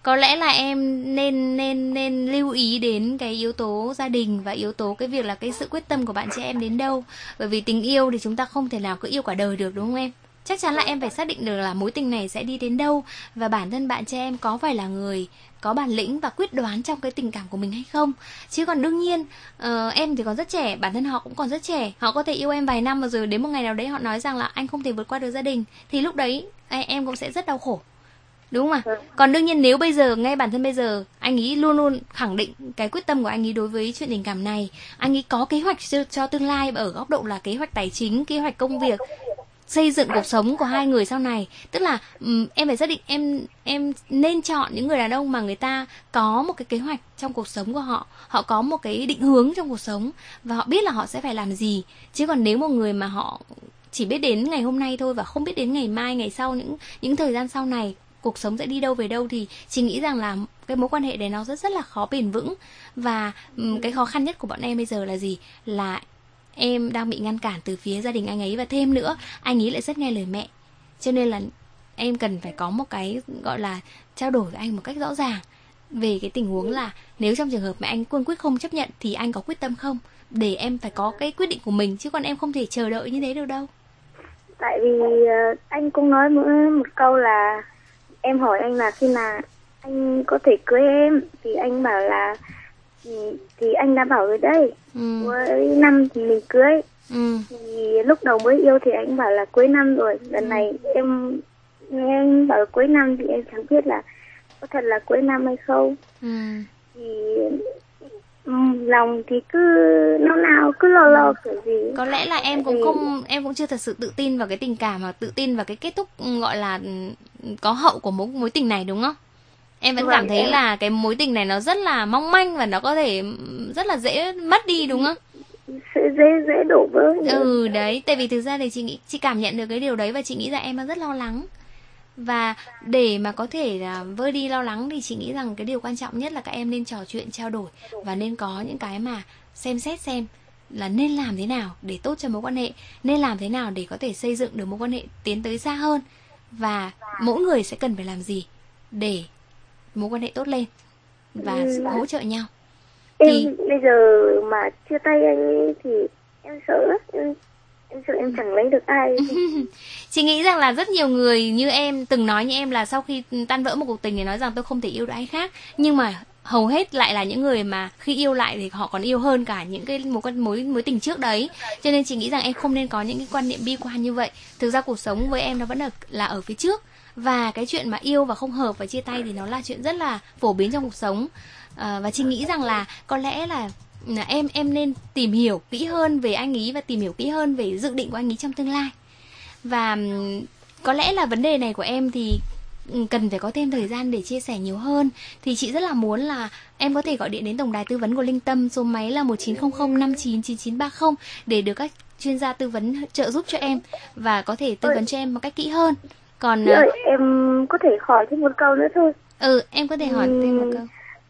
Có lẽ là em nên nên nên lưu ý đến cái yếu tố gia đình và yếu tố cái việc là cái sự quyết tâm của bạn trẻ em đến đâu. Bởi vì tình yêu thì chúng ta không thể nào cứ yêu cả đời được, đúng không em? Chắc chắn là em phải xác định được là mối tình này sẽ đi đến đâu, và bản thân bạn trẻ em có phải là người có bản lĩnh và quyết đoán trong cái tình cảm của mình hay không. Chứ còn đương nhiên uh, em thì còn rất trẻ, bản thân họ cũng còn rất trẻ. Họ có thể yêu em vài năm mà rồi đến một ngày nào đấy họ nói rằng là anh không thể vượt qua được gia đình, thì lúc đấy em cũng sẽ rất đau khổ, đúng không ạ? Còn đương nhiên nếu bây giờ, ngay bản thân bây giờ, anh ấy luôn luôn khẳng định cái quyết tâm của anh ấy đối với chuyện tình cảm này, anh ấy có kế hoạch cho, cho tương lai ở góc độ là kế hoạch tài chính, kế hoạch công việc, xây dựng cuộc sống của hai người sau này. Tức là um, em phải xác định em em nên chọn những người đàn ông mà người ta có một cái kế hoạch trong cuộc sống của họ, họ có một cái định hướng trong cuộc sống và họ biết là họ sẽ phải làm gì. Chứ còn nếu một người mà họ chỉ biết đến ngày hôm nay thôi và không biết đến ngày mai, ngày sau, những những thời gian sau này cuộc sống sẽ đi đâu về đâu, thì chị nghĩ rằng là cái mối quan hệ đấy nó rất rất là khó bền vững. Và um, cái khó khăn nhất của bọn em bây giờ là gì? Là em đang bị ngăn cản từ phía gia đình anh ấy, và thêm nữa anh ấy lại rất nghe lời mẹ, cho nên là em cần phải có một cái gọi là trao đổi với anh một cách rõ ràng về cái tình huống là nếu trong trường hợp mà anh cương quyết không chấp nhận thì anh có quyết tâm không, để em phải có cái quyết định của mình, chứ còn em không thể chờ đợi như thế được đâu. Tại vì uh, anh cũng nói một, một câu là em hỏi anh là khi nào anh có thể cưới em, thì anh bảo là thì, thì anh đã bảo rồi đấy, ừ. cuối năm thì mình cưới. ừ. Thì lúc đầu mới yêu thì anh bảo là cuối năm rồi, lần ừ. này em nghe anh bảo cuối năm thì em chẳng biết là có thật là cuối năm hay không. ừ. Thì um, lòng thì cứ nó nào cứ lo lo kiểu gì. Có lẽ là em cũng thì... không em cũng chưa thật sự tự tin vào cái tình cảm, hoặc tự tin vào cái kết thúc gọi là có hậu của mối mối tình này, đúng không? Em vẫn cảm thấy là cái mối tình này nó rất là mong manh và nó có thể rất là dễ mất đi, đúng không? Sẽ dễ dễ đổ vỡ. Ừ đấy, tại vì thực ra thì chị nghĩ chị cảm nhận được cái điều đấy, và chị nghĩ là em đang rất lo lắng. Và để mà có thể là vơi đi lo lắng thì chị nghĩ rằng cái điều quan trọng nhất là các em nên trò chuyện, trao đổi, và nên có những cái mà xem xét xem là nên làm thế nào để tốt cho mối quan hệ, nên làm thế nào để có thể xây dựng được mối quan hệ tiến tới xa hơn, và mỗi người sẽ cần phải làm gì để mối quan hệ tốt lên và ừ. hỗ trợ nhau. Em thì bây giờ mà chia tay anh ấy thì em sợ lắm, em, em sợ em chẳng lấy được ai. Chị nghĩ rằng là rất nhiều người như em từng nói như em là sau khi tan vỡ một cuộc tình thì nói rằng tôi không thể yêu được ai khác, nhưng mà hầu hết lại là những người mà khi yêu lại thì họ còn yêu hơn cả những cái mối mối mối tình trước đấy. Cho nên chị nghĩ rằng em không nên có những cái quan niệm bi quan như vậy. Thực ra cuộc sống với em nó vẫn là, là ở phía trước, và cái chuyện mà yêu và không hợp và chia tay thì nó là chuyện rất là phổ biến trong cuộc sống. à, Và chị nghĩ rằng là có lẽ là em em nên tìm hiểu kỹ hơn về anh ấy và tìm hiểu kỹ hơn về dự định của anh ấy trong tương lai. Và có lẽ là vấn đề này của em thì cần phải có thêm thời gian để chia sẻ nhiều hơn. Thì chị rất là muốn là em có thể gọi điện đến tổng đài tư vấn của Linh Tâm, số máy là một chín không không năm chín chín chín ba không, để được các chuyên gia tư vấn trợ giúp cho em và có thể tư vấn cho em một cách kỹ hơn. Còn Rồi, em có thể hỏi thêm một câu nữa thôi. Ừ, em có thể hỏi ừ, thêm một câu.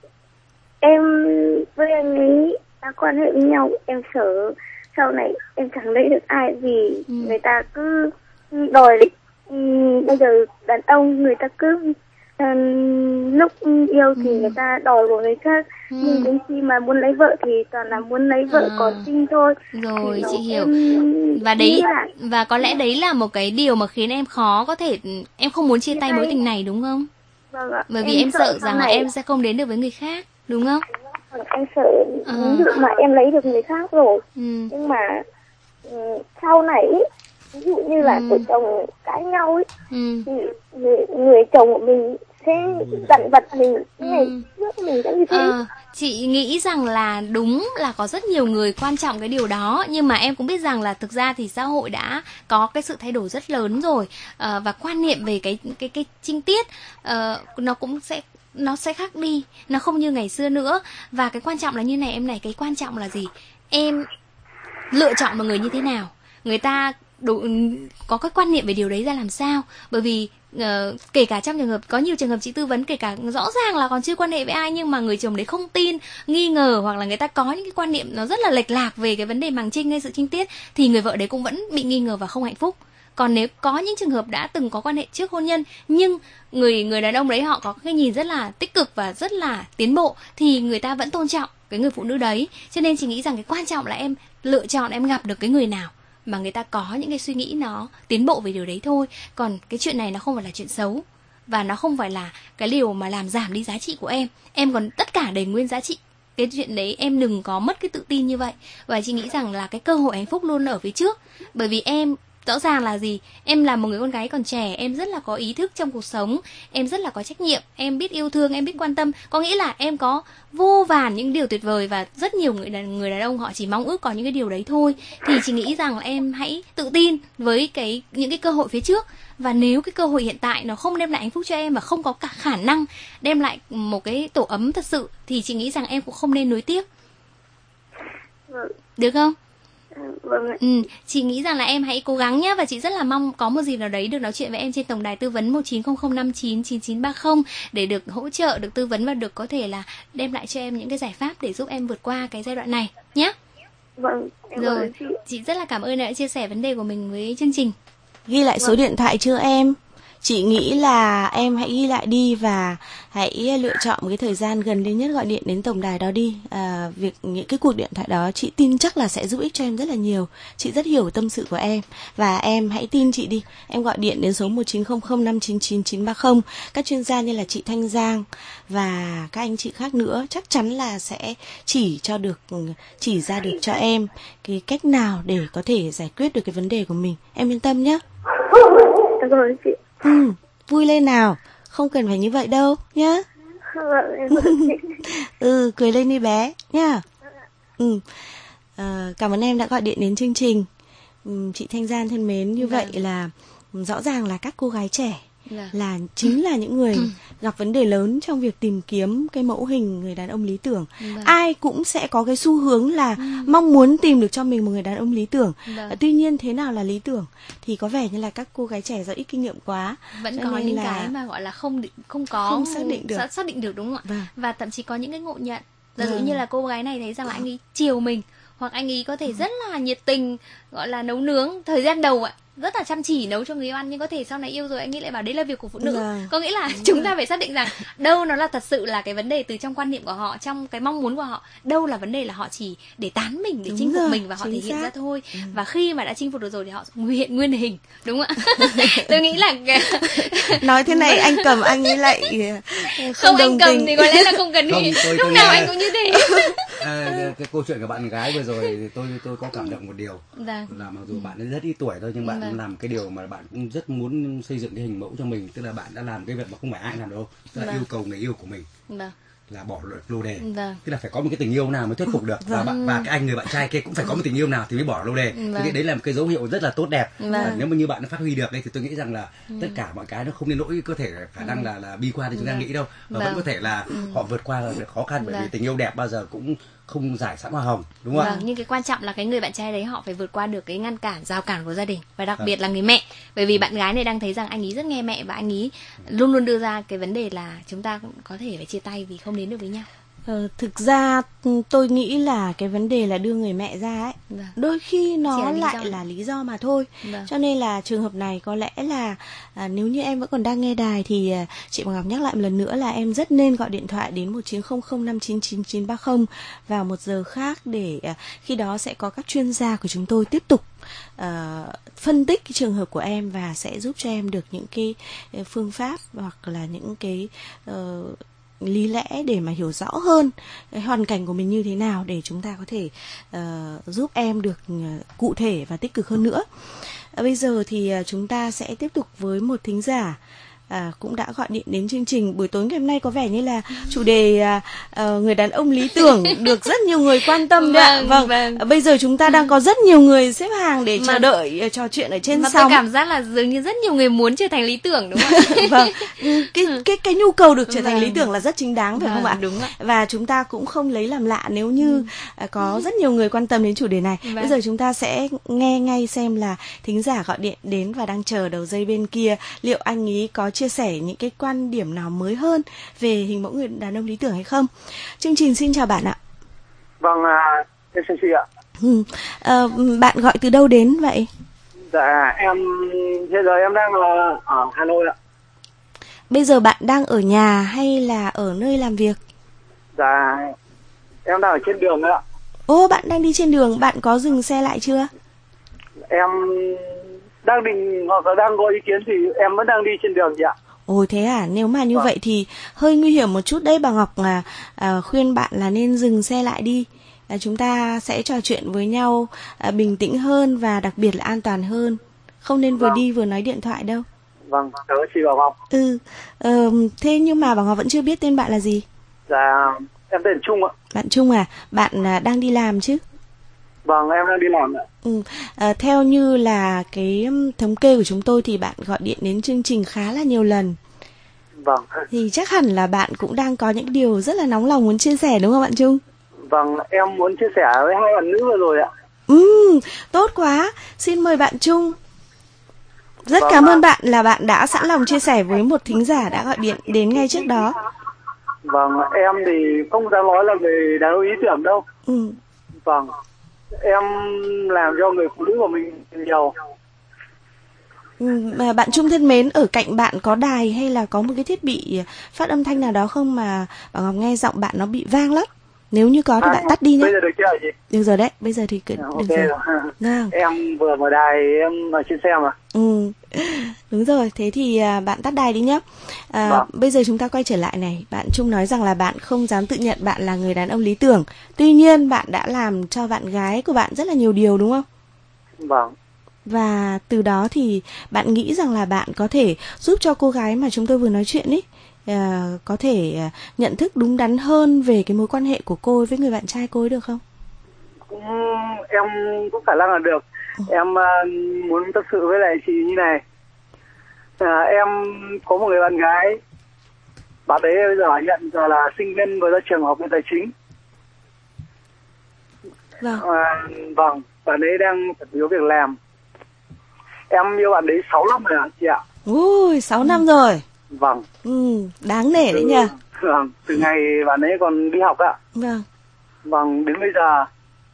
Em với anh ấy đã quan hệ với nhau, em sợ sau này em chẳng lấy được ai, vì ừ. người ta cứ đòi. Ừ, bây giờ đàn ông người ta cứ uh, lúc yêu thì ừ. người ta đòi của người khác, ừ. nhưng đến khi mà muốn lấy vợ thì toàn là muốn lấy vợ à. còn sinh thôi. Rồi chị hiểu. Và đấy là... và có lẽ đấy là một cái điều mà khiến em khó có thể em không muốn chia tay mối tình này, đúng không? Vâng ạ. Bởi vì em, em sợ rằng là em sẽ không đến được với người khác, đúng không? Em sợ à. ví dụ mà em lấy được người khác rồi, ừ. nhưng mà um, sau này ý, ví dụ như là ừ. vợ chồng cãi nhau ấy, ừ. thì người, người chồng của mình sẽ dặn vặt mình cái ngày ừ. trước mình đã như thế. À, chị nghĩ rằng là đúng là có rất nhiều người quan trọng cái điều đó, nhưng mà em cũng biết rằng là thực ra thì xã hội đã có cái sự thay đổi rất lớn rồi, à, và quan niệm về cái cái cái trinh tiết à, nó cũng sẽ nó sẽ khác đi, nó không như ngày xưa nữa. Và cái quan trọng là như này em này, cái quan trọng là gì? Em lựa chọn một người như thế nào, người ta đủ, có cái quan niệm về điều đấy ra làm sao. Bởi vì uh, kể cả trong trường hợp, có nhiều trường hợp chị tư vấn kể cả rõ ràng là còn chưa quan hệ với ai, nhưng mà người chồng đấy không tin, nghi ngờ, hoặc là người ta có những cái quan niệm nó rất là lệch lạc về cái vấn đề màng trinh hay sự trinh tiết, thì người vợ đấy cũng vẫn bị nghi ngờ và không hạnh phúc. Còn nếu có những trường hợp đã từng có quan hệ trước hôn nhân nhưng người người đàn ông đấy họ có cái nhìn rất là tích cực và rất là tiến bộ thì người ta vẫn tôn trọng cái người phụ nữ đấy. Cho nên chị nghĩ rằng cái quan trọng là em lựa chọn, em gặp được cái người nào mà người ta có những cái suy nghĩ nó tiến bộ về điều đấy thôi. Còn cái chuyện này nó không phải là chuyện xấu, và nó không phải là cái điều mà làm giảm đi giá trị của em. Em còn tất cả đầy nguyên giá trị. Cái chuyện đấy em đừng có mất cái tự tin như vậy. Và chị nghĩ rằng là cái cơ hội hạnh phúc luôn ở phía trước. Bởi vì em rõ ràng là gì? Em là một người con gái còn trẻ, em rất là có ý thức trong cuộc sống, em rất là có trách nhiệm, em biết yêu thương, em biết quan tâm. Có nghĩa là em có vô vàn những điều tuyệt vời và rất nhiều người đàn, người đàn ông họ chỉ mong ước có những cái điều đấy thôi. Thì chị nghĩ rằng là em hãy tự tin với cái những cái cơ hội phía trước. Và nếu cái cơ hội hiện tại nó không đem lại hạnh phúc cho em và không có cả khả năng đem lại một cái tổ ấm thật sự thì chị nghĩ rằng em cũng không nên nối tiếp. Vâng. Được không? Vâng ạ. Ừ, chị nghĩ rằng là em hãy cố gắng nhé. Và chị rất là mong có một dịp nào đấy được nói chuyện với em trên tổng đài tư vấn một chín không không năm chín chín chín ba không để được hỗ trợ, được tư vấn và được có thể là đem lại cho em những cái giải pháp để giúp em vượt qua cái giai đoạn này nhé. Vâng, em rồi chị. chị rất là cảm ơn đã chia sẻ vấn đề của mình với chương trình. Ghi lại số điện thoại chưa em? Chị nghĩ là em hãy ghi lại đi và hãy lựa chọn một cái thời gian gần đây nhất gọi điện đến tổng đài đó đi. À, việc những cái cuộc điện thoại đó chị tin chắc là sẽ giúp ích cho em rất là nhiều. Chị rất hiểu tâm sự của em và em hãy tin chị đi. Em gọi điện đến số một chín không không năm chín chín chín ba không. Các chuyên gia như là chị Thanh Giang và các anh chị khác nữa chắc chắn là sẽ chỉ cho được chỉ ra được cho em cái cách nào để có thể giải quyết được cái vấn đề của mình. Em yên tâm nhé. Rồi chị. Ừ, vui lên nào, không cần phải như vậy đâu nhá. Ừ, cười lên đi bé nhá. Ừ. À, cảm ơn em đã gọi điện đến chương trình. Ừ, chị Thanh Gian thân mến, như vậy là rõ ràng là các cô gái trẻ là chính là những người gặp vấn đề lớn trong việc tìm kiếm cái mẫu hình người đàn ông lý tưởng. Ai cũng sẽ có cái xu hướng là mong muốn tìm được cho mình một người đàn ông lý tưởng. Tuy nhiên thế nào là lý tưởng thì có vẻ như là các cô gái trẻ do ít kinh nghiệm quá vẫn có những là... cái mà gọi là không không có không xác định được xác định được đúng không ạ? Vâng. Và thậm chí có những cái ngộ nhận. Giả dụ như là cô gái này thấy rằng là anh ấy chiều mình, hoặc anh ấy có thể rất là nhiệt tình, gọi là nấu nướng thời gian đầu ạ, rất là chăm chỉ nấu cho người yêu ăn, nhưng có thể sau này yêu rồi anh ấy lại bảo đấy là việc của phụ nữ. Dạ. Có nghĩa là dạ. chúng ta phải xác định rằng đâu nó là thật sự là cái vấn đề từ trong quan niệm của họ, trong cái mong muốn của họ, đâu là vấn đề là họ chỉ để tán mình, để đúng chinh phục mình và họ thể hiện xác. ra thôi. Ừ. Và khi mà đã chinh phục được rồi thì họ hiện nguyên hình, đúng không ạ? Tôi nghĩ là nói thế này anh Cầm anh ấy lại không, không anh Cầm tình. thì có lẽ là không cần nghĩ, lúc nào anh cũng như thế. À, cái câu chuyện của bạn gái vừa rồi thì tôi tôi có cảm động một điều Vâng. là mặc dù bạn ấy rất ít tuổi thôi nhưng bạn vâng. làm cái điều mà bạn cũng rất muốn xây dựng cái hình mẫu cho mình, tức là bạn đã làm cái việc mà không phải ai làm đâu, tức là vâng. yêu cầu người yêu của mình vâng. là bỏ lô đề, vâng. tức là phải có một cái tình yêu nào mới thuyết phục được vâng. và bạn và cái anh người bạn trai kia cũng phải có một tình yêu nào thì mới bỏ lô đề. Vâng. Thì đấy là một cái dấu hiệu rất là tốt đẹp. Vâng. Và nếu mà như bạn phát huy được đây thì tôi nghĩ rằng là ừ. tất cả mọi cái nó không đến nỗi có thể khả năng là là bi quan như chúng ta vâng. nghĩ đâu, và vâng. vẫn có thể là ừ. họ vượt qua được khó khăn, bởi vâng. vì tình yêu đẹp bao giờ cũng không giải sẵn hoa hồng, đúng không ạ? Vâng, nhưng cái quan trọng là cái người bạn trai đấy họ phải vượt qua được cái ngăn cản, rào cản của gia đình, và đặc vâng. biệt là người mẹ, bởi vì bạn gái này đang thấy rằng anh ấy rất nghe mẹ và anh ấy luôn luôn đưa ra cái vấn đề là chúng ta có thể phải chia tay vì không đến được với nhau. Ờ, thực ra tôi nghĩ là cái vấn đề là đưa người mẹ ra ấy, vâng. đôi khi nó lại do. là lý do mà thôi. Vâng. Cho nên là trường hợp này có lẽ là à, nếu như em vẫn còn đang nghe đài thì à, chị Ngọc nhắc lại một lần nữa là em rất nên gọi điện thoại đến một chín không không năm chín chín chín ba không vào một giờ khác, để à, khi đó sẽ có các chuyên gia của chúng tôi tiếp tục à, phân tích cái trường hợp của em và sẽ giúp cho em được những cái phương pháp hoặc là những cái uh, lý lẽ để mà hiểu rõ hơn cái hoàn cảnh của mình như thế nào, để chúng ta có thể uh, giúp em được uh, cụ thể và tích cực hơn nữa. Uh, bây giờ thì uh, chúng ta sẽ tiếp tục với một thính giả À, cũng đã gọi điện đến chương trình buổi tối ngày hôm nay. Có vẻ như là chủ đề à, à, người đàn ông lý tưởng được rất nhiều người quan tâm đấy ạ. Vâng, vâng. À, bây giờ chúng ta đang có rất nhiều người xếp hàng để chờ đợi trò chuyện ở trên mà sóng. Tôi cảm giác là dường như rất nhiều người muốn trở thành lý tưởng, đúng không ạ? Vâng, cái cái cái nhu cầu được trở thành vâng. lý tưởng là rất chính đáng, phải vâng, không ạ? Đúng ạ. Và chúng ta cũng không lấy làm lạ nếu như ừ. có rất nhiều người quan tâm đến chủ đề này. Vâng. Bây giờ chúng ta sẽ nghe ngay xem là thính giả gọi điện đến và đang chờ đầu dây bên kia, liệu anh ấy có chia sẻ những cái quan điểm nào mới hơn về hình mẫu người đàn ông lý tưởng hay không. Chương trình xin chào bạn ạ. Vâng, em xin chị ạ. Ừ. À, bạn gọi từ đâu đến vậy? Dạ em hiện giờ em đang ở, ở Hà Nội ạ. Bây giờ bạn đang ở nhà hay là ở nơi làm việc? Dạ em đang ở trên đường ạ. Ô, bạn đang đi trên đường, bạn có dừng xe lại chưa? Em đang định hoặc là đang có ý kiến thì em vẫn đang đi trên đường chị ạ. Ồ thế à, nếu mà như Vâng. vậy thì hơi nguy hiểm một chút đấy, bà Ngọc à, à, khuyên bạn là nên dừng xe lại đi. À, chúng ta sẽ trò chuyện với nhau à, bình tĩnh hơn và đặc biệt là an toàn hơn. Không nên vừa Vâng. đi vừa nói điện thoại đâu. Vâng, cảm ơn chị Bảo Ngọc. Ừ, ờ, thế nhưng mà bà Ngọc vẫn chưa biết tên bạn là gì? Dạ em tên Trung ạ. Bạn Trung à, bạn à, đang đi làm chứ? Vâng, em đang đi làm ạ. Ừ, à, theo như là cái um, thống kê của chúng tôi thì bạn gọi điện đến chương trình khá là nhiều lần. Vâng. Thì chắc hẳn là bạn cũng đang có những điều rất là nóng lòng muốn chia sẻ đúng không bạn Trung? Vâng, em muốn chia sẻ với hai bạn nữ vừa rồi ạ. Ừ, tốt quá. Xin mời bạn Trung. Rất Vâng cảm ạ. ơn bạn là bạn đã sẵn lòng chia sẻ với một thính giả đã gọi điện đến ngay trước đó. Vâng, em thì không dám nói là người đàn ông ý tưởng đâu. Ừ. Vâng, em làm cho người phụ nữ của mình nhiều. Ừ, mà bạn Trung thân mến, ở cạnh bạn có đài hay là có một cái thiết bị phát âm thanh nào đó không mà bà Ngọc nghe giọng bạn nó bị vang lắm? Nếu như có thì À, bạn tắt đi nhé. Bây giờ được chưa hả chị? Được rồi đấy, bây giờ thì cứ À, được ok rồi. rồi. Vâng. Em vừa mở đài, em ở trên xe mà. Ừ, đúng rồi, thế thì à, bạn tắt đài đi nhé. À, Vâng. bây giờ chúng ta quay trở lại này. Bạn Trung nói rằng là bạn không dám tự nhận bạn là người đàn ông lý tưởng. Tuy nhiên bạn đã làm cho bạn gái của bạn rất là nhiều điều đúng không? Vâng. Và từ đó thì bạn nghĩ rằng là bạn có thể giúp cho cô gái mà chúng tôi vừa nói chuyện ý à, có thể à, nhận thức đúng đắn hơn về cái mối quan hệ của cô ấy với người bạn trai cô ấy được không? Cũng, em cũng khả năng là được. Em uh, muốn tâm sự với lại chị như này. À, em có một người bạn gái. Bạn ấy bây giờ nhận giờ là sinh viên vừa ra trường học về tài chính. Vâng. À, vâng, bạn ấy đang thật thiếu việc làm. Em yêu bạn ấy sáu năm rồi ạ chị ạ. Ui, sáu năm rồi. Vâng. Ừ, đáng nể đấy từ, nhỉ. Vâng, từ ngày bạn ấy còn đi học ạ. Vâng. Vâng, đến bây giờ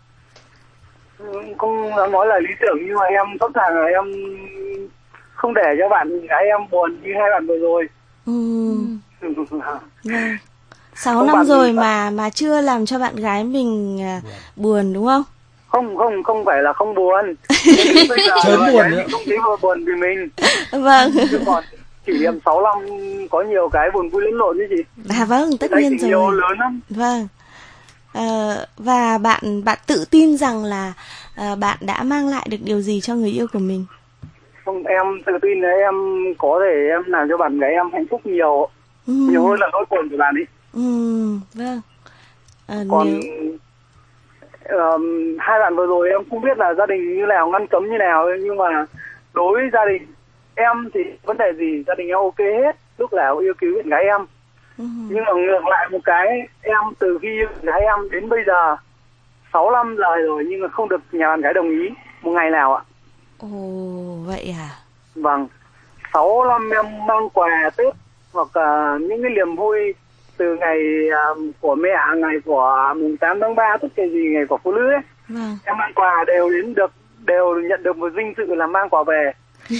không dám nói là lý tưởng nhưng mà em sẵn sàng là em không để cho bạn gái em buồn như hai bạn vừa rồi. Ừ. Vâng. Sáu Không năm bạn- rồi mà mà chưa làm cho bạn gái mình à, buồn đúng không? Không không không phải là không buồn. Bây giờ Chớm bạn buồn gái nữa. mình không thấy buồn vì mình. Vâng. Chứ còn kỷ niệm sáu năm có nhiều cái buồn vui lẫn lộn chứ gì. À vâng, tất Cái nhiên tình yêu rồi. lớn lắm. Vâng. Ờ, và bạn bạn tự tin rằng là ờ, bạn đã mang lại được điều gì cho người yêu của mình? Không, em tự tin là em có thể em làm cho bạn gái em hạnh phúc nhiều. Ừ. Nhiều hơn là nỗi buồn của bạn ấy. Ừ, vâng. Ờ, Còn nếu... um, hai bạn vừa rồi em không biết là gia đình như nào, ngăn cấm như nào, nhưng mà đối với gia đình em thì vấn đề gì gia đình em ok hết, lúc nào yêu cứu bạn gái em. Ừ. Nhưng mà ngược lại một cái, em từ khi yêu bạn gái em đến bây giờ sáu năm rồi rồi nhưng mà không được nhà bạn gái đồng ý một ngày nào ạ. Ồ, vậy à? Vâng, sáu năm em mang quà Tết hoặc uh, những cái niềm vui từ ngày uh, của mẹ, ngày của mùng tám tháng ba, tất cả gì ngày của phụ nữ ấy. Vâng. Em mang quà đều đến được, đều nhận được một vinh dự là mang quà về.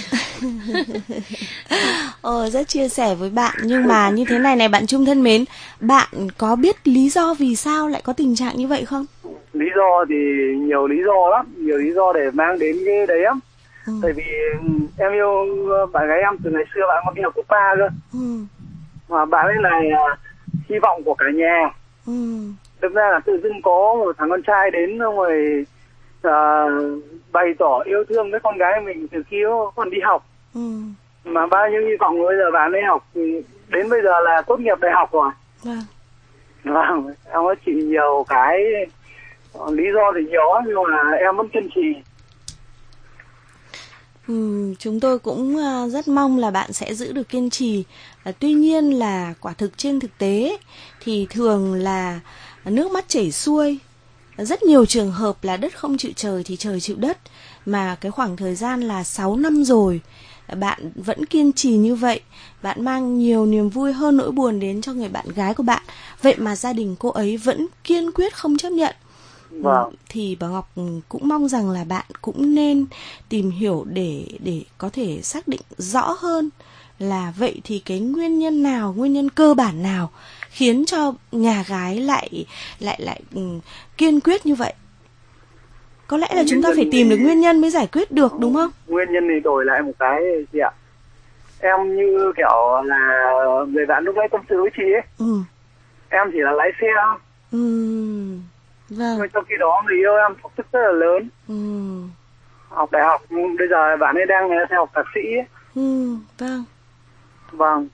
Ồ, rất chia sẻ với bạn. Nhưng mà như thế này này bạn Trung thân mến, bạn có biết lý do vì sao lại có tình trạng như vậy không? Lý do thì nhiều lý do lắm, nhiều lý do để mang đến cái đấy lắm. Ừ. Tại vì em yêu bạn gái em từ ngày xưa bạn còn đi học cấp ba cơ. Ừ. Mà bạn ấy là uh, hy vọng của cả nhà. Ừ. Thực ra là tự dưng có một thằng con trai đến xong rồi uh, bày tỏ yêu thương với con gái mình từ khi còn đi học. Ừ. Mà bao nhiêu hy vọng bây giờ bạn ấy học đến bây giờ là tốt nghiệp đại học rồi. Vâng. Vâng, em có chỉ nhiều cái lý do thì nhiều lắm nhưng mà em vẫn kiên trì. Ừ, chúng tôi cũng uh, rất mong là bạn sẽ giữ được kiên trì. Uh, tuy nhiên là quả thực trên thực tế thì thường là nước mắt chảy xuôi. Rất nhiều trường hợp là đất không chịu trời thì trời chịu đất. Mà cái khoảng thời gian là sáu năm rồi, bạn vẫn kiên trì như vậy. Bạn mang nhiều niềm vui hơn nỗi buồn đến cho người bạn gái của bạn. Vậy mà gia đình cô ấy vẫn kiên quyết không chấp nhận. Vâng. Thì bà Ngọc cũng mong rằng là bạn cũng nên tìm hiểu để để có thể xác định rõ hơn là vậy thì cái nguyên nhân nào, nguyên nhân cơ bản nào khiến cho nhà gái lại lại lại um, kiên quyết như vậy. Có lẽ là nguyên chúng ta phải tìm được nguyên nhân mới giải quyết được, đúng không? Nguyên nhân thì đổi lại một cái chị ạ. Em như kiểu là người bạn lúc nãy tâm sự với chị ấy. Ừ. Em chỉ là lái xe. Ừ. Vâng. Trong khi đó người yêu em học thức rất là lớn. Ừ. Học đại học, bây giờ bạn ấy đang theo học thạc sĩ ấy. Ừ. Vâng. Vâng.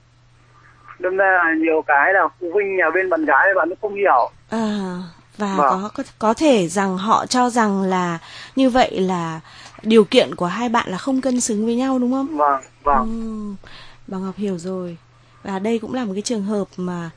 Đâm ra là nhiều cái là phụ huynh nhà bên bạn gái bạn ấy không hiểu. À, và vâng. có, có có thể rằng họ cho rằng là như vậy là điều kiện của hai bạn là không cân xứng với nhau, đúng không? Vâng, vâng. Ừ, bà Ngọc hiểu rồi. Và đây cũng là một cái trường hợp mà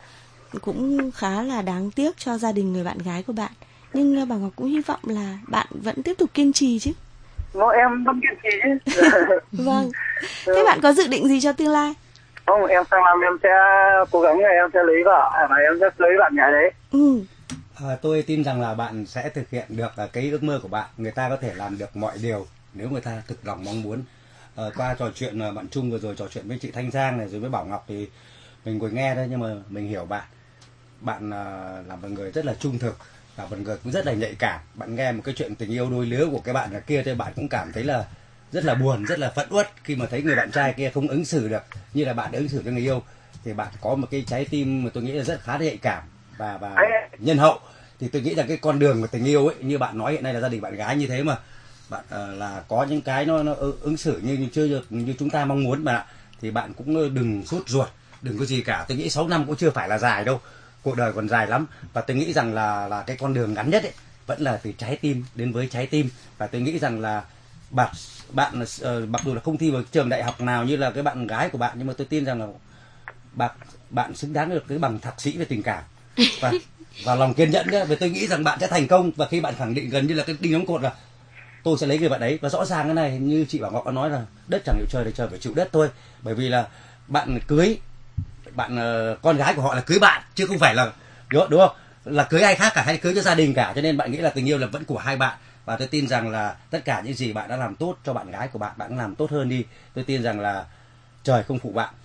cũng khá là đáng tiếc cho gia đình người bạn gái của bạn. Nhưng bà Ngọc cũng hy vọng là bạn vẫn tiếp tục kiên trì chứ. Nó em vẫn kiên trì chứ. Vâng. Thế bạn có dự định gì cho tương lai? Không, em sang năm em sẽ cố gắng là em sẽ lấy vợ và em sẽ cưới bạn gái đấy. Ừ. À, tôi tin rằng là bạn sẽ thực hiện được cái ước mơ của bạn. Người ta có thể làm được mọi điều nếu người ta thực lòng mong muốn. À, qua trò chuyện bạn Trung vừa rồi trò chuyện với chị Thanh Giang này rồi với Bảo Ngọc thì mình ngồi nghe đấy, nhưng mà mình hiểu bạn. Bạn à, là một người rất là trung thực và một người cũng rất là nhạy cảm. Bạn nghe một cái chuyện tình yêu đôi lứa của cái bạn là kia thì bạn cũng cảm thấy là rất là buồn, rất là phẫn uất khi mà thấy người bạn trai kia không ứng xử được như là bạn đã ứng xử cho người yêu. Thì bạn có một cái trái tim mà tôi nghĩ là rất khá nhạy cảm và và nhân hậu. Thì tôi nghĩ rằng cái con đường của tình yêu ấy, như bạn nói hiện nay là gia đình bạn gái như thế mà bạn uh, là có những cái nó, nó ứng xử như, như chưa được như chúng ta mong muốn mà, thì bạn cũng đừng sốt ruột, đừng có gì cả. Tôi nghĩ sáu năm cũng chưa phải là dài đâu, cuộc đời còn dài lắm. Và tôi nghĩ rằng là là cái con đường ngắn nhất ấy vẫn là từ trái tim đến với trái tim. Và tôi nghĩ rằng là bạn bạn uh, mặc dù là không thi vào trường đại học nào như là cái bạn gái của bạn, nhưng mà tôi tin rằng là bạn bạn xứng đáng được cái bằng thạc sĩ về tình cảm và và lòng kiên nhẫn nhé. Vì tôi nghĩ rằng bạn sẽ thành công, và khi bạn khẳng định gần như là cái đinh đóng cột là tôi sẽ lấy người bạn ấy. Và rõ ràng cái này như chị Bảo Ngọc đã nói là đất chẳng chịu trời thì trời phải chịu đất thôi. Bởi vì là bạn cưới bạn uh, con gái của họ là cưới bạn chứ không phải là đúng, đúng không, là cưới ai khác cả hay cưới cho gia đình cả. Cho nên bạn nghĩ là tình yêu là vẫn của hai bạn. Và tôi tin rằng là tất cả những gì bạn đã làm tốt cho bạn gái của bạn, bạn làm tốt hơn đi. Tôi tin rằng là trời không phụ bạn.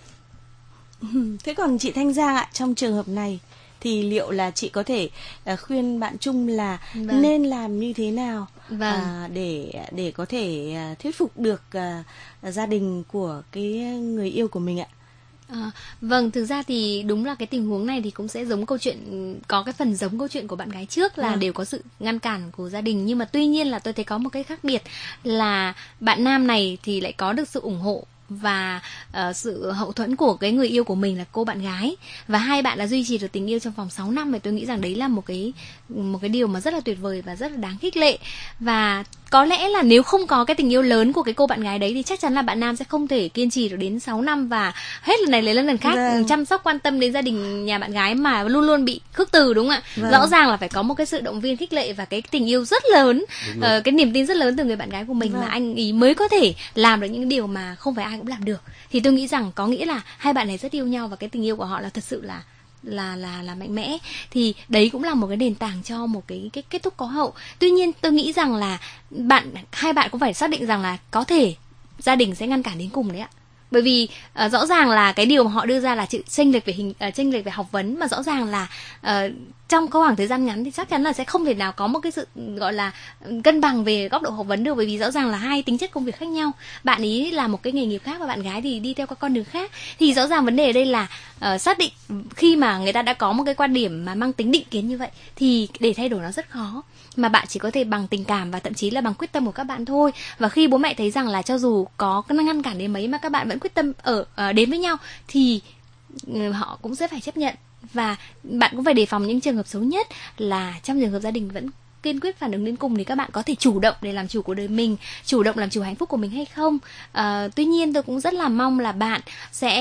Thế còn chị Thanh Giang ạ, trong trường hợp này thì liệu là chị có thể uh, khuyên bạn Trung là vâng. nên làm như thế nào vâng. uh, để để có thể uh, thuyết phục được uh, gia đình của cái người yêu của mình ạ? À, vâng, thực ra thì đúng là cái tình huống này thì cũng sẽ giống câu chuyện, có cái phần giống câu chuyện của bạn gái trước là à. đều có sự ngăn cản của gia đình. Nhưng mà tuy nhiên là tôi thấy có một cái khác biệt là bạn nam này thì lại có được sự ủng hộ và uh, sự hậu thuẫn của cái người yêu của mình là cô bạn gái, và hai bạn đã duy trì được tình yêu trong vòng sáu năm. Thì tôi nghĩ rằng đấy là một cái một cái điều mà rất là tuyệt vời và rất là đáng khích lệ. Và có lẽ là nếu không có cái tình yêu lớn của cái cô bạn gái đấy thì chắc chắn là bạn nam sẽ không thể kiên trì được đến sáu năm và hết lần này lấy lần khác vâng. chăm sóc quan tâm đến gia đình nhà bạn gái mà luôn luôn bị khước từ, đúng không ạ? Vâng. Rõ ràng là phải có một cái sự động viên khích lệ và cái tình yêu rất lớn, uh, cái niềm tin rất lớn từ người bạn gái của mình vâng. mà anh ý mới có thể làm được những điều mà không phải ai cũng làm được. Thì tôi nghĩ rằng có nghĩa là hai bạn này rất yêu nhau và cái tình yêu của họ là thật sự là là là là mạnh mẽ. Thì đấy cũng là một cái nền tảng cho một cái cái kết thúc có hậu. Tuy nhiên tôi nghĩ rằng là bạn hai bạn cũng phải xác định rằng là có thể gia đình sẽ ngăn cản đến cùng đấy ạ. Bởi vì uh, rõ ràng là cái điều mà họ đưa ra là chữ chênh lệch về hình uh, chênh lệch về học vấn, mà rõ ràng là uh, trong cái khoảng thời gian ngắn thì chắc chắn là sẽ không thể nào có một cái sự gọi là cân bằng về góc độ học vấn được. Bởi vì rõ ràng là hai tính chất công việc khác nhau. Bạn ý làm một cái nghề nghiệp khác và bạn gái thì đi theo các con đường khác. Thì rõ ràng vấn đề ở đây là uh, xác định khi mà người ta đã có một cái quan điểm mà mang tính định kiến như vậy thì để thay đổi nó rất khó. Mà bạn chỉ có thể bằng tình cảm và thậm chí là bằng quyết tâm của các bạn thôi. Và khi bố mẹ thấy rằng là cho dù có cái ngăn cản đến mấy mà các bạn vẫn quyết tâm ở uh, đến với nhau thì uh, họ cũng sẽ phải chấp nhận. Và bạn cũng phải đề phòng những trường hợp xấu nhất là trong trường hợp gia đình vẫn kiên quyết phản ứng đến cùng thì các bạn có thể chủ động để làm chủ của đời mình, chủ động làm chủ hạnh phúc của mình hay không. À, tuy nhiên tôi cũng rất là mong là bạn sẽ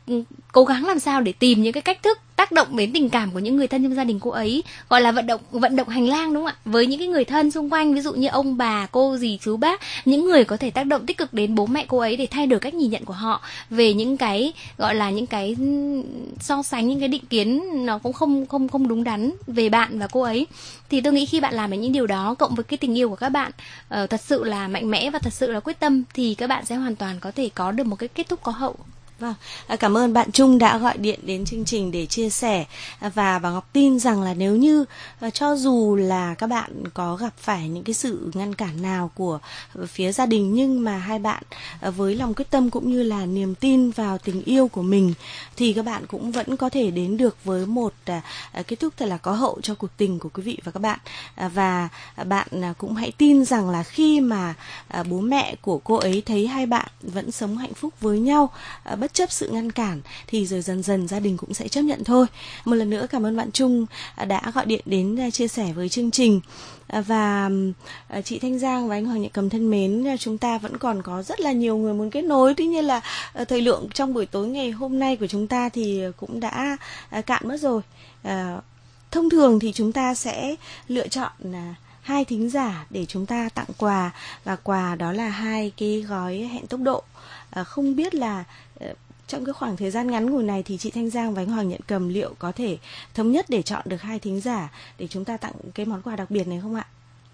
cố gắng làm sao để tìm những cái cách thức tác động đến tình cảm của những người thân trong gia đình cô ấy, gọi là vận động vận động hành lang, đúng không ạ? Với những cái người thân xung quanh, ví dụ như ông bà, cô dì, chú bác, những người có thể tác động tích cực đến bố mẹ cô ấy để thay đổi cách nhìn nhận của họ về những cái gọi là những cái so sánh, những cái định kiến nó cũng không không không đúng đắn về bạn và cô ấy. Thì tôi nghĩ khi bạn làm được những điều đó cộng với cái tình yêu của các bạn uh, thật sự là mạnh mẽ và thật sự là quyết tâm, thì các bạn sẽ hoàn toàn có thể có được một cái kết thúc có hậu. Vâng, cảm ơn bạn Trung đã gọi điện đến chương trình để chia sẻ, và bà Ngọc tin rằng là nếu như cho dù là các bạn có gặp phải những cái sự ngăn cản nào của phía gia đình, nhưng mà hai bạn với lòng quyết tâm cũng như là niềm tin vào tình yêu của mình thì các bạn cũng vẫn có thể đến được với một kết thúc thật là có hậu cho cuộc tình của quý vị và các bạn. Và bạn cũng hãy tin rằng là khi mà bố mẹ của cô ấy thấy hai bạn vẫn sống hạnh phúc với nhau bất chấp sự ngăn cản thì rồi dần dần gia đình cũng sẽ chấp nhận thôi. Một lần nữa cảm ơn bạn Trung đã gọi điện đến chia sẻ với chương trình. Và chị Thanh Giang và anh Hoàng Nhật Cầm thân mến, chúng ta vẫn còn có rất là nhiều người muốn kết nối. Tuy nhiên là thời lượng trong buổi tối ngày hôm nay của chúng ta thì cũng đã cạn mất rồi. Thông thường thì chúng ta sẽ lựa chọn hai thính giả để chúng ta tặng quà, và quà đó là hai cái gói hẹn tốc độ. Không biết là trong cái khoảng thời gian ngắn ngủi này thì chị Thanh Giang và anh Hoàng Nhận Cầm liệu có thể thống nhất để chọn được hai thính giả để chúng ta tặng cái món quà đặc biệt này không ạ?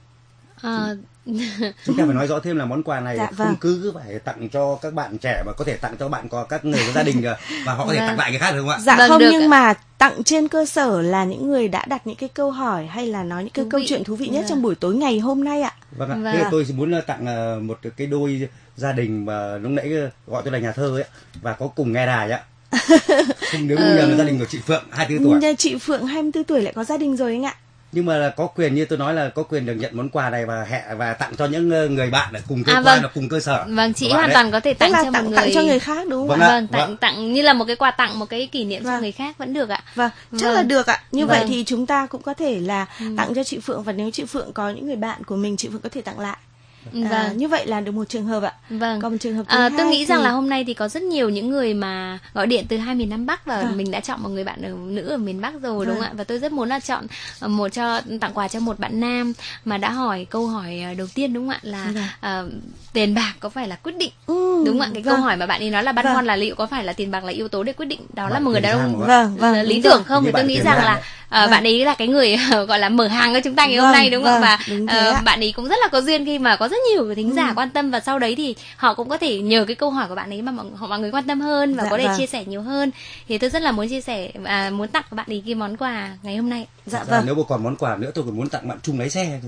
À... Chúng ta phải nói rõ thêm là món quà này dạ, không vâng. cứ phải tặng cho các bạn trẻ mà có thể tặng cho bạn có các người có gia đình và họ có thể vâng. tặng lại người khác được không ạ? Dạ vâng, không, được nhưng ạ. mà tặng trên cơ sở là những người đã đặt những cái câu hỏi hay là nói những cái Thú câu vị. chuyện thú vị nhất Vâng. trong buổi tối ngày hôm nay ạ. Vâng ạ. Vâng. Thế là tôi chỉ muốn tặng một cái đôi gia đình mà lúc nãy gọi tôi là nhà thơ ấy và có cùng nghe đài ạ. Không, nếu không nhầm là gia đình của chị Phượng hai mươi tư tuổi. Chị Phượng hai mươi tư tuổi lại có gia đình rồi anh ạ. Nhưng mà là có quyền, như tôi nói là có quyền được nhận món quà này và hẹn và tặng cho những người bạn ở cùng cơ À, quan, vâng. là cùng cơ sở. Vâng, chị của bạn hoàn đấy. toàn có thể Tức tặng là cho tặng, một người tặng cho người khác đúng không Vâng ạ? ạ. Vâng, tặng Vâng. tặng như là một cái quà tặng, một cái kỷ niệm cho Vâng. người khác vẫn được ạ. Vâng, chắc Vâng. là được ạ. Như Vâng. vậy thì chúng ta cũng có thể là Ừ. tặng cho chị Phượng, và nếu chị Phượng có những người bạn của mình, chị Phượng có thể tặng lại. Vâng. À, như vậy là được một trường hợp ạ. Vâng. Còn một trường hợp thứ À, hai tôi nghĩ thì... rằng là hôm nay thì có rất nhiều những người mà gọi điện từ hai miền Nam Bắc, và Vâng. mình đã chọn một người bạn ở, nữ ở miền Bắc rồi, đúng Vâng. không ạ? Và tôi rất muốn là chọn một cho tặng quà cho một bạn nam mà đã hỏi câu hỏi đầu tiên, đúng không ạ? Là Vâng. à, tiền bạc có phải là quyết định? Ừ, Đúng không ạ? Cái vâng. câu hỏi mà bạn ấy nói là băn Vâng. khoăn là liệu có phải là tiền bạc là yếu tố để quyết định đó là Vâng, một người tiền đàn giang ông của Vâng, vâng, lý đúng tưởng rồi. không? Như Thì tôi bạn nghĩ tiền rằng giang là đấy. à, Vâng. bạn ấy là cái người gọi là mở hàng cho chúng ta ngày hôm Vâng, nay, đúng không vâng, ạ? Và đúng thế ờ, ạ. bạn ấy cũng rất là có duyên khi mà có rất nhiều thính giả Ừ. quan tâm, và sau đấy thì họ cũng có thể nhờ cái câu hỏi của bạn ấy mà mọi, họ mọi người quan tâm hơn và Dạ, có thể vâng. chia sẻ nhiều hơn. Thì tôi rất là muốn chia sẻ và muốn tặng các bạn ấy cái món quà ngày hôm nay. Dạ Dạ, vâng. nếu mà còn món quà nữa tôi còn muốn tặng bạn Trung lái xe.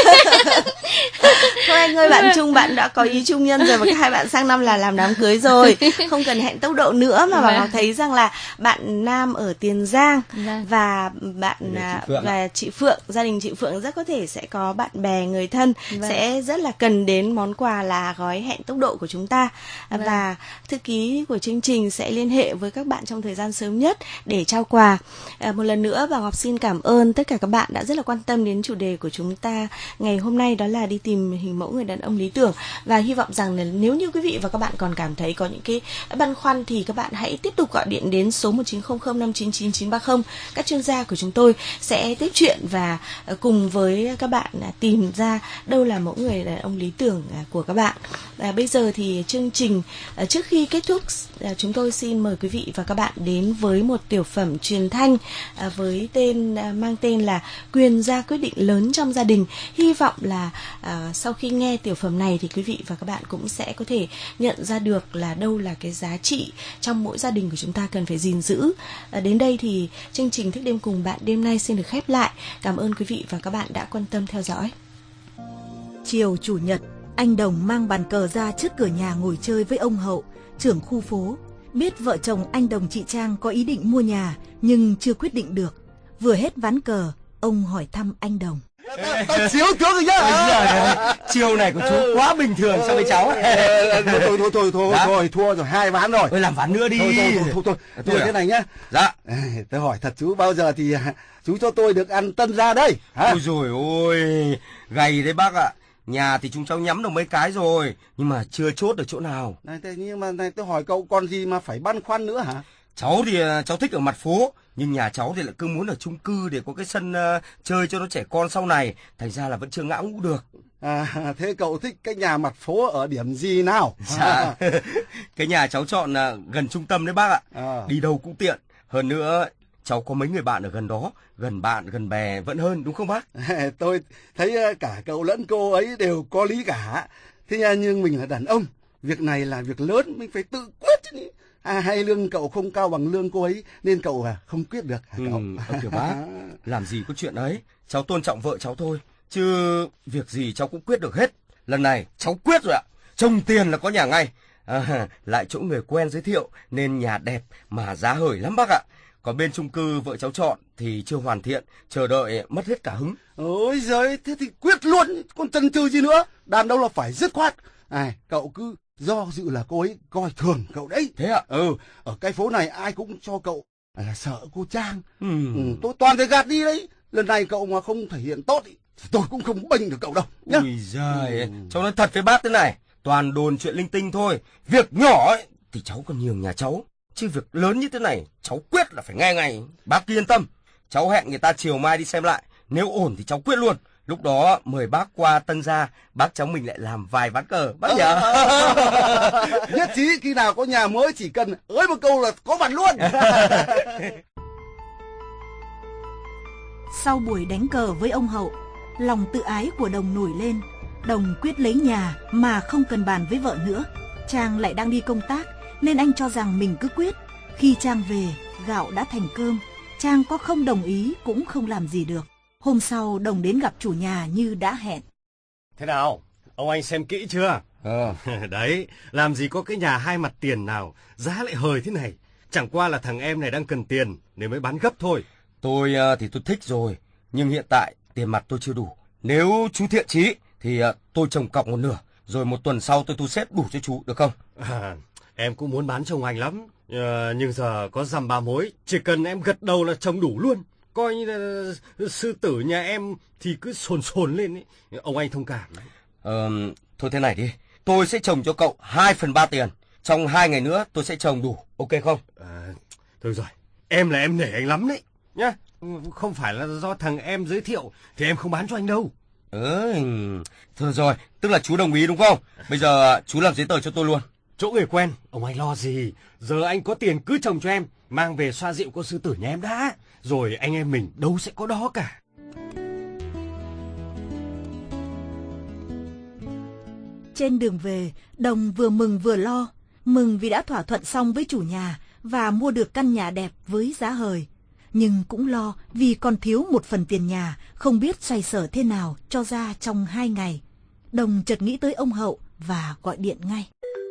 Thôi anh ơi, bạn Trung bạn đã có ý chung nhân rồi, và hai bạn sang năm là làm đám cưới rồi, không cần hẹn tốc độ nữa, mà Vâng. bà Ngọc thấy rằng là bạn Nam ở Tiền Giang Vâng. và bạn Chị à, Phượng ạ. và chị Phượng, gia đình chị Phượng rất có thể sẽ có bạn bè người thân Vâng. sẽ rất là cần đến món quà là gói hẹn tốc độ của chúng ta. Vâng. Và thư ký của chương trình sẽ liên hệ với các bạn trong thời gian sớm nhất để trao quà. À, một lần nữa bà Ngọc xin cảm ơn tất cả các bạn đã rất là quan tâm đến chủ đề của chúng ta ngày hôm nay, đó là đi tìm hình mẫu người đàn ông lý tưởng. Và hy vọng rằng là nếu như quý vị và các bạn còn cảm thấy có những cái băn khoăn thì các bạn hãy tiếp tục gọi điện đến số một chín không không năm chín chín chín ba không. Các chuyên gia của chúng tôi sẽ tiếp chuyện và cùng với các bạn tìm ra đâu là mẫu người đàn ông lý tưởng của các bạn. À, bây giờ thì chương trình trước khi kết thúc, chúng tôi xin mời quý vị và các bạn đến với một tiểu phẩm truyền thanh với tên mang tên là Quyền ra quyết định lớn trong gia đình. Hy vọng là à, sau khi nghe tiểu phẩm này thì quý vị và các bạn cũng sẽ có thể nhận ra được là đâu là cái giá trị trong mỗi gia đình của chúng ta cần phải gìn giữ. À, đến đây thì chương trình Thức đêm cùng bạn đêm nay xin được khép lại. Cảm ơn quý vị và các bạn đã quan tâm theo dõi. Chiều Chủ nhật, anh Đồng mang bàn cờ ra trước cửa nhà ngồi chơi với ông Hậu, trưởng khu phố. Biết vợ chồng anh Đồng chị Trang có ý định mua nhà nhưng chưa quyết định được. Vừa hết ván cờ, ông hỏi thăm anh Đồng. Tao xíu tướng rồi nhá. Chiều này của chú quá bình thường so với cháu. Thôi thôi thôi thôi thôi thua rồi, hai ván rồi. Ôi làm ván nữa đi. Thôi thôi thôi thôi. Thôi thế này nhá. Dạ. Tôi hỏi thật chú, bao giờ thì chú cho tôi được ăn tân gia đây? Hả? Ôi dồi ôi, gầy đấy bác ạ. Nhà thì chúng cháu nhắm được mấy cái rồi, nhưng mà chưa chốt được chỗ nào. Này, thế nhưng mà này tôi hỏi cậu còn gì mà phải băn khoăn nữa hả? Cháu thì cháu thích ở mặt phố, nhưng nhà cháu thì lại cứ muốn ở chung cư để có cái sân uh, chơi cho nó trẻ con sau này, thành ra là vẫn chưa ngã ngũ được. À, thế cậu thích cái nhà mặt phố ở điểm gì nào? Dạ, cái nhà cháu chọn uh, gần trung tâm đấy bác ạ, à. Đi đâu cũng tiện. Hơn nữa cháu có mấy người bạn ở gần đó, gần bạn gần bè vẫn hơn, đúng không bác? Tôi thấy cả cậu lẫn cô ấy đều có lý cả. Thế nhưng mình là đàn ông, việc này là việc lớn, mình phải tự quyết chứ. À, hay lương cậu không cao bằng lương cô ấy nên cậu à, không quyết được hả cậu? Ừ, kìa bác, làm gì có chuyện ấy, cháu tôn trọng vợ cháu thôi, chứ việc gì cháu cũng quyết được hết. Lần này cháu quyết rồi ạ, trồng tiền là có nhà ngay. À, lại chỗ người quen giới thiệu nên nhà đẹp mà giá hời lắm bác ạ. Còn bên chung cư vợ cháu chọn thì chưa hoàn thiện, chờ đợi mất hết cả hứng. Ôi giời, thế thì quyết luôn, còn chần chừ gì nữa, đàn ông là phải dứt khoát. À, cậu cứ do dự là cô ấy coi thường cậu đấy. Thế ạ? Ừ, ở cái phố này ai cũng cho cậu là sợ cô Trang. Ừ. Ừ, tôi toàn phải gạt đi đấy. Lần này cậu mà không thể hiện tốt thì tôi cũng không bênh được cậu đâu nhá. Ui giời, ừ. Cháu nói thật với bác thế này, toàn đồn chuyện linh tinh thôi. Việc nhỏ ấy thì cháu còn nhường nhà cháu, chứ việc lớn như thế này cháu quyết là phải nghe ngay. Bác yên tâm, cháu hẹn người ta chiều mai đi xem lại, nếu ổn thì cháu quyết luôn. Lúc đó mời bác qua Tân Gia, bác cháu mình lại làm vài ván cờ, bác nhỉ? Nhất trí khi nào có nhà mới chỉ cần ới một câu là có mặt luôn. Sau buổi đánh cờ với ông Hậu, lòng tự ái của Đồng nổi lên. Đồng quyết lấy nhà mà không cần bàn với vợ nữa. Trang lại đang đi công tác nên anh cho rằng mình cứ quyết. Khi Trang về, gạo đã thành cơm. Trang có không đồng ý cũng không làm gì được. Hôm sau Đồng đến gặp chủ nhà như đã hẹn. Thế nào, ông anh xem kỹ chưa? Ờ. Đấy, làm gì có cái nhà hai mặt tiền nào giá lại hời thế này. Chẳng qua là thằng em này đang cần tiền nên mới bán gấp thôi. Tôi thì tôi thích rồi, nhưng hiện tại tiền mặt tôi chưa đủ. Nếu chú thiện chí thì tôi trồng cọc một nửa, rồi một tuần sau tôi thu xếp đủ cho chú, được không? À, em cũng muốn bán cho ông anh lắm, à, nhưng giờ có dăm ba mối, chỉ cần em gật đầu là trồng đủ luôn. Coi như là sư tử nhà em thì cứ sồn sồn lên ấy. Ông anh thông cảm. Ờ, thôi thế này đi, tôi sẽ trồng cho cậu hai phần ba tiền. Trong hai ngày nữa tôi sẽ trồng đủ, ok không? À, thôi rồi, em là em nể anh lắm đấy nhá. Không phải là do thằng em giới thiệu thì em không bán cho anh đâu. Ừ, thôi rồi, tức là chú đồng ý đúng không? Bây giờ chú làm giấy tờ cho tôi luôn. Chỗ người quen, ông anh lo gì? Giờ anh có tiền cứ trồng cho em, mang về xoa dịu con sư tử nhà em đã. Rồi anh em mình đâu sẽ có đó cả. Trên đường về, Đồng vừa mừng vừa lo. Mừng vì đã thỏa thuận xong với chủ nhà và mua được căn nhà đẹp với giá hời. Nhưng cũng lo vì còn thiếu một phần tiền nhà, không biết xoay sở thế nào cho ra trong hai ngày. Đồng chợt nghĩ tới ông Hậu và gọi điện ngay.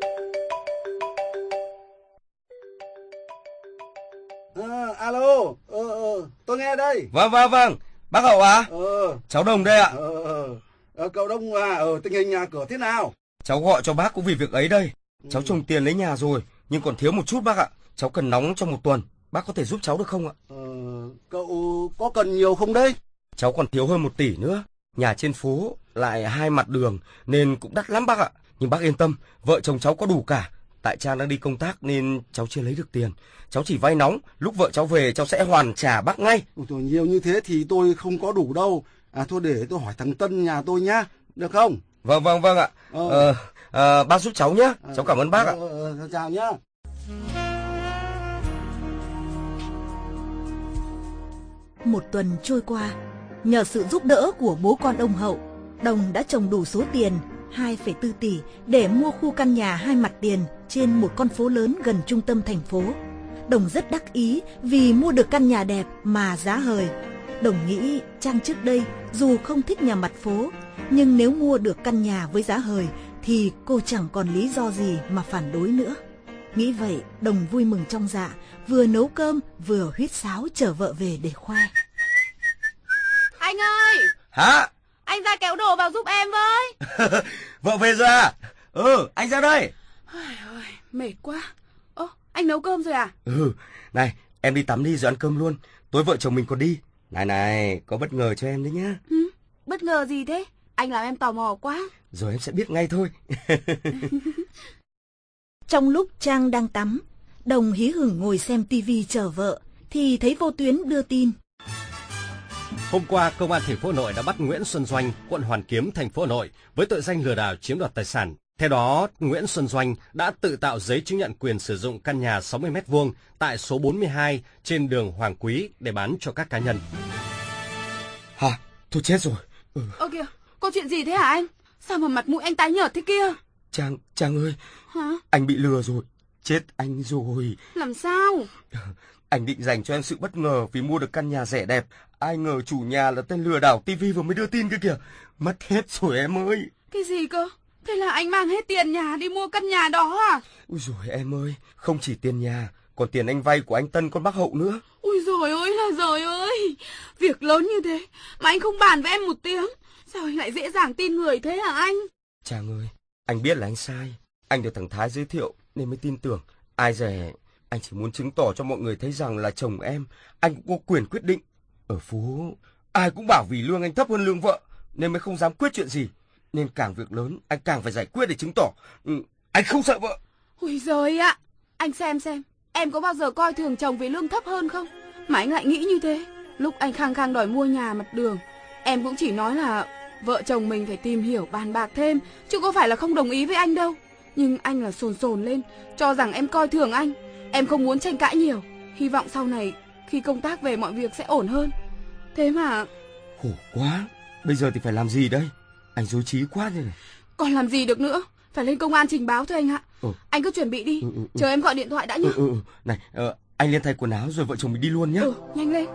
À, alo, ờ, ờ, tôi nghe đây. Vâng, vâng, vâng, bác Hậu à? Ờ. Cháu Đồng đây ạ. Ờ, ờ, ờ, cậu Đồng à, ờ, tình hình nhà cửa thế nào? Cháu gọi cho bác cũng vì việc ấy đây. Cháu trồng tiền lấy nhà rồi, nhưng còn thiếu một chút bác ạ. Cháu cần nóng trong một tuần, bác có thể giúp cháu được không ạ? Ờ, cậu có cần nhiều không đây? Cháu còn thiếu hơn một tỷ nữa. Nhà trên phố lại hai mặt đường nên cũng đắt lắm bác ạ. Nhưng bác yên tâm, vợ chồng cháu có đủ cả. Tại Trang đang đi công tác nên cháu chưa lấy được tiền. Cháu chỉ vay nóng, lúc vợ cháu về cháu sẽ hoàn trả bác ngay. Ôi, nhiều như thế thì tôi không có đủ đâu. À thôi để tôi hỏi thằng Tân nhà tôi nhá, được không? Vâng vâng vâng ạ. Ờ, ờ, ờ bác giúp cháu nhé. À, cháu cảm ơn bác ờ, ạ. Ờ, chào nhá. Một tuần trôi qua, nhờ sự giúp đỡ của bố con ông Hậu, Đồng đã trồng đủ số tiền hai phẩy bốn tỷ để mua khu căn nhà hai mặt tiền trên một con phố lớn gần trung tâm thành phố. Đồng rất đắc ý vì mua được căn nhà đẹp mà giá hời. Đồng nghĩ Trang trước đây dù không thích nhà mặt phố, nhưng nếu mua được căn nhà với giá hời thì cô chẳng còn lý do gì mà phản đối nữa. Nghĩ vậy, Đồng vui mừng trong dạ, vừa nấu cơm vừa huýt sáo chở vợ về để khoe. Anh ơi! Hả? Anh ra kéo đồ vào giúp em với. Vợ về rồi à? Ừ, anh ra đây. Ôi, mệt quá. Ơ, anh nấu cơm rồi à? Ừ, này, em đi tắm đi rồi ăn cơm luôn. Tối vợ chồng mình còn đi. Này này, có bất ngờ cho em đấy nhá. Ừ, bất ngờ gì thế? Anh làm em tò mò quá. Rồi em sẽ biết ngay thôi. Trong lúc Trang đang tắm, Đồng hí hửng ngồi xem tivi chờ vợ thì thấy vô tuyến đưa tin. Hôm qua, Công an thành phố Hà Nội đã bắt Nguyễn Xuân Doanh, quận Hoàn Kiếm, thành phố Hà Nội với tội danh lừa đảo chiếm đoạt tài sản. Theo đó, Nguyễn Xuân Doanh đã tự tạo giấy chứng nhận quyền sử dụng căn nhà sáu mươi mét vuông tại số bốn mươi hai trên đường Hoàng Quý để bán cho các cá nhân. Hả? Tôi chết rồi. Ừ. Ơ kìa, có chuyện gì thế hả anh? Sao mà mặt mũi anh tái nhợt thế kia? Trang, Trang ơi. Hả? Anh bị lừa rồi. Chết anh rồi. Làm sao? Anh định dành cho em sự bất ngờ vì mua được căn nhà rẻ đẹp. Ai ngờ chủ nhà là tên lừa đảo tivi vừa mới đưa tin kia kìa. Mất hết rồi em ơi. Cái gì cơ? Thế là anh mang hết tiền nhà đi mua căn nhà đó à? Ui dồi em ơi, không chỉ tiền nhà, còn tiền anh vay của anh Tân con bác Hậu nữa. Ui dồi ơi là dồi ơi. Việc lớn như thế mà anh không bàn với em một tiếng. Sao anh lại dễ dàng tin người thế hả anh? Trang ơi, anh biết là anh sai. Anh được thằng Thái giới thiệu nên mới tin tưởng. Ai dè, anh chỉ muốn chứng tỏ cho mọi người thấy rằng là chồng em, anh cũng có quyền quyết định. Ở phố, ai cũng bảo vì lương anh thấp hơn lương vợ nên mới không dám quyết chuyện gì. Nên càng việc lớn, anh càng phải giải quyết để chứng tỏ ừ, anh không sợ vợ. Ui giời ạ, anh xem xem, em có bao giờ coi thường chồng vì lương thấp hơn không? Mà anh lại nghĩ như thế. Lúc anh khăng khăng đòi mua nhà mặt đường, em cũng chỉ nói là vợ chồng mình phải tìm hiểu bàn bạc thêm, chứ có phải là không đồng ý với anh đâu. Nhưng anh là sồn sồn lên, cho rằng em coi thường anh. Em không muốn tranh cãi nhiều, hy vọng sau này khi công tác về mọi việc sẽ ổn hơn. Thế mà... Khổ quá, bây giờ thì phải làm gì đây? Anh rối trí quá như này. Còn làm gì được nữa, phải lên công an trình báo thôi anh ạ. ừ. Anh cứ chuẩn bị đi, ừ, ừ, ừ. chờ em gọi điện thoại đã nhé. ừ, ừ, ừ. Này, uh, anh lên thay quần áo rồi vợ chồng mình đi luôn nhé. Ừ, nhanh lên.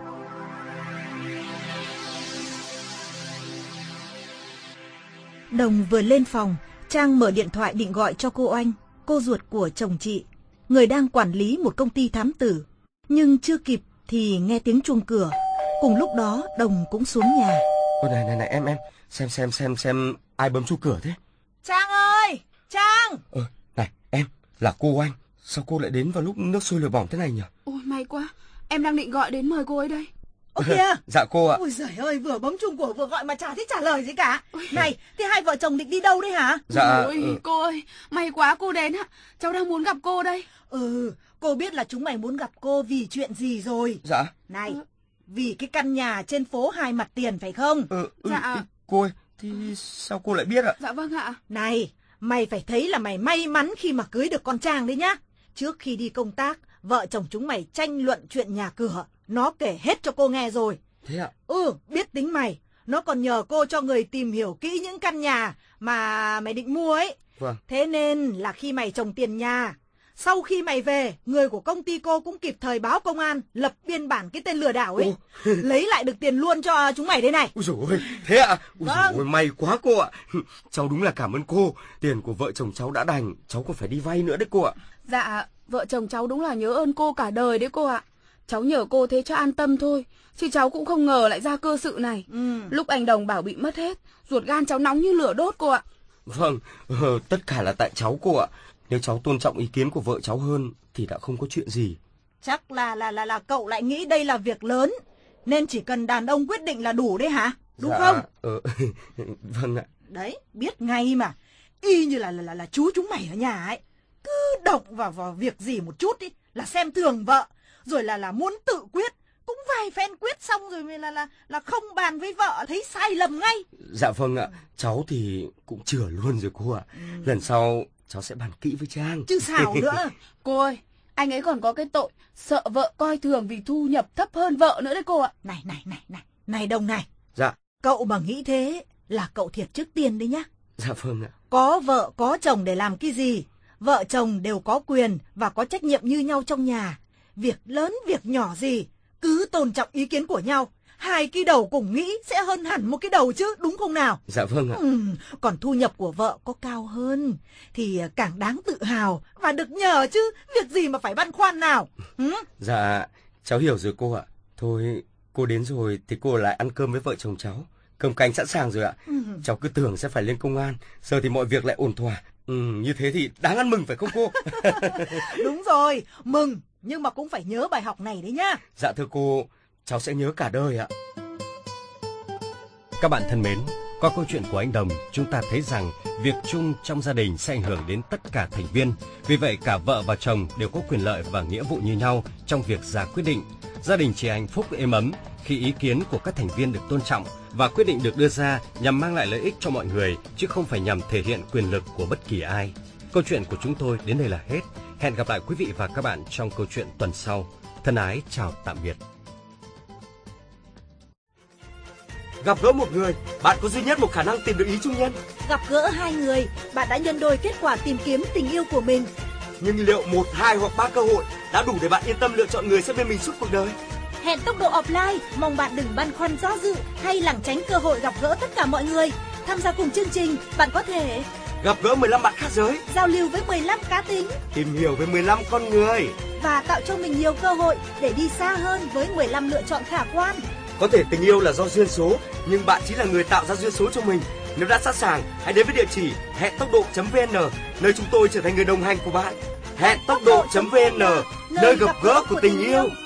Đồng vừa lên phòng, Trang mở điện thoại định gọi cho cô Oanh, cô ruột của chồng chị, người đang quản lý một công ty thám tử. Nhưng chưa kịp thì nghe tiếng chuông cửa. Cùng lúc đó Đồng cũng xuống nhà. Ôi này này này em em, xem xem xem xem ai bấm chuông cửa thế? Trang ơi, Trang. Ờ, này em, là cô Oanh. Sao cô lại đến vào lúc nước sôi lửa bỏng thế này nhỉ? Ôi may quá, em đang định gọi đến mời cô ấy đây. Ơ kìa. Dạ cô ạ. Ôi giời ơi, vừa bấm chuông của vừa gọi mà chả thích trả lời gì cả. Này, thì hai vợ chồng định đi đâu đấy hả? Dạ. Ôi ừ. Cô ơi, may quá cô đến ạ. Cháu đang muốn gặp cô đây. Ừ, cô biết là chúng mày muốn gặp cô vì chuyện gì rồi. Dạ. Này, ừ. vì cái căn nhà trên phố Hai Mặt Tiền phải không? Ừ, ừ, dạ. Ừ, cô ơi, thì sao cô lại biết ạ? Dạ vâng ạ. Này, mày phải thấy là mày may mắn khi mà cưới được con Trang đấy nhá. Trước khi đi công tác, vợ chồng chúng mày tranh luận chuyện nhà cửa. Nó kể hết cho cô nghe rồi. Thế ạ? Ừ, biết tính mày. Nó còn nhờ cô cho người tìm hiểu kỹ những căn nhà mà mày định mua ấy. Vâng. Thế nên là khi mày trồng tiền nhà, sau khi mày về, người của công ty cô cũng kịp thời báo công an, lập biên bản cái tên lừa đảo ấy. Lấy lại được tiền luôn cho chúng mày đây này. Ôi dồi ôi, thế ạ? Ôi vâng. dồi ôi, may quá cô ạ. Cháu đúng là cảm ơn cô. Tiền của vợ chồng cháu đã đành, cháu còn phải đi vay nữa đấy cô ạ. Dạ, vợ chồng cháu đúng là nhớ ơn cô cả đời đấy cô ạ. Cháu nhờ cô thế cho an tâm thôi, chứ cháu cũng không ngờ lại ra cơ sự này. ừ. Lúc anh Đồng bảo bị mất hết, ruột gan cháu nóng như lửa đốt cô ạ. Vâng, ờ, tất cả là tại cháu cô ạ. Nếu cháu tôn trọng ý kiến của vợ cháu hơn thì đã không có chuyện gì. Chắc là là là là cậu lại nghĩ đây là việc lớn, nên chỉ cần đàn ông quyết định là đủ đấy hả? Đúng dạ, không? Ờ, vâng ạ. Đấy, biết ngay mà. Y như là là là, là chú chúng mày ở nhà ấy, cứ động vào vào việc gì một chút đi là xem thường vợ, rồi là là muốn tự quyết, cũng vài phen quyết xong rồi là là là không bàn với vợ, thấy sai lầm ngay. Dạ vâng ạ, cháu thì cũng chừa luôn rồi cô ạ. ừ. Lần sau cháu sẽ bàn kỹ với Trang. Chứ sao nữa. Cô ơi, anh ấy còn có cái tội sợ vợ coi thường vì thu nhập thấp hơn vợ nữa đấy cô ạ. Này này này này, này Đồng này. Dạ. Cậu mà nghĩ thế là cậu thiệt trước tiên đấy nhá. Dạ vâng ạ. Có vợ có chồng để làm cái gì? Vợ chồng đều có quyền và có trách nhiệm như nhau trong nhà. Việc lớn việc nhỏ gì cứ tôn trọng ý kiến của nhau. Hai cái đầu cùng nghĩ sẽ hơn hẳn một cái đầu chứ, đúng không nào? Dạ vâng ạ. ừ, Còn thu nhập của vợ có cao hơn thì càng đáng tự hào và được nhờ chứ. Việc gì mà phải băn khoăn nào. ừ? Dạ cháu hiểu rồi cô ạ. Thôi cô đến rồi thì cô lại ăn cơm với vợ chồng cháu. Cơm canh sẵn sàng rồi ạ. ừ. Cháu cứ tưởng sẽ phải lên công an, giờ thì mọi việc lại ổn thỏa. ừ, Như thế thì đáng ăn mừng phải không cô? Đúng rồi, mừng, nhưng mà cũng phải nhớ bài học này đấy nhá. Dạ thưa cô, cháu sẽ nhớ cả đời ạ. Các bạn thân mến, Qua câu chuyện của anh Đồng, chúng ta thấy rằng việc chung trong gia đình sẽ ảnh hưởng đến tất cả thành viên. Vì vậy, cả vợ và chồng đều có quyền lợi và nghĩa vụ như nhau trong việc ra quyết định. Gia đình chỉ hạnh phúc êm ấm khi ý kiến của các thành viên được tôn trọng và quyết định được đưa ra nhằm mang lại lợi ích cho mọi người, chứ không phải nhằm thể hiện quyền lực của bất kỳ ai. Câu chuyện của chúng tôi đến đây là hết. Hẹn gặp lại quý vị và các bạn trong câu chuyện tuần sau. Thân ái chào tạm biệt. Gặp gỡ một người, bạn có duy nhất một khả năng tìm được ý chung nhân. Gặp gỡ hai người, bạn đã nhân đôi kết quả tìm kiếm tình yêu của mình. Nhưng liệu một, hai hoặc ba cơ hội đã đủ để bạn yên tâm lựa chọn người sẽ bên mình suốt cuộc đời? Hẹn tốc độ offline, mong bạn đừng băn khoăn do dự hay lảng tránh cơ hội gặp gỡ tất cả mọi người. Tham gia cùng chương trình, bạn có thể gặp gỡ mười lăm bạn khác giới, giao lưu với mười lăm cá tính, tìm hiểu về mười lăm con người và tạo cho mình nhiều cơ hội để đi xa hơn với mười lăm lựa chọn khả quan. Có thể tình yêu là do duyên số, nhưng bạn chính là người tạo ra duyên số cho mình. Nếu đã sẵn sàng, hãy đến với địa chỉ hẹn tốc độ chấm vn, nơi chúng tôi trở thành người đồng hành của bạn. Hẹn tốc độ chấm vn, nơi gặp gỡ của tình yêu.